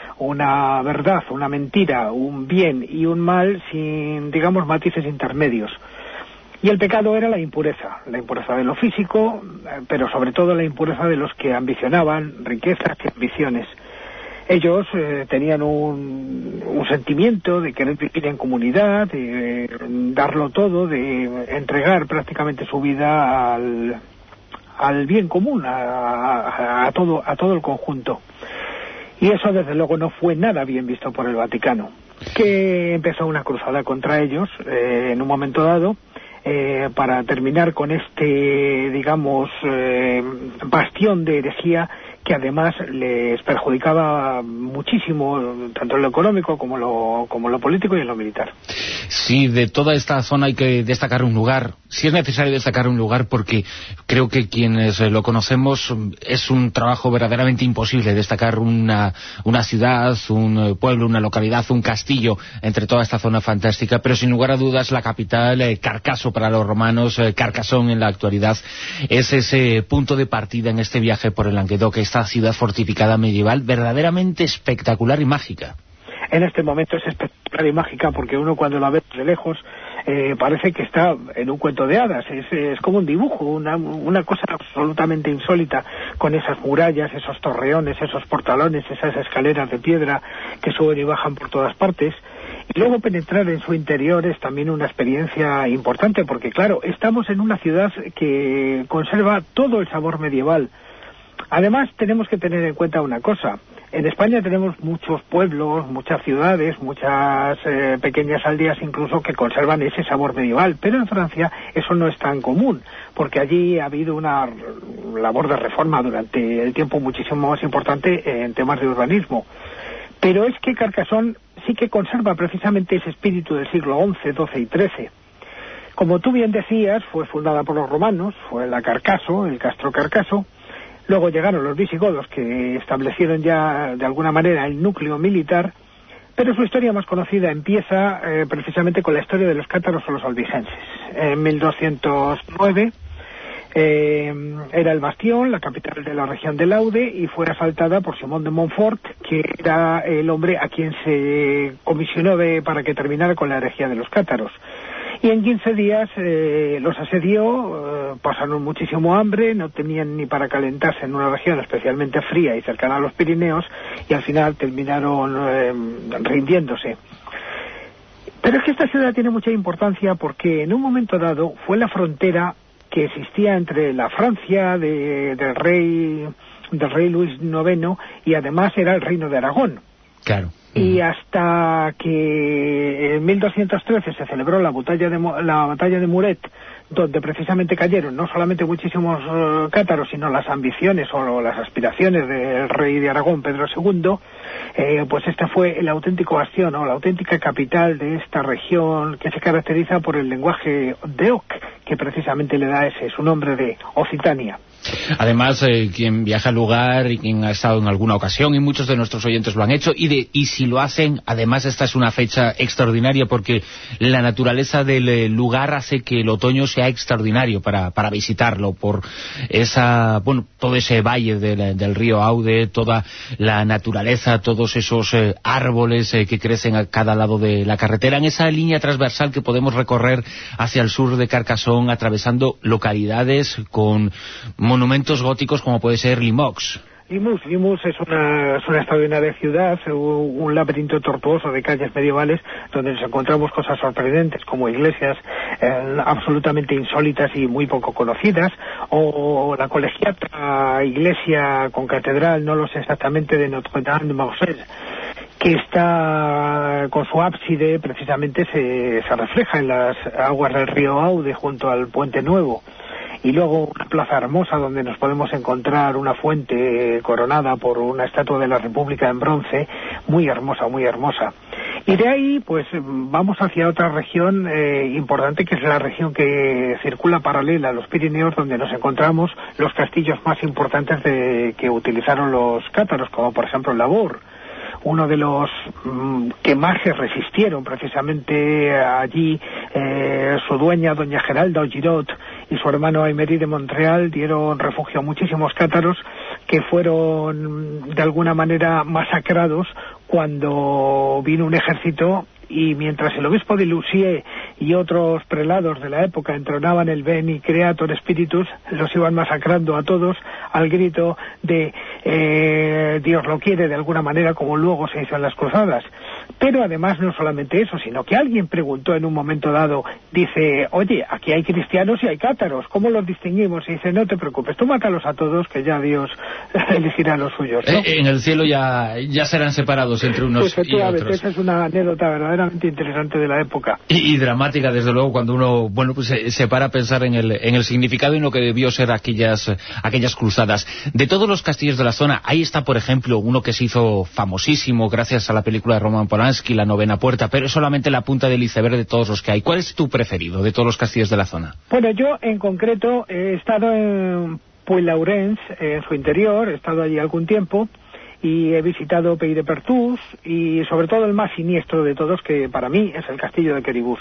una verdad, una mentira, un bien y un mal sin, digamos, matices intermedios. Y el pecado era la impureza, la impureza de lo físico, pero sobre todo la impureza de los que ambicionaban riquezas y ambiciones. Ellos eh, tenían un, un sentimiento de querer vivir en comunidad, de eh, darlo todo, de entregar prácticamente su vida al, al bien común, a, a, a, todo, a todo el conjunto. Y eso, desde luego, no fue nada bien visto por el Vaticano, que empezó una cruzada contra ellos eh, en un momento dado, eh, para terminar con este, digamos, eh, bastión de herejía que además les perjudicaba muchísimo, tanto en lo económico como lo, como en lo político y en lo militar. Sí, de toda esta zona hay que destacar un lugar. Sí es necesario destacar un lugar porque creo que quienes lo conocemos es un trabajo verdaderamente imposible destacar una, una ciudad, un pueblo, una localidad, un castillo entre toda esta zona fantástica, pero sin lugar a dudas la capital, eh, Carcaso para los romanos, eh, Carcassonne en la actualidad, es ese punto de partida en este viaje por el Languedoc, esta ciudad fortificada medieval verdaderamente espectacular y mágica. En este momento es espectacular y mágica porque uno cuando la ve de lejos eh, parece que está en un cuento de hadas, es, es como un dibujo, una, una cosa absolutamente insólita, con esas murallas, esos torreones, esos portalones, esas escaleras de piedra que suben y bajan por todas partes. Y luego penetrar en su interior es también una experiencia importante porque, claro, estamos en una ciudad que conserva todo el sabor medieval. Además, tenemos que tener en cuenta una cosa. En España tenemos muchos pueblos, muchas ciudades, muchas eh, pequeñas aldeas incluso que conservan ese sabor medieval, pero en Francia eso no es tan común, porque allí ha habido una labor de reforma durante el tiempo muchísimo más importante en temas de urbanismo. Pero es que Carcassonne sí que conserva precisamente ese espíritu del siglo once, doce y trece. Como tú bien decías, fue fundada por los romanos, fue la Carcaso, el Castro Carcaso. Luego llegaron los visigodos, que establecieron ya de alguna manera el núcleo militar, pero su historia más conocida empieza eh, precisamente con la historia de los cátaros o los albigenses. En mil doscientos nueve eh, era el bastión, la capital de la región del Aude, y fue asaltada por Simón de Montfort, que era el hombre a quien se comisionó de, para que terminara con la herejía de los cátaros. Y en quince días eh, los asedió, eh, pasaron muchísimo hambre, no tenían ni para calentarse en una región especialmente fría y cercana a los Pirineos, y al final terminaron eh, rindiéndose. Pero es que esta ciudad tiene mucha importancia porque en un momento dado fue la frontera que existía entre la Francia de, del rey del rey Luis noveno y además era el reino de Aragón. Claro. Y hasta que en mil doscientos trece se celebró la batalla de, la batalla de Muret, donde precisamente cayeron no solamente muchísimos uh, cátaros, sino las ambiciones o las aspiraciones del rey de Aragón, Pedro segundo, eh, pues este fue el auténtico bastión o la auténtica capital de esta región que se caracteriza por el lenguaje deoc, que precisamente le da ese su nombre de Occitania. Además, eh, quien viaja al lugar y quien ha estado en alguna ocasión, y muchos de nuestros oyentes lo han hecho, y, de, y si lo hacen, además esta es una fecha extraordinaria porque la naturaleza del lugar hace que el otoño sea extraordinario para, para visitarlo, por esa, bueno, todo ese valle del, del río Aude, toda la naturaleza, todos esos eh, árboles eh, que crecen a cada lado de la carretera, en esa línea transversal que podemos recorrer hacia el sur de Carcassonne, atravesando localidades con monumentos góticos como puede ser Limoux. Limoux, Limoux es una, es una extraordinaria ciudad, un laberinto tortuoso de calles medievales donde nos encontramos cosas sorprendentes como iglesias eh, absolutamente insólitas y muy poco conocidas, o la colegiata iglesia con catedral, no lo sé exactamente, de Notre-Dame de Marseille, que está con su ábside, precisamente se, se refleja en las aguas del río Aude junto al Puente Nuevo. Y luego una plaza hermosa donde nos podemos encontrar una fuente coronada por una estatua de la República en bronce, muy hermosa, muy hermosa. Y de ahí, pues, vamos hacia otra región eh, importante, que es la región que circula paralela a los Pirineos, donde nos encontramos los castillos más importantes de, que utilizaron los cátaros, como por ejemplo Labor. Uno de los mmm, que más se resistieron precisamente allí, eh, su dueña, doña Geralda Ogirot, y su hermano Aymery de Montreal dieron refugio a muchísimos cátaros que fueron de alguna manera masacrados cuando vino un ejército, y mientras el obispo de Lucier y otros prelados de la época entronaban el Veni Creator Spiritus, los iban masacrando a todos al grito de eh, Dios lo quiere, de alguna manera, como luego se hizo en las cruzadas. Pero además no solamente eso, sino que alguien preguntó en un momento dado, dice, oye, aquí hay cristianos y hay cátaros, ¿cómo los distinguimos? Y dice, no te preocupes, tú mátalos a todos, que ya Dios elegirá los suyos, ¿no? Eh, en el cielo ya, ya serán separados entre unos y otros. Esa es una anécdota verdaderamente interesante de la época. Y, y dramática, desde luego, cuando uno, bueno, pues se, se para a pensar en el, en el significado y en lo que debió ser aquellas, aquellas cruzadas. De todos los castillos de la zona, ahí está, por ejemplo, uno que se hizo famosísimo gracias a la película de Roman Polanski, La novena puerta, pero es solamente la punta del iceberg de todos los que hay. ¿Cuál es tu preferido de todos los castillos de la zona? Bueno, yo en concreto he estado en Puy-Laurens, en su interior, he estado allí algún tiempo, y he visitado Pays de Pertús, y sobre todo el más siniestro de todos, que para mí es el castillo de Queribus,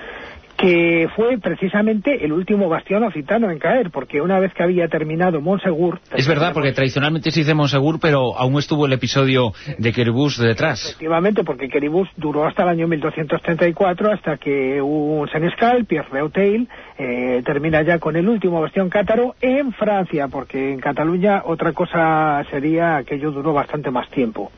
que fue precisamente el último bastión occitano en caer, porque una vez que había terminado Montsegur... Es verdad, porque tradicionalmente se dice Montsegur, pero aún estuvo el episodio de Queribus detrás. Efectivamente, porque Queribus duró hasta el año mil doscientos treinta y cuatro, hasta que un senescal, Pierre de Auteuil, eh, termina ya con el último bastión cátaro en Francia, porque en Cataluña otra cosa sería que ello duró bastante más tiempo.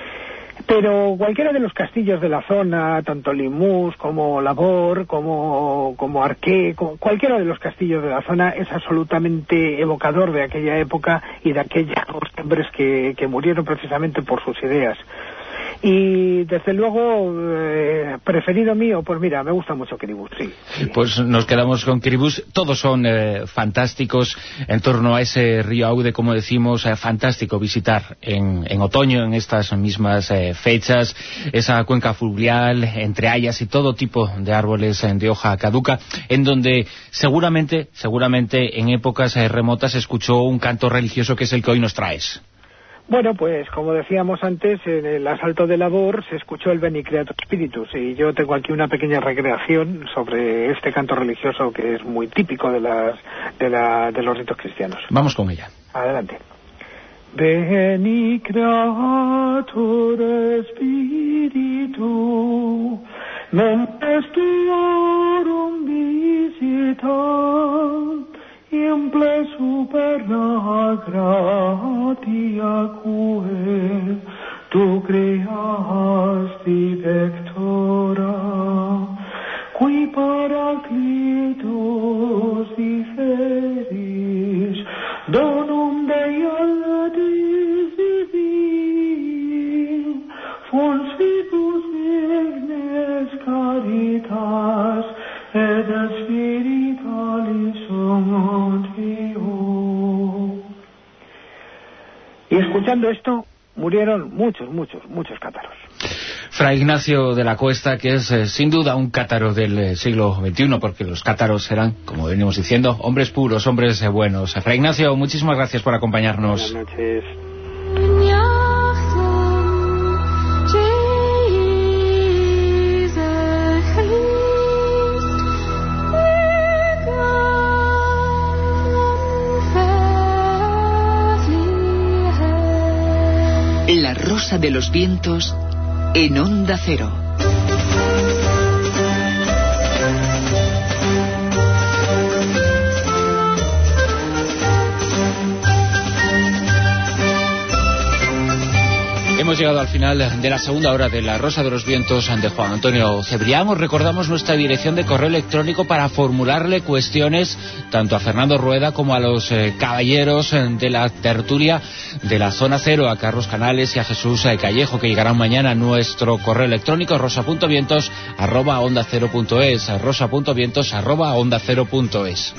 Pero cualquiera de los castillos de la zona, tanto Limoux como Labor, como, como Arqué, como cualquiera de los castillos de la zona es absolutamente evocador de aquella época y de aquellos hombres que, que murieron precisamente por sus ideas. Y desde luego, eh, preferido mío, pues mira, me gusta mucho Queribus, sí, sí. Pues nos quedamos con Queribus, todos son eh, fantásticos en torno a ese río Aude, como decimos, eh, fantástico visitar en, en otoño, en estas mismas eh, fechas, esa cuenca fluvial, entre hayas y todo tipo de árboles eh, de hoja caduca, en donde seguramente, seguramente en épocas eh, remotas se escuchó un canto religioso que es el que hoy nos traes. Bueno, pues como decíamos antes, en el asalto de Labor se escuchó el Veni Creator Spiritus, y yo tengo aquí una pequeña recreación sobre este canto religioso que es muy típico de, las, de, la, de los ritos cristianos. Vamos con ella. Adelante. Veni Creator Spiritus, mentes tuorum visitam, Imple superna gratia cue tu creasti vectora, qui paraclitos diferis, donum Dei altis divin, fons vitus ignes caritas, et spiritualis escuchando esto, murieron muchos, muchos, muchos cátaros. Fray Ignacio de la Cuesta, que es eh, sin duda un cátaro del eh, siglo veintiuno, porque los cátaros eran, como venimos diciendo, hombres puros, hombres eh, buenos. Fray Ignacio, muchísimas gracias por acompañarnos. Buenas noches. La Rosa de los Vientos en Onda Cero. Hemos llegado al final de la segunda hora de La Rosa de los Vientos de Juan Antonio Cebrián. Os recordamos nuestra dirección de correo electrónico para formularle cuestiones tanto a Fernando Rueda como a los eh, caballeros eh, de la tertulia de la Zona Cero, a Carlos Canales y a Jesús eh, Callejo, que llegarán mañana a nuestro correo electrónico rosa.vientos arroba onda cero punto es, rosa.vientos arroba onda cero punto es.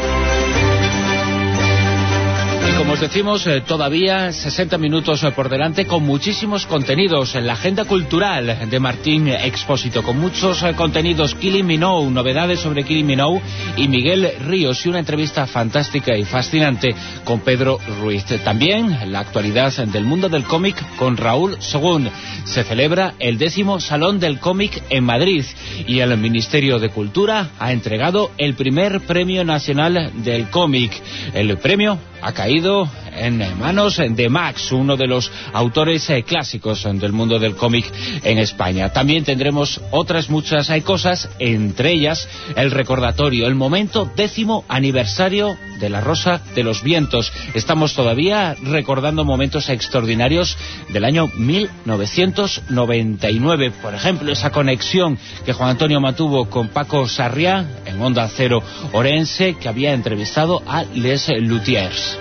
Como os decimos, eh, todavía sesenta minutos eh, por delante con muchísimos contenidos en la agenda cultural de Martín Expósito, con muchos eh, contenidos. Kylie Minogue, novedades sobre Kylie Minogue y Miguel Ríos, y una entrevista fantástica y fascinante con Pedro Ruiz. También la actualidad del mundo del cómic con Raúl Según. Se celebra el décimo Salón del Cómic en Madrid y el Ministerio de Cultura ha entregado el primer Premio Nacional del Cómic. El premio ha caído en manos de Max, uno de los autores eh, clásicos del mundo del cómic en España. También tendremos otras muchas hay cosas, entre ellas el recordatorio, el momento décimo aniversario de La Rosa de los Vientos. Estamos todavía recordando momentos extraordinarios del año mil novecientos noventa y nueve. Por ejemplo, esa conexión que Juan Antonio mantuvo con Paco Sarriá en Onda Cero Orense, que había entrevistado a Les Luthiers.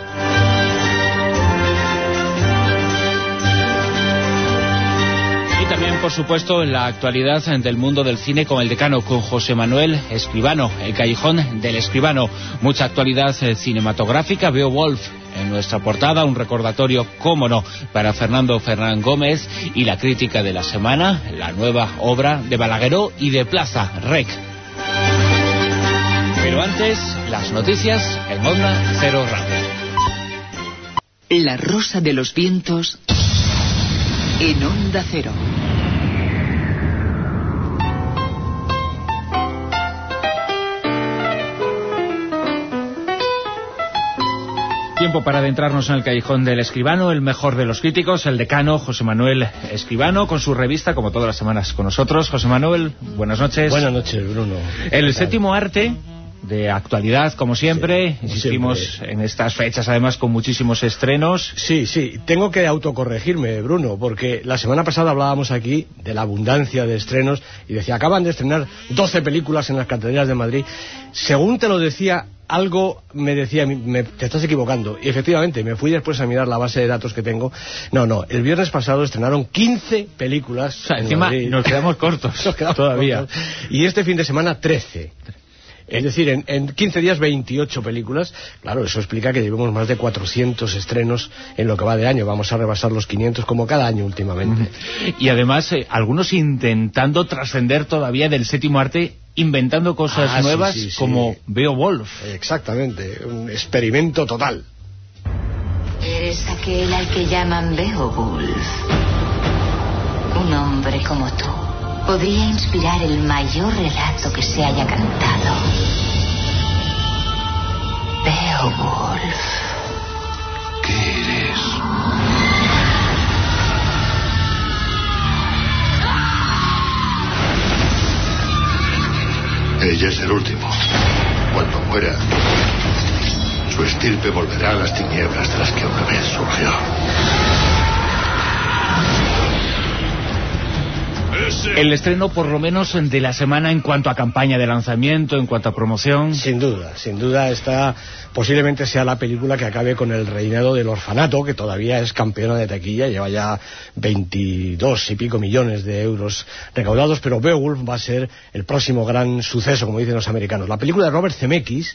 También, por supuesto, en la actualidad del mundo del cine con el decano, con José Manuel Escribano, el callejón del escribano. Mucha actualidad eh, cinematográfica. Beowulf en nuestra portada, un recordatorio, cómo no, para Fernando Fernán Gómez, y la crítica de la semana, la nueva obra de Balagueró y de Plaza, Rec. Pero antes, las noticias en Onda Cero Radio. La Rosa de los Vientos en Onda Cero. Tiempo para adentrarnos en el callejón del escribano, el mejor de los críticos, el decano José Manuel Escribano, con su revista, como todas las semanas con nosotros. José Manuel, buenas noches. Buenas noches, Bruno. El séptimo arte, de actualidad, como siempre, sí, como insistimos siempre. En estas fechas, además, con muchísimos estrenos. Sí, sí, tengo que autocorregirme, Bruno, porque la semana pasada hablábamos aquí de la abundancia de estrenos y decía, acaban de estrenar doce películas en las carteleras de Madrid. Según te lo decía, algo me decía, me, te estás equivocando. Y efectivamente, me fui después a mirar la base de datos que tengo. No, no, el viernes pasado estrenaron quince películas. O sea, encima Madrid. Nos quedamos cortos nos quedamos todavía. Cortos. Y este fin de semana, trece. Es decir, en, en quince días, veintiocho películas. Claro, eso explica que llevamos más de cuatrocientos estrenos en lo que va de año. Vamos a rebasar los quinientos como cada año últimamente. Y además, eh, algunos intentando trascender todavía del séptimo arte, inventando cosas ah, nuevas, sí, sí, sí. Como Beowulf. Exactamente, un experimento total. Eres aquel al que llaman Beowulf. Un hombre como tú podría inspirar el mayor relato que se haya cantado. Beowulf. ¿Qué eres? Ella es el último. Cuando muera, su estirpe volverá a las tinieblas de las que una vez surgió. El estreno, por lo menos, de la semana en cuanto a campaña de lanzamiento, en cuanto a promoción. Sin duda, sin duda, esta posiblemente sea la película que acabe con el reinado del orfanato, que todavía es campeona de taquilla, lleva ya veintidós y pico millones de euros recaudados, pero Beowulf va a ser el próximo gran suceso, como dicen los americanos. La película de Robert Zemeckis,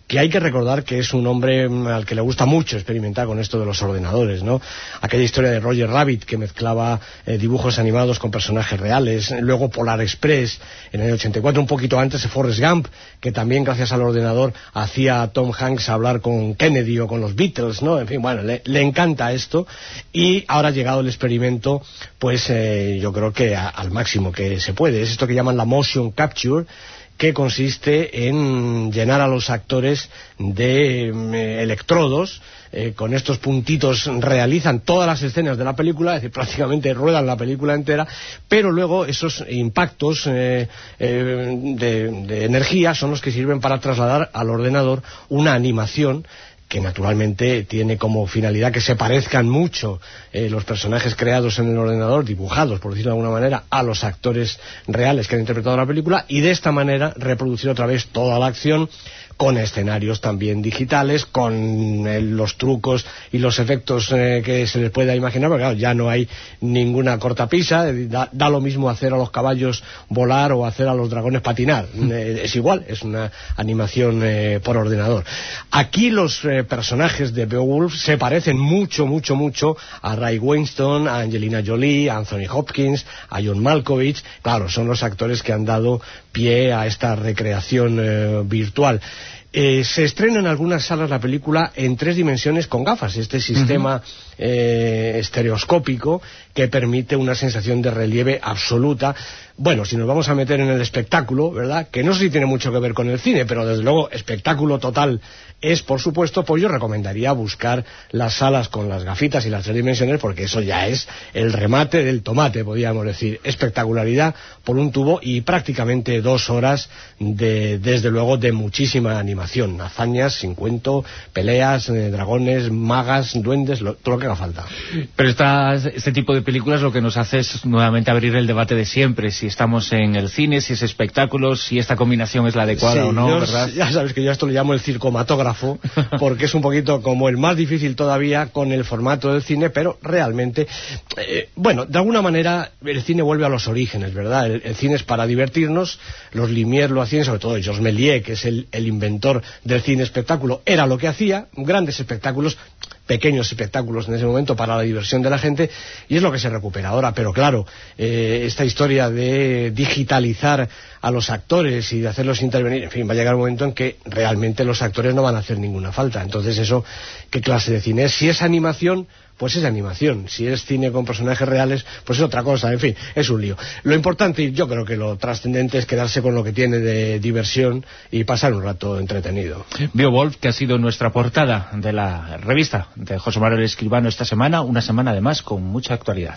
que hay que recordar que es un hombre al que le gusta mucho experimentar con esto de los ordenadores, ¿no? Aquella historia de Roger Rabbit que mezclaba eh, dibujos animados con personajes reales, luego Polar Express en el ochenta y cuatro, un poquito antes de Forrest Gump, que también gracias al ordenador hacía a Tom Hanks hablar con Kennedy o con los Beatles, ¿no? En fin, bueno, le, le encanta esto, y ahora ha llegado el experimento, pues eh, yo creo que a, al máximo que se puede. Es esto que llaman la motion capture, que consiste en llenar a los actores de eh, electrodos. Eh, con estos puntitos realizan todas las escenas de la película, es decir, prácticamente ruedan la película entera, pero luego esos impactos eh, eh, de, de energía son los que sirven para trasladar al ordenador una animación que naturalmente tiene como finalidad que se parezcan mucho eh, los personajes creados en el ordenador, dibujados, por decirlo de alguna manera, a los actores reales que han interpretado la película, y de esta manera reproducir otra vez toda la acción, con escenarios también digitales, con eh, los trucos y los efectos eh, que se les pueda imaginar, porque claro, ya no hay ninguna cortapisa, da, da lo mismo hacer a los caballos volar o hacer a los dragones patinar, eh, es igual, es una animación eh, por ordenador. Aquí los eh, personajes de Beowulf se parecen mucho, mucho, mucho a Ray Winstone, a Angelina Jolie, a Anthony Hopkins, a John Malkovich. Claro, son los actores que han dado pie a esta recreación eh, virtual. Eh, se estrena en algunas salas la película en tres dimensiones con gafas, este sistema uh-huh. eh, estereoscópico que permite una sensación de relieve absoluta. Bueno, si nos vamos a meter en el espectáculo, ¿verdad?, que no sé si tiene mucho que ver con el cine, pero desde luego espectáculo total es, por supuesto, pues yo recomendaría buscar las salas con las gafitas y las tres dimensiones, porque eso ya es el remate del tomate, podríamos decir. Espectacularidad por un tubo y prácticamente dos horas de, desde luego, de muchísima animación, hazañas, sin cuento, peleas, eh, dragones, magas, duendes, lo, todo lo que haga falta. Pero esta, este tipo de películas lo que nos hace es nuevamente abrir el debate de siempre, si estamos en el cine, si es espectáculo, si esta combinación es la adecuada sí, o no, yo, ¿verdad? Ya sabes que yo esto lo llamo el circomatógrafo, porque es un poquito como el más difícil todavía con el formato del cine, pero realmente, eh, bueno, de alguna manera el cine vuelve a los orígenes, ¿verdad? El, el cine es para divertirnos, los Lumière lo hacían, sobre todo Georges Méliès, que es el, el inventor del cine espectáculo, era lo que hacía, grandes espectáculos, pequeños espectáculos en ese momento para la diversión de la gente, y es lo que se recupera ahora. Pero claro, eh, esta historia de digitalizar a los actores y de hacerlos intervenir, en fin, va a llegar un momento en que realmente los actores no van a hacer ninguna falta. Entonces eso, ¿qué clase de cine es? Si es animación, pues es animación. Si es cine con personajes reales, pues es otra cosa. En fin, es un lío. Lo importante, y yo creo que lo trascendente, es quedarse con lo que tiene de diversión y pasar un rato entretenido. Beowulf, que ha sido nuestra portada de la revista de José Manuel Escribano esta semana, una semana además con mucha actualidad.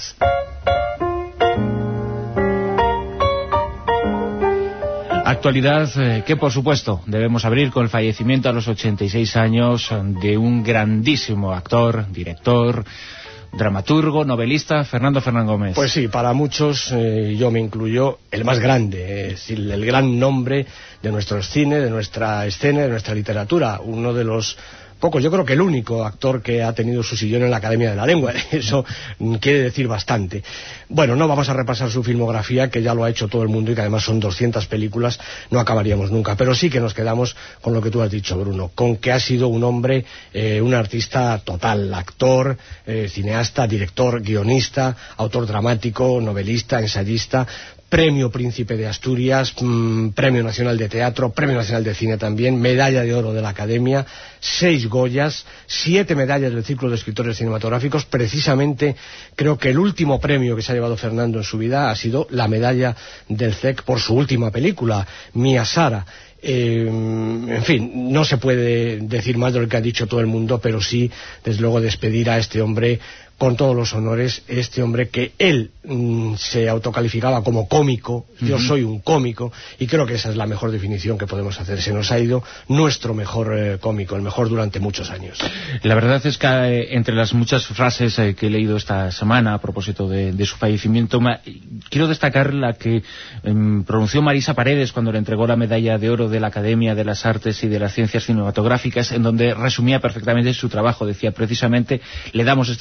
Actualidad eh, que, por supuesto, debemos abrir con el fallecimiento a los ochenta y seis años de un grandísimo actor, director, dramaturgo, novelista, Fernando Fernán Gómez. Pues sí, para muchos, eh, yo me incluyo, el más grande, es decir, el gran nombre de nuestro cine, de nuestra escena, de nuestra literatura, uno de los pocos, yo creo que el único actor que ha tenido su sillón en la Academia de la Lengua. Eso quiere decir bastante. Bueno, no vamos a repasar su filmografía, que ya lo ha hecho todo el mundo y que además son doscientas películas, no acabaríamos nunca, pero sí que nos quedamos con lo que tú has dicho, Bruno, con que ha sido un hombre, eh, un artista total, actor, eh, cineasta, director, guionista, autor dramático, novelista, ensayista, Premio Príncipe de Asturias, mmm, Premio Nacional de Teatro, Premio Nacional de Cine también, Medalla de Oro de la Academia, seis Goyas, siete medallas del Círculo de Escritores Cinematográficos. Precisamente creo que el último premio que se ha llevado Fernando en su vida ha sido la medalla del C E C por su última película, Mia Sara. Eh, en fin, no se puede decir más de lo que ha dicho todo el mundo, pero sí, desde luego, despedir a este hombre con todos los honores, este hombre que él mmm, se autocalificaba como cómico. Yo uh-huh. soy un cómico, y creo que esa es la mejor definición que podemos hacer. Se nos ha ido nuestro mejor eh, cómico, el mejor durante muchos años. La verdad es que eh, entre las muchas frases eh, que he leído esta semana a propósito de, de su fallecimiento, ma, quiero destacar la que eh, pronunció Marisa Paredes cuando le entregó la medalla de oro de la Academia de las Artes y de las Ciencias Cinematográficas, en donde resumía perfectamente su trabajo. Decía precisamente: le damos este premio por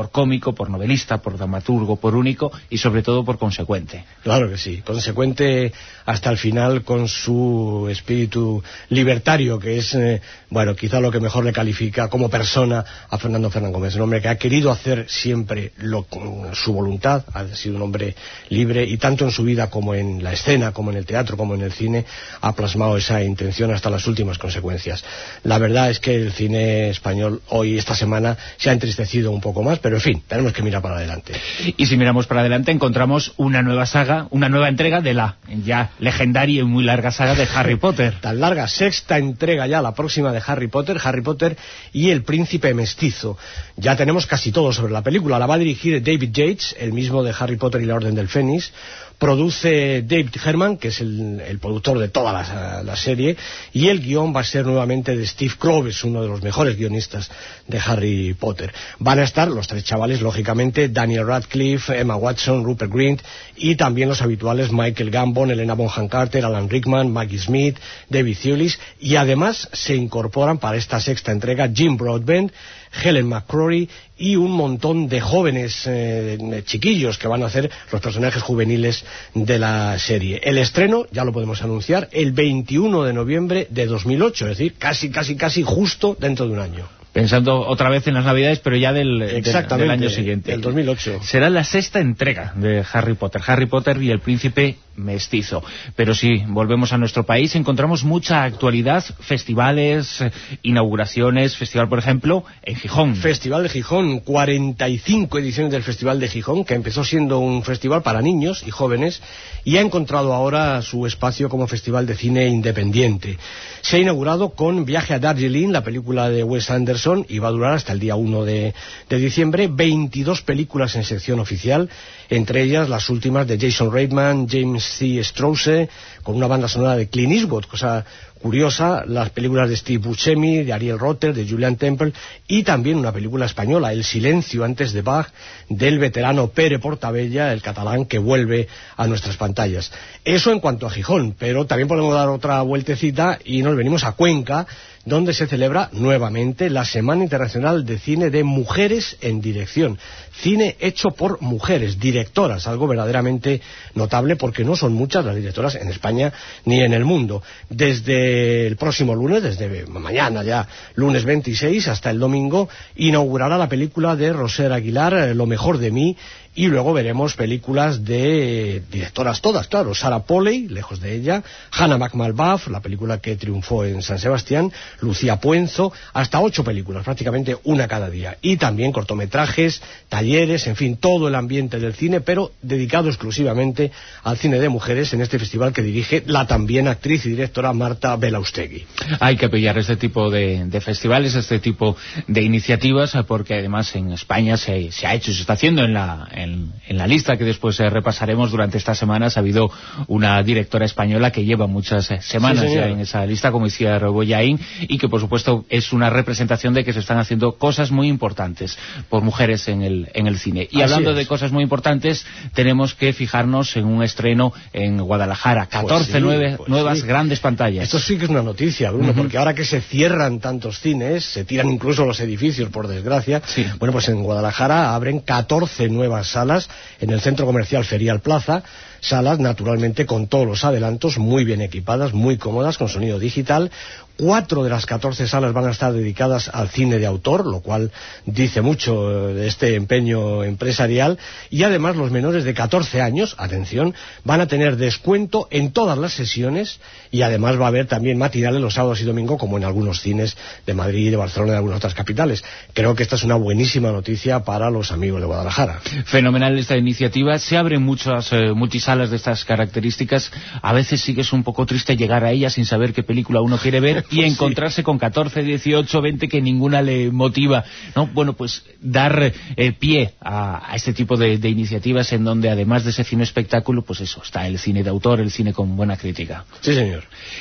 por cómico, por novelista, por dramaturgo, por único y sobre todo por consecuente. Claro que sí, consecuente hasta el final con su espíritu libertario, que es, eh, bueno, quizá lo que mejor le califica como persona a Fernando Fernán Gómez, un hombre que ha querido hacer siempre lo, su voluntad, ha sido un hombre libre y tanto en su vida como en la escena, como en el teatro, como en el cine, ha plasmado esa intención hasta las últimas consecuencias. La verdad es que el cine español hoy, esta semana, se ha entristecido un poco más, pero en fin, tenemos que mirar para adelante. Y si miramos para adelante encontramos una nueva saga, una nueva entrega de la ya legendaria y muy larga saga de Harry Potter. Tan larga, sexta entrega ya, la próxima de Harry Potter, Harry Potter y el príncipe mestizo. Ya tenemos casi todo sobre la película. La va a dirigir David Yates, el mismo de Harry Potter y la Orden del Fénix. Produce David Herman, que es el, el productor de toda la, la serie, y el guión va a ser nuevamente de Steve Kloves, uno de los mejores guionistas de Harry Potter. Van a estar los tres chavales, lógicamente, Daniel Radcliffe, Emma Watson, Rupert Grint, y también los habituales Michael Gambon, Helena Bonham Carter, Alan Rickman, Maggie Smith, David Thewlis, y además se incorporan para esta sexta entrega Jim Broadbent, Helen McCrory y un montón de jóvenes eh, chiquillos que van a hacer los personajes juveniles de la serie. El estreno, ya lo podemos anunciar, el veintiuno de noviembre de dos mil ocho, es decir, casi, casi, casi justo dentro de un año. Pensando otra vez en las Navidades, pero ya del, del, del año siguiente. Del dos mil ocho. Será la sexta entrega de Harry Potter. Harry Potter y el príncipe mestizo. Pero si volvemos a nuestro país, encontramos mucha actualidad, festivales, inauguraciones, festival, por ejemplo, en Gijón. Festival de Gijón, cuarenta y cinco ediciones del Festival de Gijón, que empezó siendo un festival para niños y jóvenes, y ha encontrado ahora su espacio como festival de cine independiente. Se ha inaugurado con Viaje a Darjeeling, la película de Wes Anderson, y va a durar hasta el día uno de, de diciembre, veintidós películas en sección oficial, entre ellas las últimas de Jason Reitman, James C. Strauss, con una banda sonora de Clint Eastwood, cosa curiosa, las películas de Steve Buscemi, de Ariel Rotter, de Julian Temple, y también una película española, El silencio antes de Bach, del veterano Pere Portabella, el catalán, que vuelve a nuestras pantallas. Eso en cuanto a Gijón, pero también podemos dar otra vueltecita y nos venimos a Cuenca, donde se celebra nuevamente la Semana Internacional de Cine de Mujeres en Dirección. Cine hecho por mujeres, directoras, algo verdaderamente notable porque no son muchas las directoras en España ni en el mundo. Desde el próximo lunes, desde mañana ya, lunes veintiséis, hasta el domingo, inaugurará la película de Roser Aguilar, Lo mejor de mí, y luego veremos películas de directoras todas, claro, Sarah Polley, lejos de ella, Hannah McMalbath, la película que triunfó en San Sebastián, Lucía Puenzo, hasta ocho películas, prácticamente una cada día, y también cortometrajes, talleres, en fin, todo el ambiente del cine, pero dedicado exclusivamente al cine de mujeres en este festival que dirige la también actriz y directora Marta Belaustegui. Hay que apoyar este tipo de, de festivales, este tipo de iniciativas, porque además en España se, se ha hecho, se está haciendo en la... En, en la lista que después eh, repasaremos durante estas semanas. Ha habido una directora española que lleva muchas eh, semanas sí, ya en esa lista, como decía Rebollaín, y que por supuesto es una representación de que se están haciendo cosas muy importantes por mujeres en el, en el cine. Y Así hablando es. de cosas muy importantes, tenemos que fijarnos en un estreno en Guadalajara, catorce Pues sí, nueve, pues nuevas sí. grandes pantallas. Esto sí que es una noticia, Bruno, Uh-huh. porque ahora que se cierran tantos cines, se tiran incluso los edificios, por desgracia, Sí. bueno, pues en Guadalajara abren catorce nuevas salas en el centro comercial Ferial Plaza, salas naturalmente con todos los adelantos, muy bien equipadas, muy cómodas, con sonido digital. Cuatro de las catorce salas van a estar dedicadas al cine de autor, lo cual dice mucho de este empeño empresarial, y además los menores de catorce años, atención, van a tener descuento en todas las sesiones, y además va a haber también matinales los sábados y domingos, como en algunos cines de Madrid, de Barcelona y de algunas otras capitales. Creo que esta es una buenísima noticia para los amigos de Guadalajara. Fenomenal esta iniciativa. Se abren muchas eh, multisalas de estas características. A veces sí que es un poco triste llegar a ellas sin saber qué película uno quiere ver y encontrarse sí. con catorce, dieciocho, veinte que ninguna le motiva, ¿no? Bueno, pues dar eh, pie a, a este tipo de, de iniciativas en donde además de ese cine espectáculo, pues eso, está el cine de autor, el cine con buena crítica. Sí, señor. Y por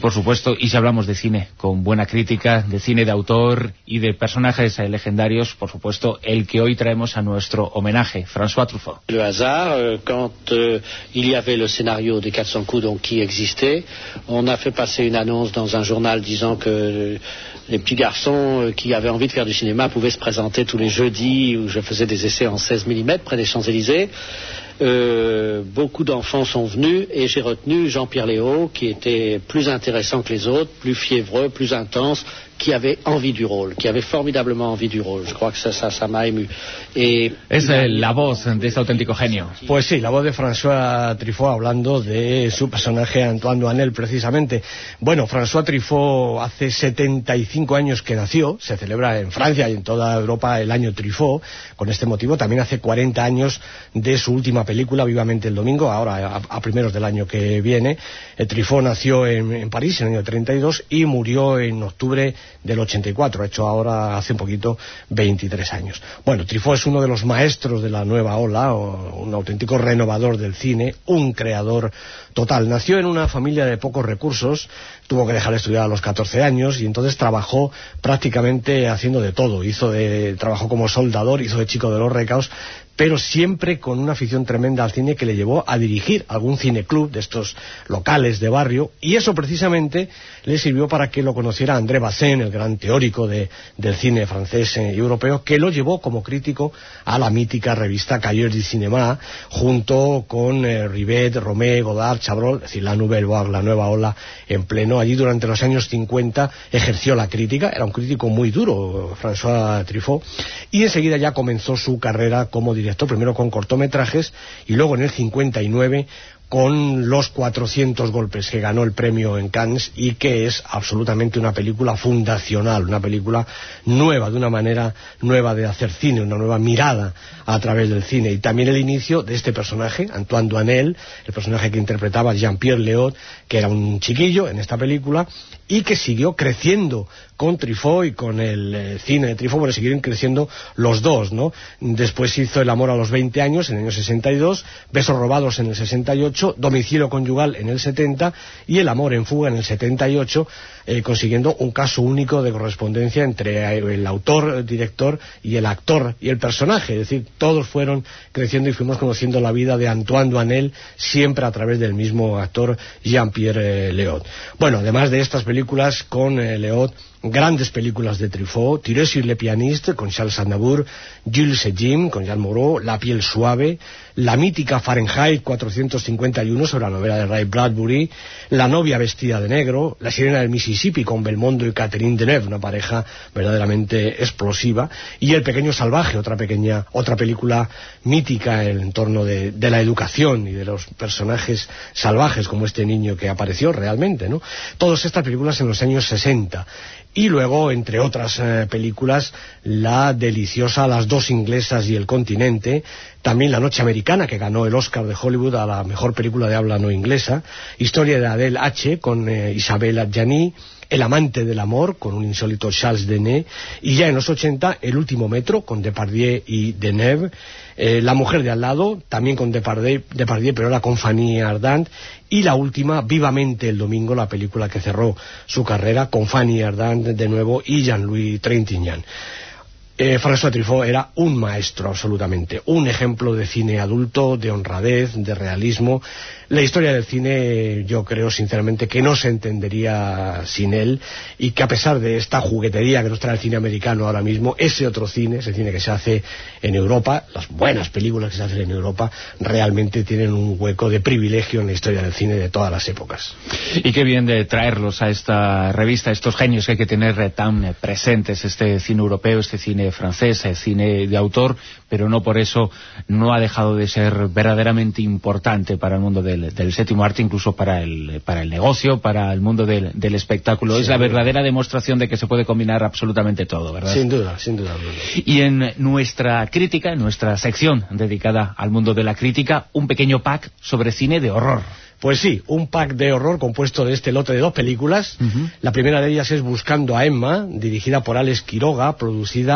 Por supuesto, y si hablamos de cine con buena crítica, de cine de autor y de personajes eh, legendarios, por supuesto, el que hoy traemos a nuestro homenaje, François Truffaut. Le hasard, euh, quand euh, il y avait le scénario des quatre cents coups donc, qui existait, on a fait passer une annonce dans un journal disant que euh, les petits garçons euh, qui avaient envie de faire du cinéma pouvaient se présenter tous les jeudis où je faisais des essais en seize millimètres près des Champs-Élysées. Euh, beaucoup d'enfants sont venus et j'ai retenu Jean-Pierre Léaud qui était plus intéressant que les autres, plus fiévreux, plus intense, qui avait envie du rôle, qui avait formidablement envie du rôle. Je crois que ça, ça, ça m'a ému. Et... Es eh, la voz de este auténtico genio. Pues sí, la voz de François Truffaut hablando de su personaje Antoine Doinel, precisamente. Bueno, François Truffaut hace setenta y cinco años que nació, se celebra en Francia y en toda Europa el año Truffaut, con este motivo. También hace cuarenta años de su última película, Vivamente el Domingo, ahora a, a primeros del año que viene. Eh, Truffaut nació en, en París en el año treinta y dos y murió en octubre del ochenta y cuatro, ha hecho ahora hace un poquito veintitrés años. Bueno, Truffaut es uno de los maestros de la nueva ola, un auténtico renovador del cine, un creador total. Nació en una familia de pocos recursos, tuvo que dejar de estudiar a los catorce años y entonces trabajó prácticamente haciendo de todo. Hizo de, trabajó como soldador, hizo de chico de los recaos, pero siempre con una afición tremenda al cine que le llevó a dirigir algún cineclub de estos locales de barrio, y eso precisamente le sirvió para que lo conociera André Bazin, el gran teórico de, del cine francés y europeo, que lo llevó como crítico a la mítica revista Cahiers du Cinéma, junto con eh, Rivet, Romé, Godard, Chabrol, es decir, la Nouvelle Vague, la nueva ola en pleno. Allí durante los años cincuenta ejerció la crítica, era un crítico muy duro, François Truffaut, y enseguida ya comenzó su carrera como director. Primero con cortometrajes y luego en el cincuenta y nueve con Los cuatrocientos golpes, que ganó el premio en Cannes y que es absolutamente una película fundacional, una película nueva, de una manera nueva de hacer cine, una nueva mirada a través del cine. Y también el inicio de este personaje, Antoine Doinel, el personaje que interpretaba Jean-Pierre Léaud, que era un chiquillo en esta película y que siguió creciendo con Truffaut y con el eh, cine de Truffaut, porque siguieron creciendo los dos, ¿no? Después hizo El amor a los veinte años, en el año sesenta y dos, Besos robados en el sesenta y ocho, Domicilio conyugal en el setenta y El amor en fuga en el setenta y ocho, eh, consiguiendo un caso único de correspondencia entre el autor, el director y el actor y el personaje. Es decir, todos fueron creciendo y fuimos conociendo la vida de Antoine Doinel, siempre a través del mismo actor Jean-Pierre eh, Léaud. Bueno, además de estas películas con eh, Léaud, grandes películas de Truffaut: Tiré sur le pianiste con Charles Aznavour, Jules et Jim con Jean Moreau, La piel suave, la mítica Fahrenheit cuatrocientos cincuenta y uno sobre la novela de Ray Bradbury, La novia vestida de negro, La sirena del Mississippi con Belmondo y Catherine Deneuve, una pareja verdaderamente explosiva, y El pequeño salvaje, otra pequeña otra película mítica en el entorno de, de la educación y de los personajes salvajes como este niño que apareció realmente, ¿no? Todas estas películas en los años sesenta. Y luego, entre otras eh, películas, la deliciosa Las dos inglesas y el continente, también La noche americana, que ganó el Oscar de Hollywood a la mejor película de habla no inglesa, Historia de Adele H con eh, Isabelle Adjani, El amante del amor con un insólito Charles Deneuve, y ya en los ochenta El último metro con Depardieu y Deneuve, eh, La mujer de al lado también con Depardieu, Depardieu pero ahora con Fanny Ardant, y la última, Vivamente el Domingo, la película que cerró su carrera con Fanny Ardant de nuevo y Jean-Louis Trintignant. Eh, François Truffaut era un maestro absolutamente, un ejemplo de cine adulto, de honradez, de realismo. La historia del cine, yo creo sinceramente que no se entendería sin él, y que a pesar de esta juguetería que nos trae el cine americano ahora mismo, ese otro cine, ese cine que se hace en Europa, las buenas películas que se hacen en Europa, realmente tienen un hueco de privilegio en la historia del cine de todas las épocas. Y qué bien de traerlos a esta revista, estos genios que hay que tener tan presentes, este cine europeo, este cine francés, el cine de autor, pero no por eso no ha dejado de ser verdaderamente importante para el mundo del, del séptimo arte, incluso para el, para el negocio, para el mundo del, del espectáculo. Sí, es la verdadera demostración de que se puede combinar absolutamente todo, ¿verdad? Sin duda, sin duda. Y en nuestra crítica, en nuestra sección dedicada al mundo de la crítica, un pequeño pack sobre cine de horror. Pues sí, un pack de horror compuesto de este lote de dos películas. Uh-huh. La primera de ellas es Buscando a Emma, dirigida por Alex Quiroga, producida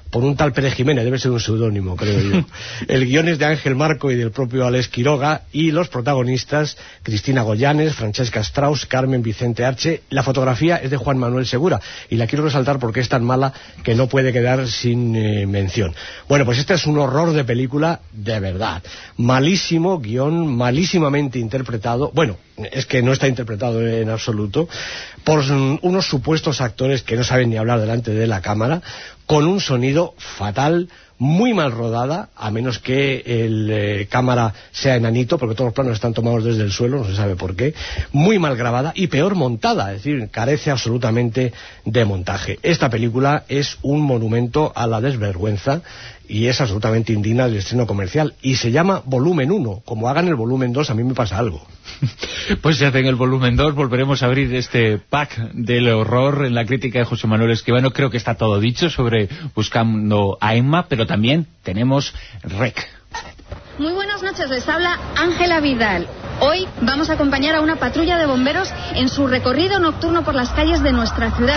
por un tal Pérez Jiménez, debe ser un seudónimo, creo yo. El guion es de Ángel Marco y del propio Alex Quiroga, y los protagonistas, Cristina Goyanes, Francesca Strauss, Carmen Vicente Arche. La fotografía es de Juan Manuel Segura, y la quiero resaltar porque es tan mala que no puede quedar sin eh, mención. Bueno, pues este es un horror de película de verdad. Malísimo guión, malísimamente interpretado. Bueno, es que no está interpretado en absoluto, por unos supuestos actores que no saben ni hablar delante de la cámara, con un sonido fatal, muy mal rodada, a menos que el eh, cámara sea enanito, porque todos los planos están tomados desde el suelo, no se sabe por qué, muy mal grabada y peor montada, es decir, carece absolutamente de montaje. Esta película es un monumento a la desvergüenza y es absolutamente indigna del estreno comercial, y se llama Volumen uno. Como hagan el Volumen dos, a mí me pasa algo. Pues si hacen el Volumen dos, volveremos a abrir este pack del horror en la crítica de José Manuel Escribano. Creo que está todo dicho sobre Buscando a Emma, pero también tenemos Rec. Muy buenas noches, les habla Ángela Vidal. Hoy vamos a acompañar a una patrulla de bomberos en su recorrido nocturno por las calles de nuestra ciudad.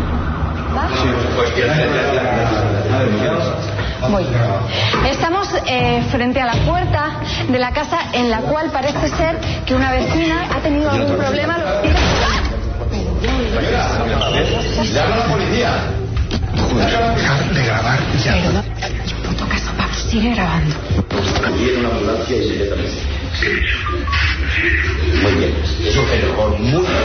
Muy bien. Estamos eh, frente a la puerta de la casa en la cual parece ser que una vecina ha tenido algún problema. ¡Llama a la policía! Dejar de grabar ya. Pero no, en puto caso, Pablo, sigue grabando. También una ambulancia inmediatamente. Muy bien. Es un mejor, muy bien.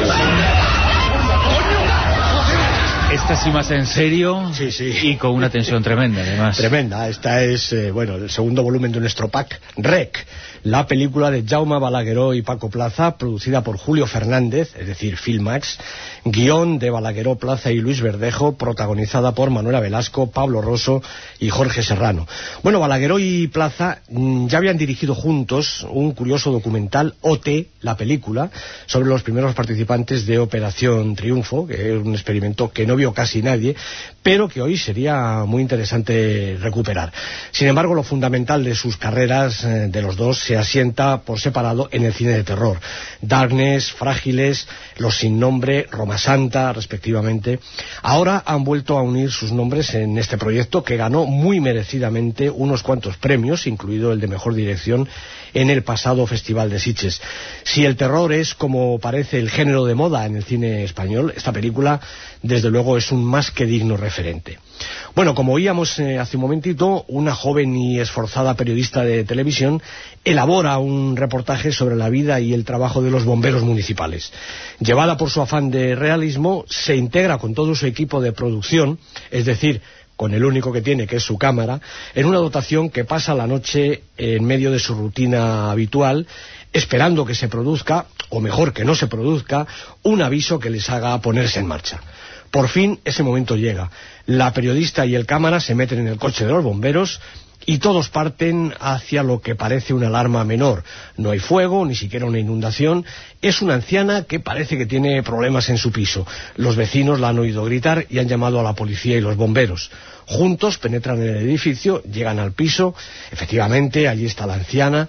Esta sí más en serio, sí, sí. Y con una tensión tremenda, además. Tremenda. Esta es, eh, bueno, el segundo volumen de nuestro pack, Rec, la película de Jaume Balagueró y Paco Plaza, producida por Julio Fernández, es decir, Filmax, guión de Balagueró, Plaza y Luis Verdejo, protagonizada por Manuela Velasco, Pablo Rosso y Jorge Serrano. Bueno, Balagueró y Plaza mmm, ya habían dirigido juntos un curioso documental, O T, la película, sobre los primeros participantes de Operación Triunfo, que es un experimento que no vio casi nadie, pero que hoy sería muy interesante recuperar. Sin embargo, lo fundamental de sus carreras, eh, de los dos, se asienta por separado en el cine de terror. Darkness, Frágiles, Los sin nombre, Roma Santa, respectivamente. Ahora han vuelto a unir sus nombres en este proyecto que ganó muy merecidamente unos cuantos premios, incluido el de Mejor Dirección en el pasado Festival de Sitges. Si el terror es, como parece, el género de moda en el cine español, esta película, desde luego, es un más que digno referente. Bueno, como oíamos eh, hace un momentito, una joven y esforzada periodista de televisión elabora un reportaje sobre la vida y el trabajo de los bomberos municipales. Llevada por su afán de realismo, se integra con todo su equipo de producción, es decir, con el único que tiene, que es su cámara, en una dotación que pasa la noche en medio de su rutina habitual, esperando que se produzca, o mejor que no se produzca, un aviso que les haga ponerse en marcha. Por fin ese momento llega. La periodista y el cámara se meten en el coche de los bomberos y todos parten hacia lo que parece una alarma menor. No hay fuego, ni siquiera una inundación. Es una anciana que parece que tiene problemas en su piso. Los vecinos la han oído gritar y han llamado a la policía y los bomberos. Juntos penetran en el edificio, llegan al piso. Efectivamente, allí está la anciana.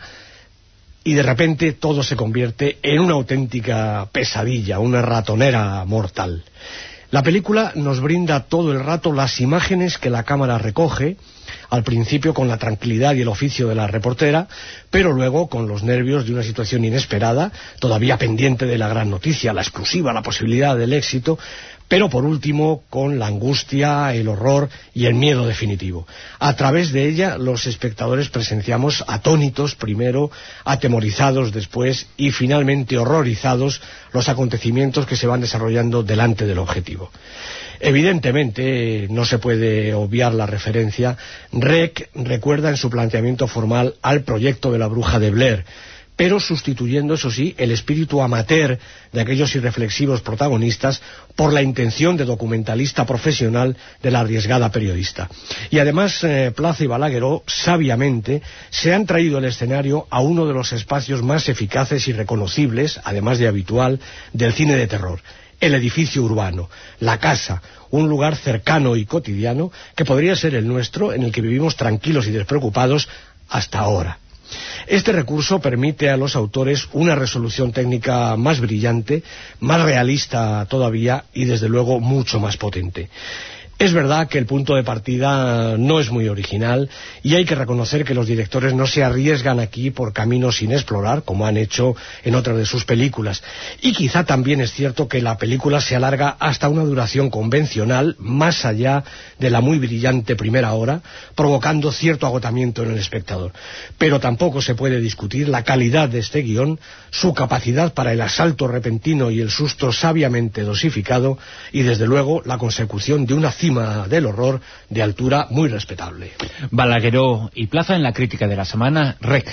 Y de repente todo se convierte en una auténtica pesadilla, una ratonera mortal. La película nos brinda todo el rato las imágenes que la cámara recoge, al principio con la tranquilidad y el oficio de la reportera, pero luego con los nervios de una situación inesperada, todavía pendiente de la gran noticia, la exclusiva, la posibilidad del éxito, pero por último con la angustia, el horror y el miedo definitivo. A través de ella los espectadores presenciamos atónitos primero, atemorizados después y finalmente horrorizados los acontecimientos que se van desarrollando delante del objetivo. Evidentemente no se puede obviar la referencia. Rec recuerda en su planteamiento formal al proyecto de la bruja de Blair, pero sustituyendo, eso sí, el espíritu amateur de aquellos irreflexivos protagonistas por la intención de documentalista profesional de la arriesgada periodista. Y además, eh, Plaza y Balagueró, sabiamente, se han traído el escenario a uno de los espacios más eficaces y reconocibles, además de habitual, del cine de terror: el edificio urbano, la casa, un lugar cercano y cotidiano que podría ser el nuestro, en el que vivimos tranquilos y despreocupados hasta ahora. Este recurso permite a los autores una resolución técnica más brillante, más realista todavía y desde luego mucho más potente. Es verdad que el punto de partida no es muy original y hay que reconocer que los directores no se arriesgan aquí por caminos sin explorar, como han hecho en otras de sus películas. Y quizá también es cierto que la película se alarga hasta una duración convencional, más allá de la muy brillante primera hora, provocando cierto agotamiento en el espectador. Pero tampoco se puede discutir la calidad de este guión, su capacidad para el asalto repentino y el susto sabiamente dosificado, y desde luego la consecución de una cima del horror de altura muy respetable. Balagueró y Plaza en la crítica de la semana, Rec.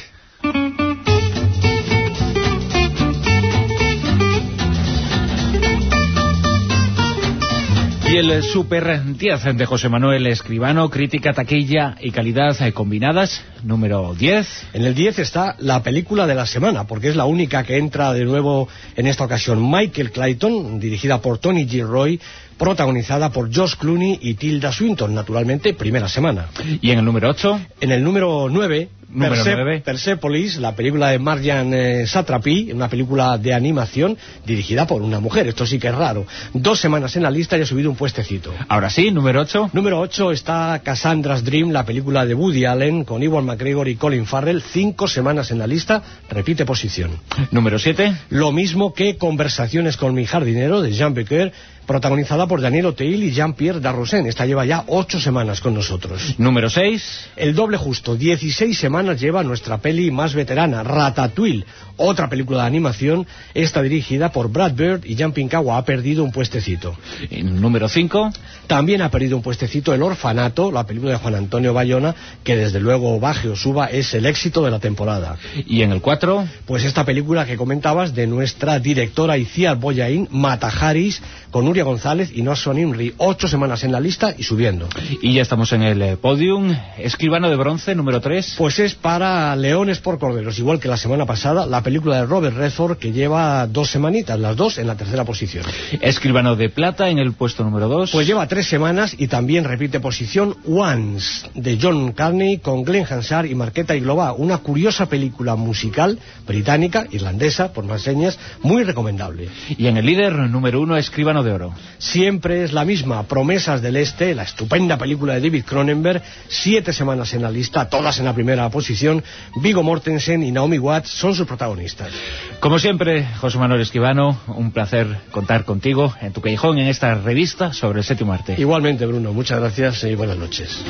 Y el Super diez de José Manuel Escribano, crítica, taquilla y calidad combinadas, número diez. En el diez está la película de la semana, porque es la única que entra de nuevo en esta ocasión. Michael Clayton, dirigida por Tony Gilroy, protagonizada por George Clooney y Tilda Swinton, naturalmente, primera semana. ¿Y en el número ocho? En el número nueve... Número Perse nueve. Persepolis, la película de Marjan eh, Satrapi, una película de animación dirigida por una mujer. Esto sí que es raro. Dos semanas en la lista y ha subido un puestecito. Ahora sí, número ocho. Número ocho está Cassandra's Dream, la película de Woody Allen con Ewan McGregor y Colin Farrell. Cinco semanas en la lista, repite posición. Número siete. Lo mismo que Conversaciones con mi jardinero, de Jean Becker, protagonizada por Daniel Auteuil y Jean-Pierre Darrosen. Esta lleva ya ocho semanas con nosotros. Número seis. El doble justo. Dieciséis semanas lleva nuestra peli más veterana, Ratatouille, otra película de animación, esta dirigida por Brad Bird y Jan Pinkawa. Ha perdido un puestecito. Número cinco. También ha perdido un puestecito El Orfanato, la película de Juan Antonio Bayona, que desde luego, baje o suba, es el éxito de la temporada. ¿Y en el cuatro? Pues esta película que comentabas de nuestra directora Iciar Boyain, Mataharis, con Nuria González y Noah Nimri. Ocho semanas en la lista y subiendo. Y ya estamos en el podium. Escribano de bronce, número tres. Pues es para Leones por Corderos, igual que la semana pasada, la película de Robert Redford, que lleva dos semanitas, las dos en la tercera posición. Escribano de plata en el puesto número dos. Pues lleva tres semanas y también repite posición Once, de John Carney, con Glenn Hansard y Marqueta Iglová, una curiosa película musical británica, irlandesa, por más señas, muy recomendable. Y en el líder número uno, Escribano de oro. Siempre es la misma, Promesas del Este, la estupenda película de David Cronenberg, siete semanas en la lista, todas en la primera posición. Viggo Mortensen y Naomi Watts son sus protagonistas. Como siempre, José Manuel Escribano, un placer contar contigo en tu callejón en esta revista sobre el séptimo arte. Igualmente, Bruno, muchas gracias y buenas noches.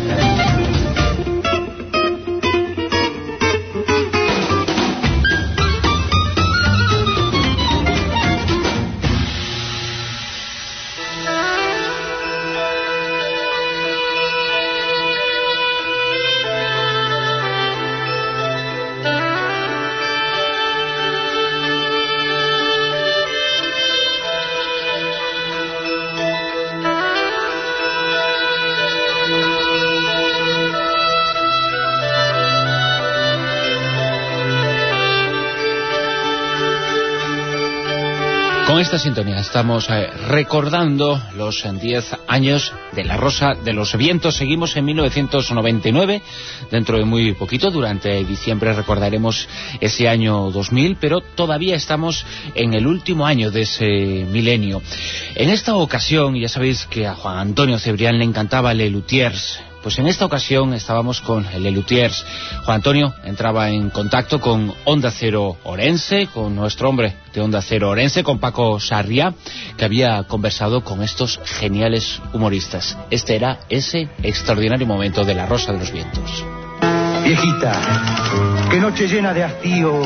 Con esta sintonía estamos eh, recordando los diez años de La Rosa de los Vientos. Seguimos en mil novecientos noventa y nueve, dentro de muy poquito, durante diciembre recordaremos ese año dos mil, pero todavía estamos en el último año de ese milenio. En esta ocasión, ya sabéis que a Juan Antonio Cebrián le encantaba Les Luthiers. Pues en esta ocasión estábamos con Les Luthiers. Juan Antonio entraba en contacto con Onda Cero Orense, con nuestro hombre de Onda Cero Orense, con Paco Sarriá, que había conversado con estos geniales humoristas. Este era ese extraordinario momento de La Rosa de los Vientos. Viejita, qué noche llena de hastío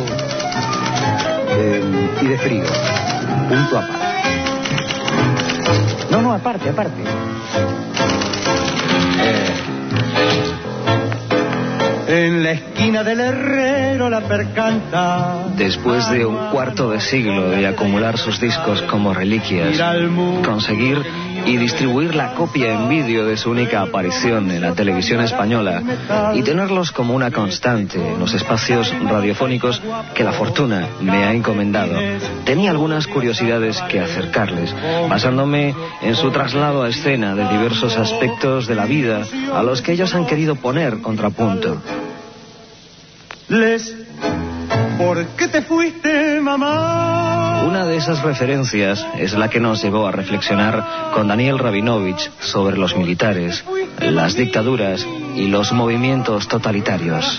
eh, y de frío. Punto aparte. No, no, aparte, aparte. En la esquina del herrero la percanta. Después de un cuarto de siglo de acumular sus discos como reliquias, conseguir y distribuir la copia en vídeo de su única aparición en la televisión española y tenerlos como una constante en los espacios radiofónicos que la fortuna me ha encomendado, tenía algunas curiosidades que acercarles, basándome en su traslado a escena de diversos aspectos de la vida a los que ellos han querido poner contrapunto. Les, ¿por qué te fuiste, mamá? Una de esas referencias es la que nos llevó a reflexionar con Daniel Rabinovich sobre los militares, las dictaduras y los movimientos totalitarios.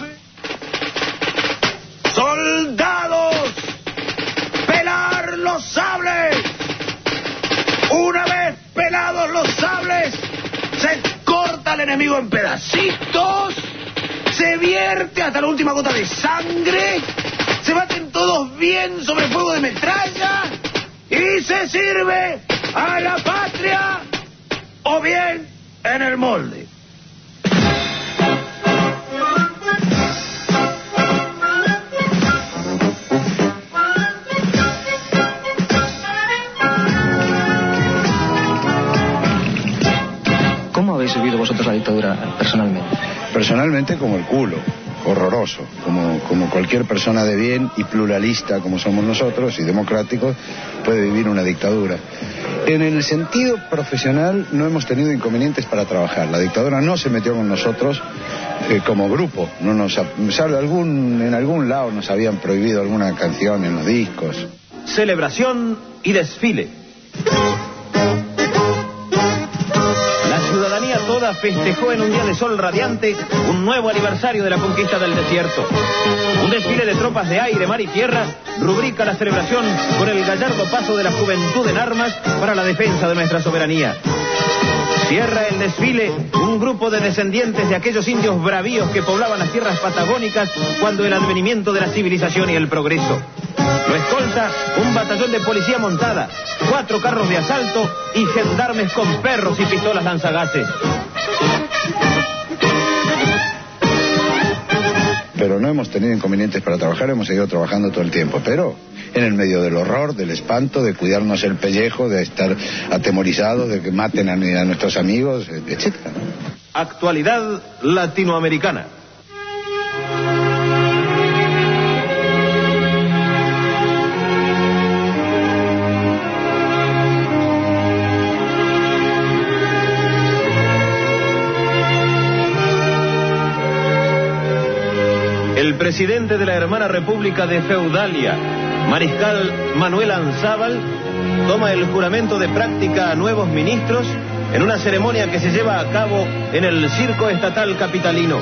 ¡Soldados! ¡Pelar los sables! Una vez pelados los sables, se corta al enemigo en pedacitos, se vierte hasta la última gota de sangre, se baten todos bien sobre fuego de metralla y se sirve a la patria o bien en el molde. ¿Cómo habéis vivido vosotros la dictadura personalmente? Personalmente como el culo, horroroso, como, como cualquier persona de bien y pluralista como somos nosotros y democráticos puede vivir una dictadura. En el sentido profesional no hemos tenido inconvenientes para trabajar. La dictadura no se metió con nosotros eh, como grupo. No nos, sabe, algún, en algún lado nos habían prohibido alguna canción en los discos. Celebración y desfile. La ciudadanía toda festejó en un día de sol radiante un nuevo aniversario de la conquista del desierto. Un desfile de tropas de aire, mar y tierra rubrica la celebración con el gallardo paso de la juventud en armas para la defensa de nuestra soberanía. Cierra el desfile un grupo de descendientes de aquellos indios bravíos que poblaban las tierras patagónicas cuando el advenimiento de la civilización y el progreso. Lo escolta un batallón de policía montada, cuatro carros de asalto y gendarmes con perros y pistolas lanzagases. Pero no hemos tenido inconvenientes para trabajar, hemos seguido trabajando todo el tiempo, pero en el medio del horror, del espanto, de cuidarnos el pellejo, de estar atemorizados, de que maten a, a nuestros amigos, etcétera. Actualidad latinoamericana. El presidente de la hermana República de Feudalia, Mariscal Manuel Anzábal, toma el juramento de práctica a nuevos ministros en una ceremonia que se lleva a cabo en el Circo Estatal Capitalino.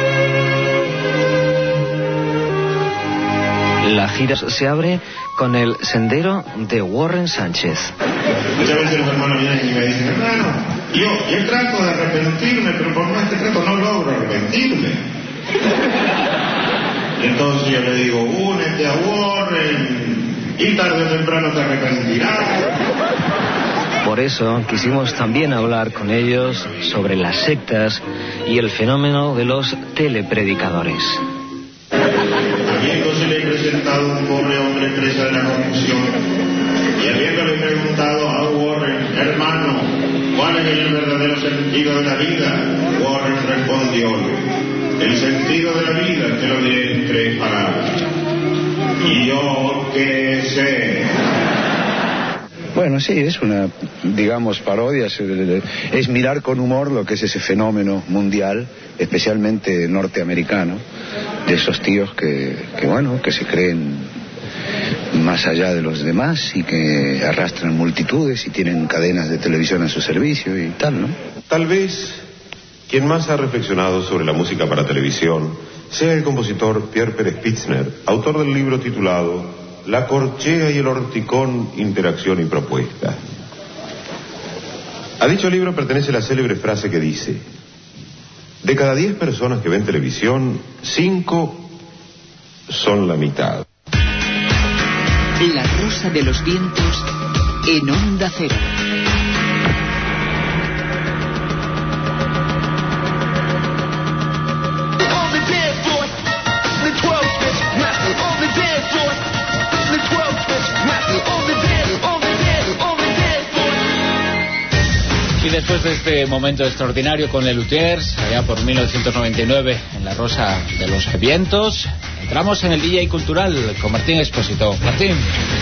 La gira se abre con el sendero de Warren Sánchez. Muchas veces los hermanos vienen y me dicen, hermano, yo, yo trato de arrepentirme, pero por más que trato no logro arrepentirme. Entonces yo le digo, únete a Warren y tarde o temprano te arrepentirás. Por eso quisimos también hablar con ellos sobre las sectas y el fenómeno de los telepredicadores. Habiéndosele presentado un pobre hombre presa de la confusión y habiéndole preguntado a Warren, hermano, ¿cuál es el verdadero sentido de la vida? Warren respondió, el sentido de la vida te lo diré en tres palabras. Y yo qué sé. Bueno, sí, es una, digamos, parodia, es, es mirar con humor lo que es ese fenómeno mundial, especialmente norteamericano, de esos tíos que, que bueno, que se creen más allá de los demás y que arrastran multitudes y tienen cadenas de televisión a su servicio y tal, ¿no? Tal vez quien más ha reflexionado sobre la música para televisión sea el compositor Pierre Pérez Pitzner, autor del libro titulado La corchea y el horticón, interacción y propuesta. A dicho libro pertenece la célebre frase que dice: de cada diez personas que ven televisión, cinco son la mitad. La Rosa de los Vientos en Onda Cero. Y después de este momento extraordinario con Les Luthiers, allá por mil novecientos noventa y nueve, en La Rosa de los Vientos, entramos en el D J Cultural con Martín Expósito. Martín.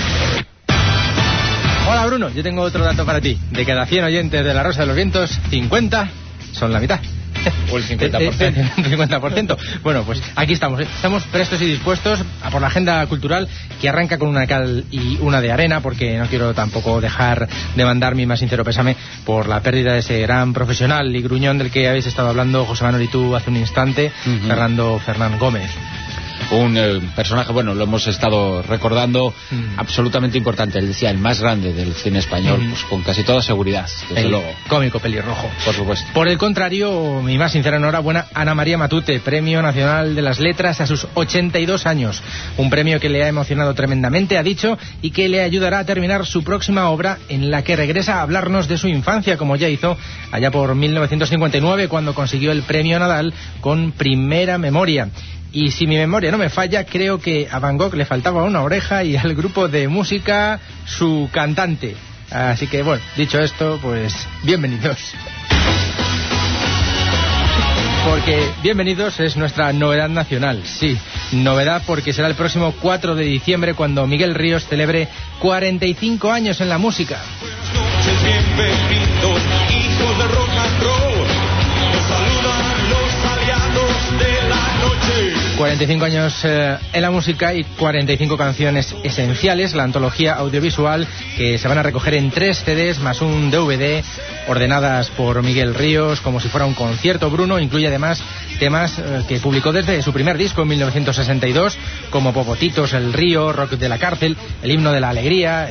Hola Bruno, yo tengo otro dato para ti. De cada cien oyentes de La Rosa de los Vientos, cincuenta son la mitad. O el cincuenta por ciento. cincuenta por ciento. Bueno, pues aquí estamos. ¿eh? Estamos prestos y dispuestos a por la agenda cultural que arranca con una cal y una de arena, porque no quiero tampoco dejar de mandar mi más sincero pésame por la pérdida de ese gran profesional y gruñón del que habéis estado hablando, José Manuel y tú, hace un instante, uh-huh. Fernando Fernán Gómez. Un eh, personaje, bueno, lo hemos estado recordando, mm. absolutamente importante. Él decía, el más grande del cine español, mm. pues con casi toda seguridad, desde el luego. Cómico pelirrojo. Por supuesto. Por el contrario, mi más sincera enhorabuena, Ana María Matute, Premio Nacional de las Letras a sus ochenta y dos años. Un premio que le ha emocionado tremendamente, ha dicho, y que le ayudará a terminar su próxima obra, en la que regresa a hablarnos de su infancia, como ya hizo allá por mil novecientos cincuenta y nueve, cuando consiguió el Premio Nadal con Primera Memoria. Y si mi memoria no me falla, creo que a Van Gogh le faltaba una oreja y al grupo de música su cantante. Así que, bueno, dicho esto, pues bienvenidos. Porque bienvenidos es nuestra novedad nacional, sí, novedad porque será el próximo cuatro de diciembre cuando Miguel Ríos celebre cuarenta y cinco años en la música. Bienvenidos, hijos de rock and roll, nos saludan los aliados de la noche. cuarenta y cinco años eh, en la música y cuarenta y cinco canciones esenciales, la antología audiovisual que se van a recoger en tres C Ds más un D V D, ordenadas por Miguel Ríos como si fuera un concierto. Bruno incluye además temas eh, que publicó desde su primer disco en mil novecientos sesenta y dos, como Popotitos, El Río, Rock de la Cárcel, El Himno de la Alegría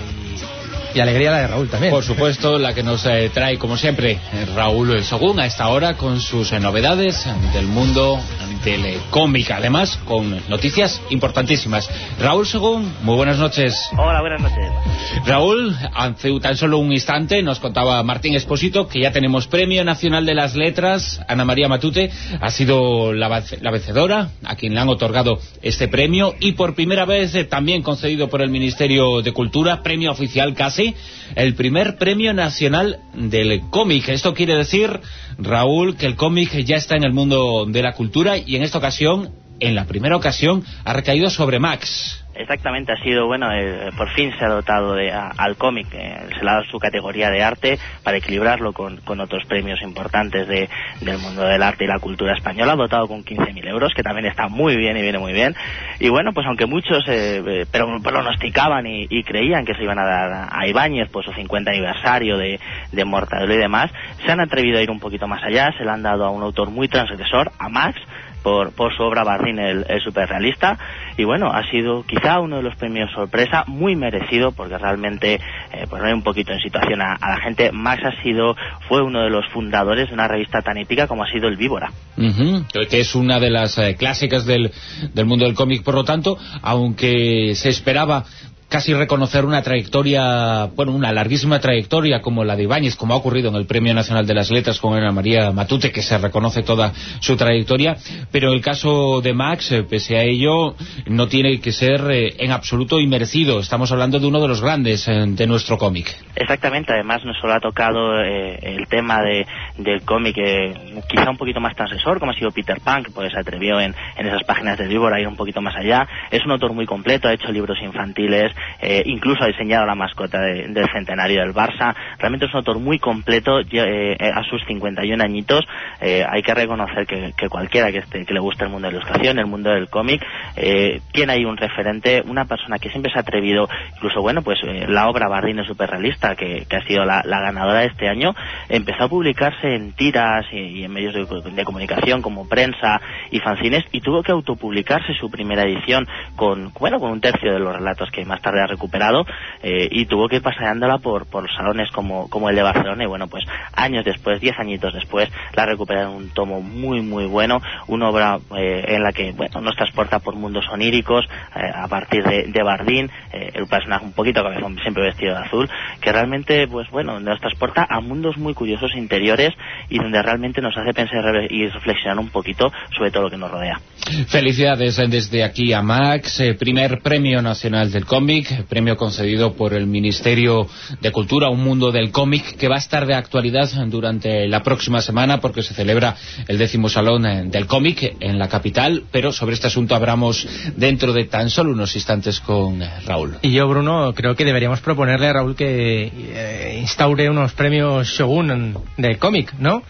y, y Alegría la de Raúl también. Por supuesto, la que nos eh, trae como siempre Raúl Según a esta hora con sus eh, novedades del mundo del eh, cómic, además con noticias importantísimas. Raúl Según, muy buenas noches. Hola, buenas noches. Raúl, hace tan solo un instante nos contaba Martín Expósito que ya tenemos Premio Nacional de las Letras. Ana María Matute ha sido la, la vencedora, a quien le han otorgado este premio, y por primera vez eh, también concedido por el Ministerio de Cultura, premio oficial casi, el primer Premio Nacional del Cómic. Esto quiere decir, Raúl, que el cómic ya está en el mundo de la cultura y en esta ocasión, en la primera ocasión, ha recaído sobre Max. Exactamente, ha sido, bueno, eh, por fin se ha dotado de, a, al cómic, eh, se le ha dado su categoría de arte para equilibrarlo con, con otros premios importantes de, del mundo del arte y la cultura española, dotado con quince mil euros, que también está muy bien y viene muy bien. Y bueno, pues aunque muchos eh, eh, pero pronosticaban y, y creían que se iban a dar a Ibáñez, pues su cincuenta aniversario de, de Mortadelo y demás, se han atrevido a ir un poquito más allá, se le han dado a un autor muy transgresor, a Max, por, por su obra Bardín, el, el superrealista, y bueno, ha sido quizá uno de los premios sorpresa, muy merecido, porque realmente, eh, pues no un poquito en situación a, a la gente. Max ha sido, fue uno de los fundadores de una revista tan épica como ha sido El Víbora. Uh-huh, que es una de las eh, clásicas del, del mundo del cómic, por lo tanto, aunque se esperaba casi reconocer una trayectoria, bueno, una larguísima trayectoria como la de Ibáñez, como ha ocurrido en el Premio Nacional de las Letras con Ana María Matute, que se reconoce toda su trayectoria, pero el caso de Max, eh, pese a ello, no tiene que ser eh, en absoluto inmerecido. Estamos hablando de uno de los grandes eh, de nuestro cómic. Exactamente, además no solo ha tocado eh, el tema de, del cómic eh, quizá un poquito más transgresor, como ha sido Peter Pan, que pues se atrevió en, en esas páginas del Víbora a ir un poquito más allá. Es un autor muy completo, ha hecho libros infantiles, Eh, incluso ha diseñado la mascota de, del centenario del Barça. Realmente es un autor muy completo, eh, a sus cincuenta y un añitos. Eh, hay que reconocer que, que cualquiera que, esté, que le guste el mundo de la ilustración, el mundo del cómic, eh, tiene ahí un referente, una persona que siempre se ha atrevido, incluso bueno, pues eh, la obra Bardín superrealista, que, que ha sido la, la ganadora de este año, empezó a publicarse en tiras y, y en medios de, de comunicación como prensa y fanzines, y tuvo que autopublicarse su primera edición con, bueno, con un tercio de los relatos que más tarde ha recuperado, eh, y tuvo que ir paseándola por, por salones como, como el de Barcelona, y bueno, pues años después, diez añitos después, la ha recuperado en un tomo muy muy bueno, una obra eh, en la que, bueno, nos transporta por mundos oníricos eh, a partir de, de Bardín, eh, el personaje un poquito cabezón, siempre vestido de azul, que realmente, pues bueno, nos transporta a mundos muy curiosos interiores y donde realmente nos hace pensar y reflexionar un poquito sobre todo lo que nos rodea. Felicidades desde aquí a Max, eh, primer Premio Nacional del Cómic, premio concedido por el Ministerio de Cultura, un mundo del cómic que va a estar de actualidad durante la próxima semana porque se celebra el décimo Salón del Cómic en la capital, pero sobre este asunto hablamos dentro de tan solo unos instantes con Raúl. Y yo, Bruno, creo que deberíamos proponerle a Raúl que eh, instaure unos premios Shogun del cómic, ¿no?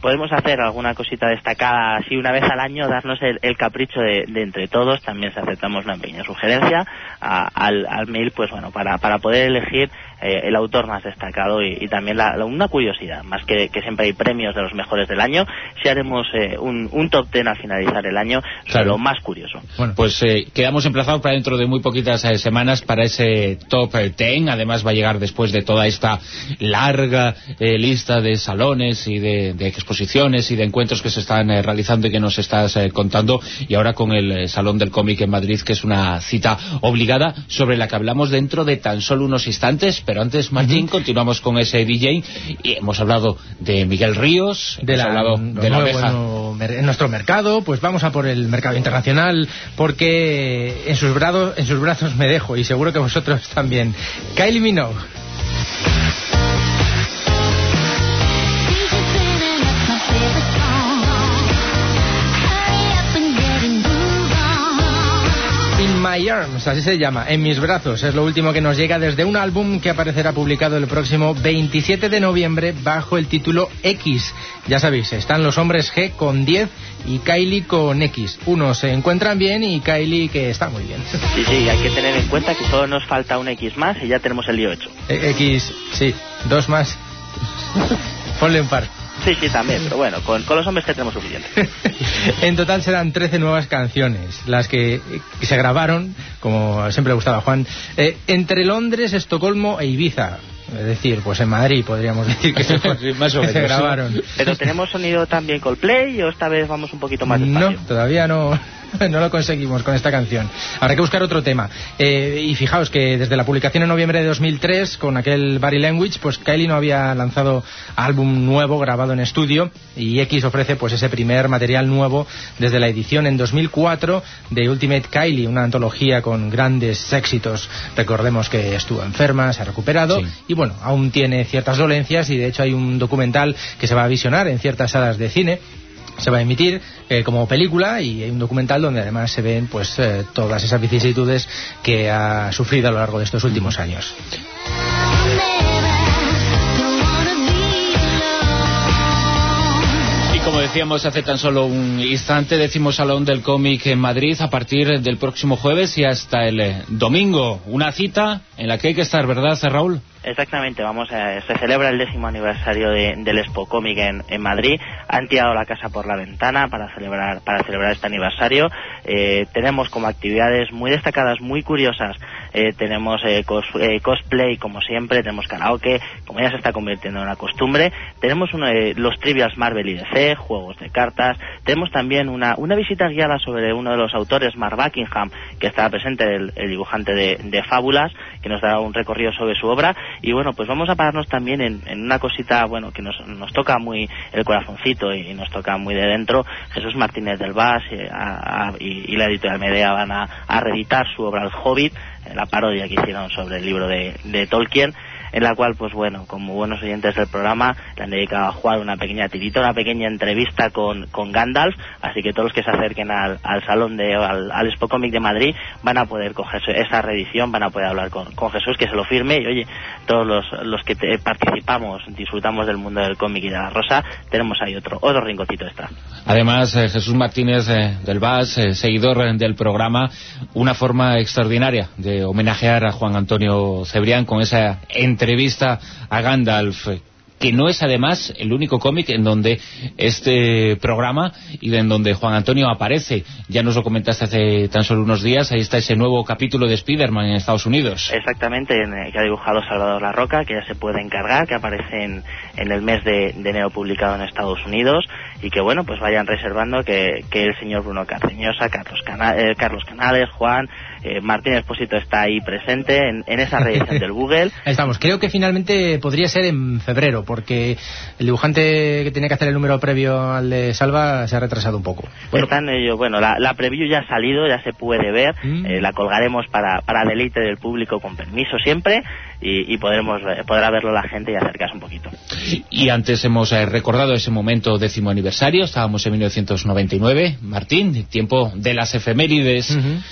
podemos hacer alguna cosita destacada así una vez al año, darnos el, el capricho de, de entre todos. También si aceptamos una pequeña sugerencia a, al, al mail, pues bueno, para, para poder elegir eh, el autor más destacado y, y también la, la, una curiosidad, más que, que siempre hay premios de los mejores del año, si haremos eh, un, un top ten al finalizar el año, claro, lo más curioso. Bueno, pues eh, quedamos emplazados para dentro de muy poquitas eh, semanas para ese top ten. Además va a llegar después de toda esta larga eh, lista de salones y de, de exposiciones y de encuentros que se están eh, realizando y que nos estás eh, contando, y ahora con el eh, Salón del Cómic en Madrid, que es una cita obligada sobre la que hablamos dentro de tan solo unos instantes. Pero antes, Martín, uh-huh. continuamos con ese D J y hemos hablado de Miguel Ríos, de hemos la, hablado de la oveja. Bueno, en nuestro mercado, pues vamos a por el mercado internacional, porque en sus brazos, en sus brazos me dejo, y seguro que vosotros también. Kylie Minogue. My Arms, así se llama, En mis brazos, es lo último que nos llega desde un álbum que aparecerá publicado el próximo veintisiete de noviembre bajo el título X. Ya sabéis, están los hombres G con diez y Kylie con X. Unos se encuentran bien y Kylie que está muy bien. Sí, sí, hay que tener en cuenta que solo nos falta un X más y ya tenemos el lío hecho. X, sí, dos más. Ponle un par. Sí, sí, también, pero bueno, con, con los hombres que tenemos suficiente. En total serán trece nuevas canciones, las que, que se grabaron, como siempre le gustaba a Juan, eh, entre Londres, Estocolmo e Ibiza. Es decir, pues en Madrid podríamos decir que se, más o menos, que se grabaron. Pero tenemos sonido también Coldplay, o esta vez vamos un poquito más despacio. No, todavía no. No lo conseguimos con esta canción. Habrá que buscar otro tema. Eh, y fijaos que desde la publicación en noviembre de dos mil tres, con aquel Body Language, pues Kylie no había lanzado álbum nuevo grabado en estudio, y X ofrece pues ese primer material nuevo desde la edición en dos mil cuatro de Ultimate Kylie, una antología con grandes éxitos. Recordemos que estuvo enferma, se ha recuperado, sí. Y bueno, aún tiene ciertas dolencias, y de hecho hay un documental que se va a visionar en ciertas salas de cine. Se va a emitir eh, como película, y hay un documental donde además se ven pues eh, todas esas vicisitudes que ha sufrido a lo largo de estos últimos años. Como decíamos hace tan solo un instante, décimo Salón del Cómic en Madrid a partir del próximo jueves y hasta el eh, domingo. Una cita en la que hay que estar, ¿verdad, Raúl? Exactamente, vamos a, se celebra el décimo aniversario de, del Expo Cómic en, en Madrid. Han tirado la casa por la ventana para celebrar para celebrar este aniversario. Eh, tenemos como actividades muy destacadas, muy curiosas. Eh, tenemos eh, cos, eh, cosplay, como siempre. Tenemos karaoke, como ya se está convirtiendo en una costumbre. Tenemos uno de los trivials Marvel y D C, juegos de cartas. Tenemos también una, una visita guiada sobre uno de los autores, Mark Buckingham, que estará presente, el, el dibujante de, de Fábulas, que nos dará un recorrido sobre su obra. Y bueno, pues vamos a pararnos también en, en una cosita, bueno, que nos, nos toca muy el corazoncito y, y nos toca muy de dentro. Jesús Martínez del Vaz eh, a, a, y, y la editorial Medea van a, a reeditar su obra El Hobbit, eh, la parodia que hicieron sobre el libro de, de Tolkien, en la cual, pues bueno, como buenos oyentes del programa, le han dedicado a Juan una pequeña tirita, una pequeña entrevista con, con Gandalf, así que todos los que se acerquen al, al salón de, al, al Expo Cómic de Madrid van a poder coger esa reedición, van a poder hablar con, con Jesús, que se lo firme, y oye, todos los, los que te, participamos, disfrutamos del mundo del cómic y de la rosa, tenemos ahí otro, otro rinconcito extra. Además, eh, Jesús Martínez eh, del Vaz, eh, seguidor eh, del programa, una forma extraordinaria de homenajear a Juan Antonio Cebrián con esa entrevista entrevista a Gandalf, que no es además el único cómic en donde este programa y en donde Juan Antonio aparece. Ya nos lo comentaste hace tan solo unos días, ahí está ese nuevo capítulo de Spider-Man en Estados Unidos. Exactamente, que ha dibujado Salvador Larroca, que ya se puede encargar, que aparece en, en el mes de, de enero publicado en Estados Unidos, y que bueno, pues vayan reservando que, que el señor Bruno Carceñosa, Carlos, Cana eh, Carlos Canales, Juan... Eh, Martín Expósito está ahí presente en, en esa reedición del Google. Ahí estamos. Creo que finalmente podría ser en febrero, porque el dibujante que tenía que hacer el número previo al de Salva se ha retrasado un poco. Bueno, Están ellos, bueno la, la preview ya ha salido, ya se puede ver. Mm. Eh, la colgaremos para, para deleite del público, con permiso siempre, y, y podremos podrá verlo la gente y acercarse un poquito. Y antes hemos eh, recordado ese momento décimo aniversario. Estábamos en mil novecientos noventa y nueve, Martín, tiempo de las efemérides. Uh-huh.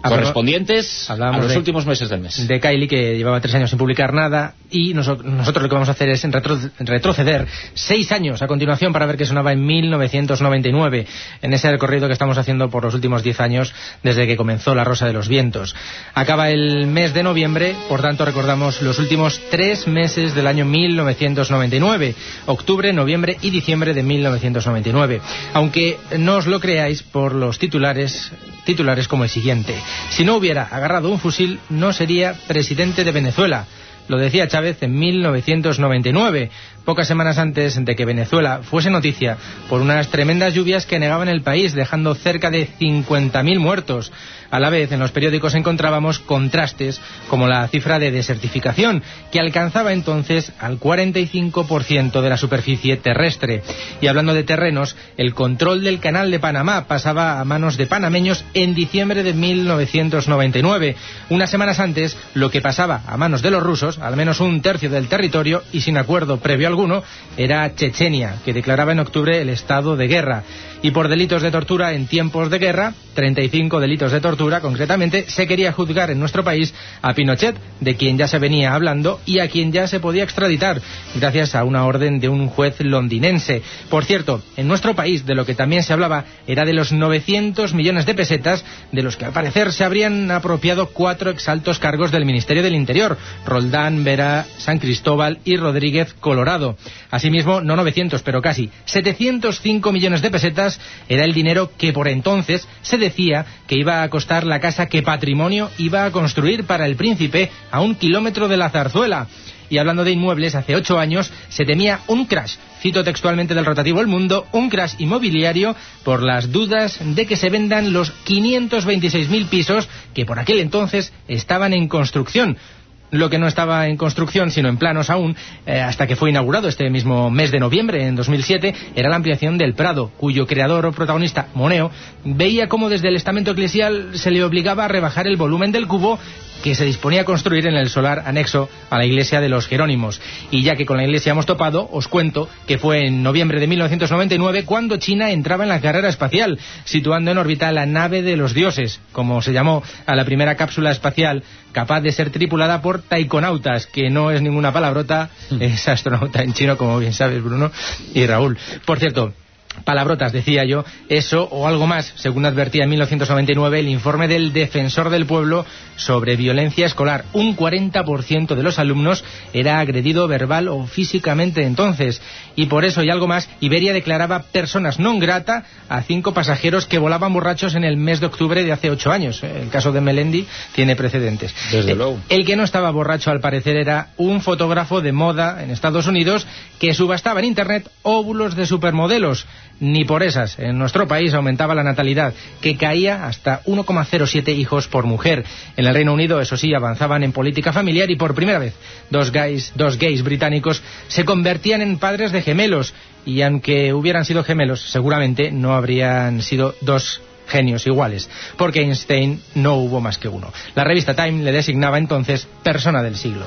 correspondientes a los de, últimos meses del mes. De Kylie, que llevaba tres años sin publicar nada, y nos, nosotros lo que vamos a hacer es retro, retroceder seis años a continuación para ver qué sonaba en mil novecientos noventa y nueve, en ese recorrido que estamos haciendo por los últimos diez años desde que comenzó La Rosa de los Vientos. Acaba el mes de noviembre, por tanto recordamos los últimos tres meses del año mil novecientos noventa y nueve, octubre, noviembre y diciembre de mil novecientos noventa y nueve, aunque no os lo creáis por los titulares, titulares como el siguiente: si no hubiera agarrado un fusil, no sería presidente de Venezuela. Lo decía Chávez en mil novecientos noventa y nueve, pocas semanas antes de que Venezuela fuese noticia por unas tremendas lluvias que anegaban el país, dejando cerca de cincuenta mil muertos. A la vez, en los periódicos encontrábamos contrastes, como la cifra de desertificación, que alcanzaba entonces al cuarenta y cinco por ciento de la superficie terrestre. Y hablando de terrenos, el control del Canal de Panamá pasaba a manos de panameños en diciembre de mil novecientos noventa y nueve. Unas semanas antes, lo que pasaba a manos de los rusos, al menos un tercio del territorio, y sin acuerdo previo alguno, era Chechenia, que declaraba en octubre el estado de guerra. Y por delitos de tortura en tiempos de guerra, treinta y cinco delitos de tortura concretamente, se quería juzgar en nuestro país a Pinochet, de quien ya se venía hablando y a quien ya se podía extraditar, gracias a una orden de un juez londinense. Por cierto, en nuestro país de lo que también se hablaba era de los novecientos millones de pesetas, de los que al parecer se habrían apropiado cuatro exaltos cargos del Ministerio del Interior: Roldán, Vera, San Cristóbal y Rodríguez Colorado. Asimismo, no novecientos, pero casi setecientos cinco millones de pesetas era el dinero que por entonces se decía que iba a costar la casa que Patrimonio iba a construir para el príncipe a un kilómetro de la Zarzuela. Y hablando de inmuebles, hace ocho años se temía un crash, cito textualmente del rotativo El Mundo, un crash inmobiliario por las dudas de que se vendan los quinientos veintiséis mil pisos que por aquel entonces estaban en construcción. Lo que no estaba en construcción, sino en planos aún, eh, hasta que fue inaugurado este mismo mes de noviembre, en dos mil siete, era la ampliación del Prado, cuyo creador o protagonista, Moneo, veía cómo desde el estamento eclesial se le obligaba a rebajar el volumen del cubo que se disponía a construir en el solar anexo a la iglesia de los Jerónimos. Y ya que con la iglesia hemos topado, os cuento que fue en noviembre de mil novecientos noventa y nueve cuando China entraba en la carrera espacial, situando en órbita la nave de los dioses, como se llamó a la primera cápsula espacial capaz de ser tripulada por taikonautas, que no es ninguna palabrota, es astronauta en chino, como bien sabes, Bruno y Raúl. Por cierto, palabrotas, decía yo, eso o algo más, según advertía en mil novecientos noventa y nueve el informe del Defensor del Pueblo sobre violencia escolar. Un cuarenta por ciento de los alumnos era agredido verbal o físicamente entonces, y por eso y algo más, Iberia declaraba personas non grata a cinco pasajeros que volaban borrachos en el mes de octubre de hace ocho años. El caso de Melendi tiene precedentes. Desde eh, luego. El que no estaba borracho, al parecer, era un fotógrafo de moda en Estados Unidos que subastaba en Internet óvulos de supermodelos. Ni por esas, en nuestro país aumentaba la natalidad, que caía hasta uno coma cero siete hijos por mujer. En el Reino Unido, eso sí, avanzaban en política familiar y por primera vez dos gays, dos gays británicos se convertían en padres de gemelos, y aunque hubieran sido gemelos, seguramente no habrían sido dos genios iguales, porque Einstein no hubo más que uno. La revista Time le designaba entonces persona del siglo.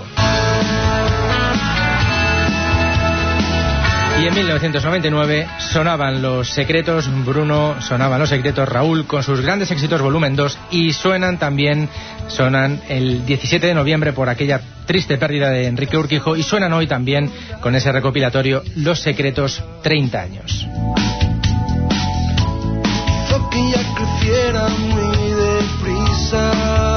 Y en mil novecientos noventa y nueve sonaban Los Secretos, Bruno, sonaban Los Secretos, Raúl, con sus grandes éxitos volumen dos, y suenan también, sonan el diecisiete de noviembre por aquella triste pérdida de Enrique Urquijo, y suenan hoy también con ese recopilatorio Los Secretos, treinta años. Hizo que ya creciera muy deprisa.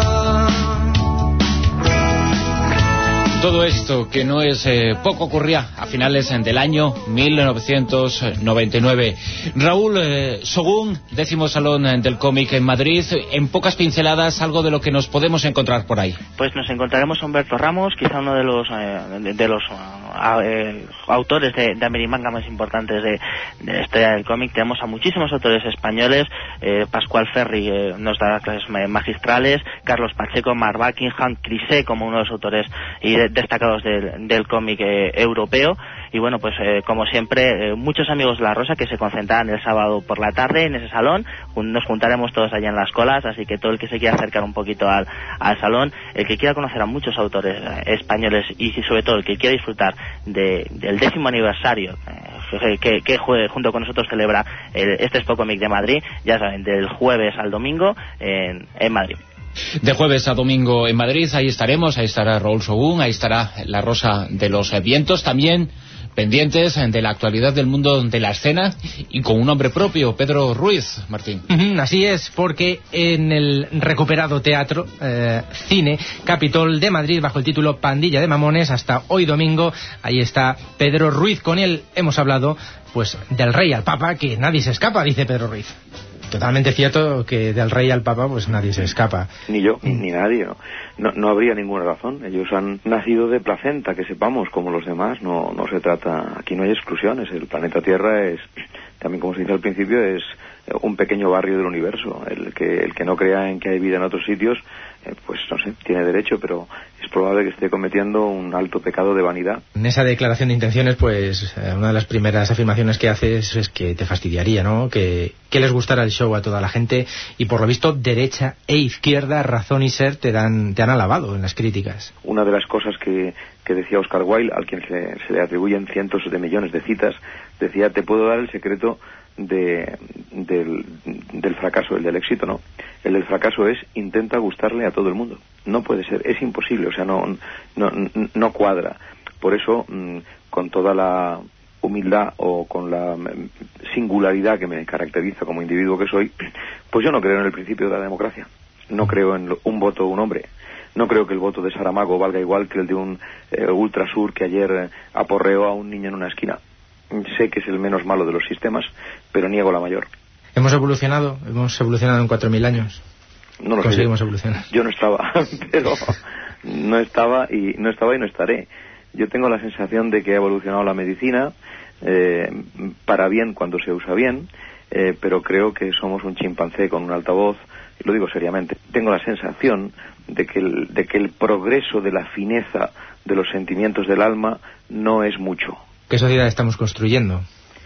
Todo esto, que no es eh, poco, ocurría a finales del año mil novecientos noventa y nueve. Raúl, eh, Sogún, décimo Salón del Cómic en Madrid. En pocas pinceladas, algo de lo que nos podemos encontrar por ahí. Pues nos encontraremos a Humberto Ramos, quizá uno de los eh, de, de los uh, eh, autores de, de Amerimanga más importantes de, de la historia del cómic. Tenemos a muchísimos autores españoles. eh, Pascual Ferri eh, nos da clases magistrales, Carlos Pacheco, Mark Buckingham, Crisé como uno de los autores y de, destacados del, del cómic eh, europeo. Y bueno, pues eh, como siempre, eh, muchos amigos de La Rosa que se concentrarán el sábado por la tarde en ese salón. Nos juntaremos todos allá en las colas, así que todo el que se quiera acercar un poquito al, al salón, el que quiera conocer a muchos autores eh, españoles, y sobre todo el que quiera disfrutar de, del décimo aniversario eh, que, que junto con nosotros celebra el, este Expo Cómic de Madrid, ya saben, del jueves al domingo en, en Madrid. De jueves a domingo en Madrid, ahí estaremos, ahí estará Raúl Sogún, ahí estará La Rosa de los Vientos, también pendientes de la actualidad del mundo de la escena y con un nombre propio, Pedro Ruiz, Martín. Así es, porque en el recuperado teatro, eh, cine, Capitol de Madrid, bajo el título Pandilla de Mamones, hasta hoy domingo, ahí está Pedro Ruiz. Con él hemos hablado pues del rey al papa, que nadie se escapa, dice Pedro Ruiz. Totalmente cierto que del rey al papa pues nadie se escapa. Ni yo, ni nadie, ¿no? No, no habría ninguna razón. Ellos han nacido de placenta, que sepamos, como los demás. No, no se trata, aquí no hay exclusiones. El planeta Tierra es, también como se dice al principio, es un pequeño barrio del universo. El que, el que no crea en que hay vida en otros sitios, eh, pues no sé, tiene derecho, pero es probable que esté cometiendo un alto pecado de vanidad. En esa declaración de intenciones, pues eh, una de las primeras afirmaciones que haces es que te fastidiaría, ¿no? Que, que les gustara el show a toda la gente, y por lo visto derecha e izquierda, razón y ser, te dan te han alabado en las críticas. Una de las cosas que, que decía Oscar Wilde, al quien se, se le atribuyen cientos de millones de citas, decía: te puedo dar el secreto de, del, del fracaso, el del éxito, ¿no? El del fracaso es: intenta gustarle a todo el mundo. No puede ser, es imposible, o sea, no, no, no cuadra. Por eso, con toda la humildad o con la singularidad que me caracteriza como individuo que soy, pues yo no creo en el principio de la democracia. No creo en un voto un hombre. No creo que el voto de Saramago valga igual que el de un eh, ultrasur que ayer eh, aporreó a un niño en una esquina. Sé que es el menos malo de los sistemas, pero niego la mayor. ¿Hemos evolucionado? ¿Hemos evolucionado en cuatro mil años? No lo Conseguimos sé. evolucionar. Yo no estaba, pero no estaba y no estaba y no estaré. Yo tengo la sensación de que ha evolucionado la medicina, eh, para bien cuando se usa bien, eh, pero creo que somos un chimpancé con un altavoz, y lo digo seriamente. Tengo la sensación de que el, de que el progreso de la fineza de los sentimientos del alma no es mucho. ¿Qué sociedad estamos construyendo?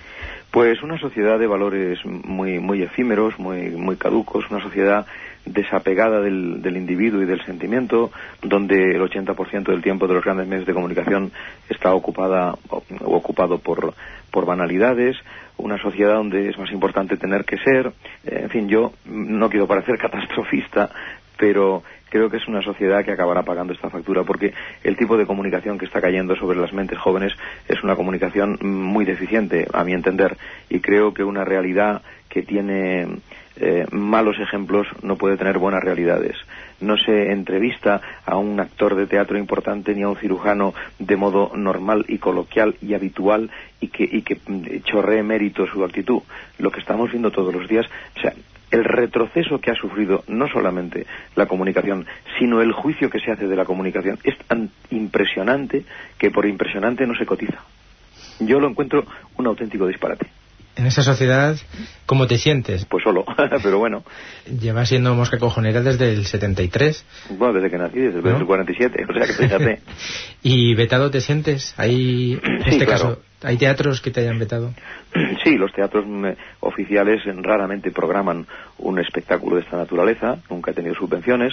Pues una sociedad de valores muy muy efímeros, muy muy caducos, una sociedad desapegada del, del individuo y del sentimiento, donde el ochenta por ciento del tiempo de los grandes medios de comunicación está ocupada o, o ocupado por, por banalidades, una sociedad donde es más importante tener que ser. Eh, en fin, yo no quiero parecer catastrofista, pero creo que es una sociedad que acabará pagando esta factura, porque el tipo de comunicación que está cayendo sobre las mentes jóvenes es una comunicación muy deficiente, a mi entender, y creo que una realidad que tiene eh, malos ejemplos no puede tener buenas realidades. No se entrevista a un actor de teatro importante ni a un cirujano de modo normal y coloquial y habitual y que, y que chorree mérito su actitud. Lo que estamos viendo todos los días, o sea, el retroceso que ha sufrido no solamente la comunicación, sino el juicio que se hace de la comunicación es tan impresionante que por impresionante no se cotiza. Yo lo encuentro un auténtico disparate. En esa sociedad, ¿cómo te sientes? Pues solo, pero bueno. Llevas siendo mosca cojonera desde el setenta y tres. Bueno, desde que nací, desde el ¿no? cuarenta y siete, o sea que fíjate. ¿Y vetado te sientes? ¿Hay, en sí, este claro. caso, ¿hay teatros que te hayan vetado? Sí, los teatros me, oficiales raramente programan un espectáculo de esta naturaleza, nunca he tenido subvenciones.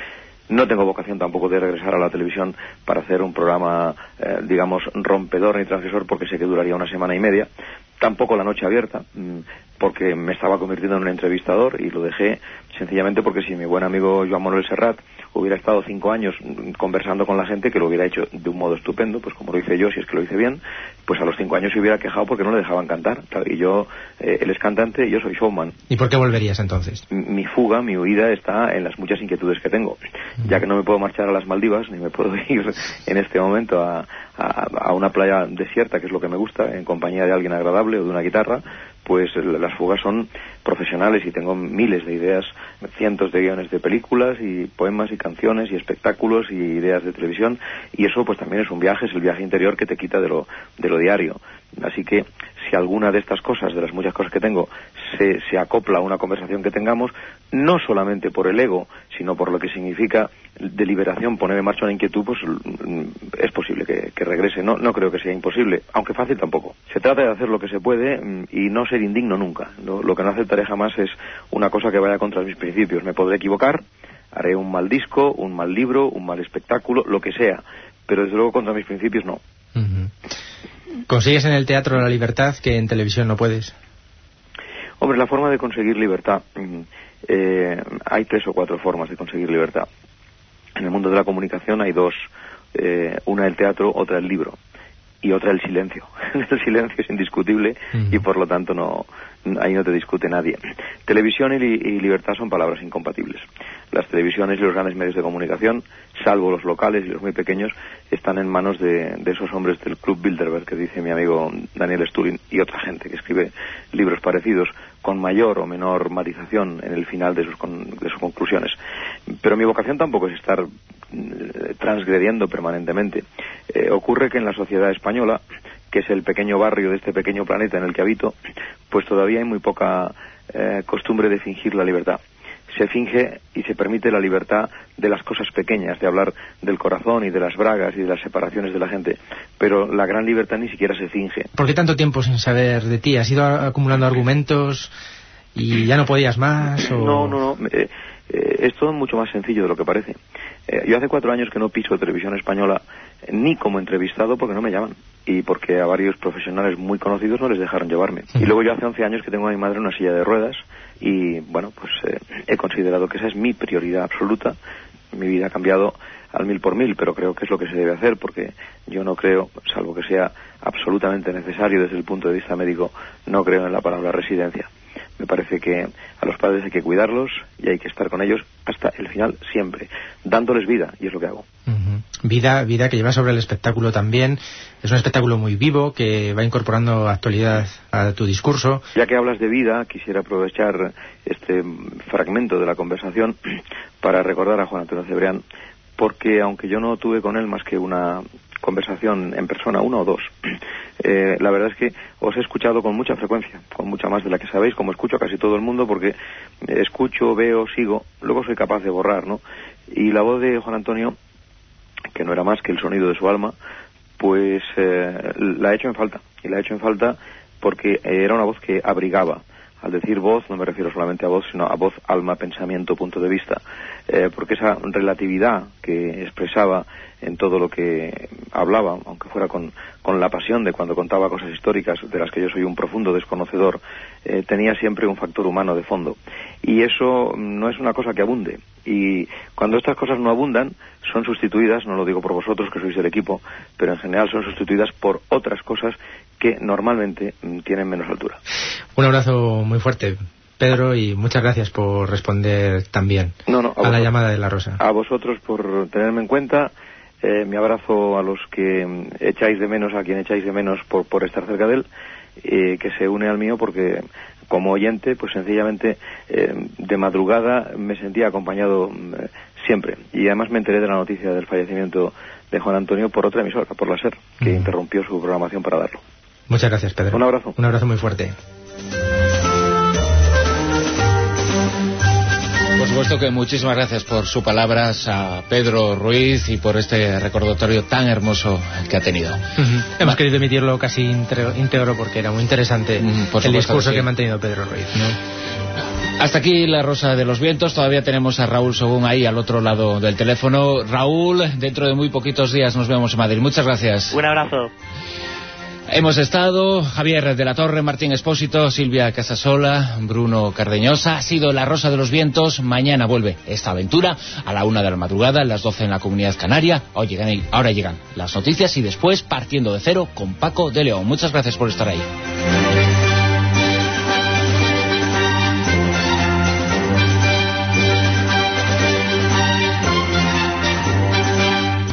No tengo vocación tampoco de regresar a la televisión para hacer un programa, eh, digamos, rompedor ni transgresor, porque sé que duraría una semana y media. Tampoco La Noche Abierta, porque me estaba convirtiendo en un entrevistador y lo dejé sencillamente porque si mi buen amigo Joan Manuel Serrat hubiera estado cinco años conversando con la gente, que lo hubiera hecho de un modo estupendo, pues como lo hice yo, si es que lo hice bien, pues a los cinco años se hubiera quejado porque no le dejaban cantar. Y yo, eh, él es cantante y yo soy showman. ¿Y por qué volverías entonces? Mi fuga, mi huida está en las muchas inquietudes que tengo, ya que no me puedo marchar a las Maldivas, ni me puedo ir en este momento a, a, a una playa desierta, que es lo que me gusta, en compañía de alguien agradable o de una guitarra. Pues las fugas son profesionales y tengo miles de ideas, cientos de guiones de películas y poemas y canciones y espectáculos y ideas de televisión, y eso pues también es un viaje, es el viaje interior que te quita de lo, de lo diario. Así que si alguna de estas cosas, de las muchas cosas que tengo, se, se acopla a una conversación que tengamos, no solamente por el ego, sino por lo que significa de liberación, poner en marcha una inquietud, pues es posible que, que regrese. No, no creo que sea imposible, aunque fácil tampoco. Se trata de hacer lo que se puede y no ser indigno nunca. Lo, lo que no aceptaré jamás es una cosa que vaya contra mis principios. Me podré equivocar, haré un mal disco, un mal libro, un mal espectáculo, lo que sea, pero desde luego contra mis principios no. Uh-huh. ¿Consigues en el teatro la libertad que en televisión no puedes? Hombre, la forma de conseguir libertad, eh, hay tres o cuatro formas de conseguir libertad. En el mundo de la comunicación hay dos, eh, una el teatro, otra el libro y otra el silencio. El silencio es indiscutible y por lo tanto no, ahí no te discute nadie. Televisión y, li, y libertad son palabras incompatibles. Las televisiones y los grandes medios de comunicación, salvo los locales y los muy pequeños, están en manos de, de esos hombres del Club Bilderberg, que dice mi amigo Daniel Sturin, y otra gente que escribe libros parecidos, con mayor o menor matización en el final de sus, con, de sus conclusiones. Pero mi vocación tampoco es estar eh, transgrediendo permanentemente. Eh, ocurre que en la sociedad española, que es el pequeño barrio de este pequeño planeta en el que habito, pues todavía hay muy poca eh, costumbre de fingir la libertad. Se finge y se permite la libertad de las cosas pequeñas, de hablar del corazón y de las bragas y de las separaciones de la gente, pero la gran libertad ni siquiera se finge. ¿Por qué tanto tiempo sin saber de ti? ¿Has ido acumulando argumentos y ya no podías más? O... No, no, no. Eh, eh, es todo mucho más sencillo de lo que parece. Eh, yo hace cuatro años que no piso televisión española eh, ni como entrevistado porque no me llaman y porque a varios profesionales muy conocidos no les dejaron llevarme. Uh-huh. Y luego yo hace once años que tengo a mi madre en una silla de ruedas y bueno, pues eh, he considerado que esa es mi prioridad absoluta. Mi vida ha cambiado al mil por mil, pero creo que es lo que se debe hacer porque yo no creo, salvo que sea absolutamente necesario desde el punto de vista médico, no creo en la palabra residencia. Me parece que a los padres hay que cuidarlos y hay que estar con ellos hasta el final siempre, dándoles vida, y es lo que hago. Uh-huh. Vida, vida que lleva sobre el espectáculo también. Es un espectáculo muy vivo que va incorporando actualidad a tu discurso. Ya que hablas de vida, quisiera aprovechar este fragmento de la conversación para recordar a Juan Antonio Cebrián, porque aunque yo no tuve con él más que una conversación en persona, una o dos, eh, la verdad es que os he escuchado con mucha frecuencia, con mucha más de la que sabéis, como escucho a casi todo el mundo, porque escucho, veo, sigo, luego soy capaz de borrar, ¿no? Y la voz de Juan Antonio, que no era más que el sonido de su alma, pues eh, la he hecho en falta, y la he hecho en falta porque era una voz que abrigaba. Al decir voz no me refiero solamente a voz, sino a voz, alma, pensamiento, punto de vista, eh, porque esa relatividad que expresaba en todo lo que hablaba, aunque fuera con, con la pasión de cuando contaba cosas históricas de las que yo soy un profundo desconocedor, eh, tenía siempre un factor humano de fondo. Y eso no es una cosa que abunde. Y cuando estas cosas no abundan, son sustituidas, no lo digo por vosotros que sois del equipo, pero en general son sustituidas por otras cosas que normalmente mm, tienen menos altura. Un abrazo muy fuerte, Pedro, y muchas gracias por responder también no, no, a, a vosotros, la llamada de La Rosa. A vosotros por tenerme en cuenta. Eh, mi abrazo a los que mm, echáis de menos, a quien echáis de menos por, por estar cerca de él, eh, que se une al mío porque como oyente, pues sencillamente eh, de madrugada me sentía acompañado eh, siempre. Y además me enteré de la noticia del fallecimiento de Juan Antonio por otra emisora, por la SER, que mm. interrumpió su programación para darlo. Muchas gracias, Pedro. Un abrazo. Un abrazo muy fuerte. Por supuesto que muchísimas gracias por sus palabras a Pedro Ruiz y por este recordatorio tan hermoso que ha tenido. Uh-huh. Hemos querido emitirlo casi íntegro porque era muy interesante uh-huh, el discurso que, sí. que ha mantenido Pedro Ruiz, ¿no? Hasta aquí La Rosa de los Vientos. Todavía tenemos a Raúl Sogún ahí al otro lado del teléfono. Raúl, dentro de muy poquitos días nos vemos en Madrid. Muchas gracias. Un abrazo. Hemos estado Javier de la Torre, Martín Espósito, Silvia Casasola, Bruno Cardeñosa. Ha sido La Rosa de los Vientos. Mañana vuelve esta aventura a la una de la madrugada, a las doce en la Comunidad Canaria. Hoy llegan, ahora llegan las noticias y después Partiendo de Cero con Paco de León. Muchas gracias por estar ahí.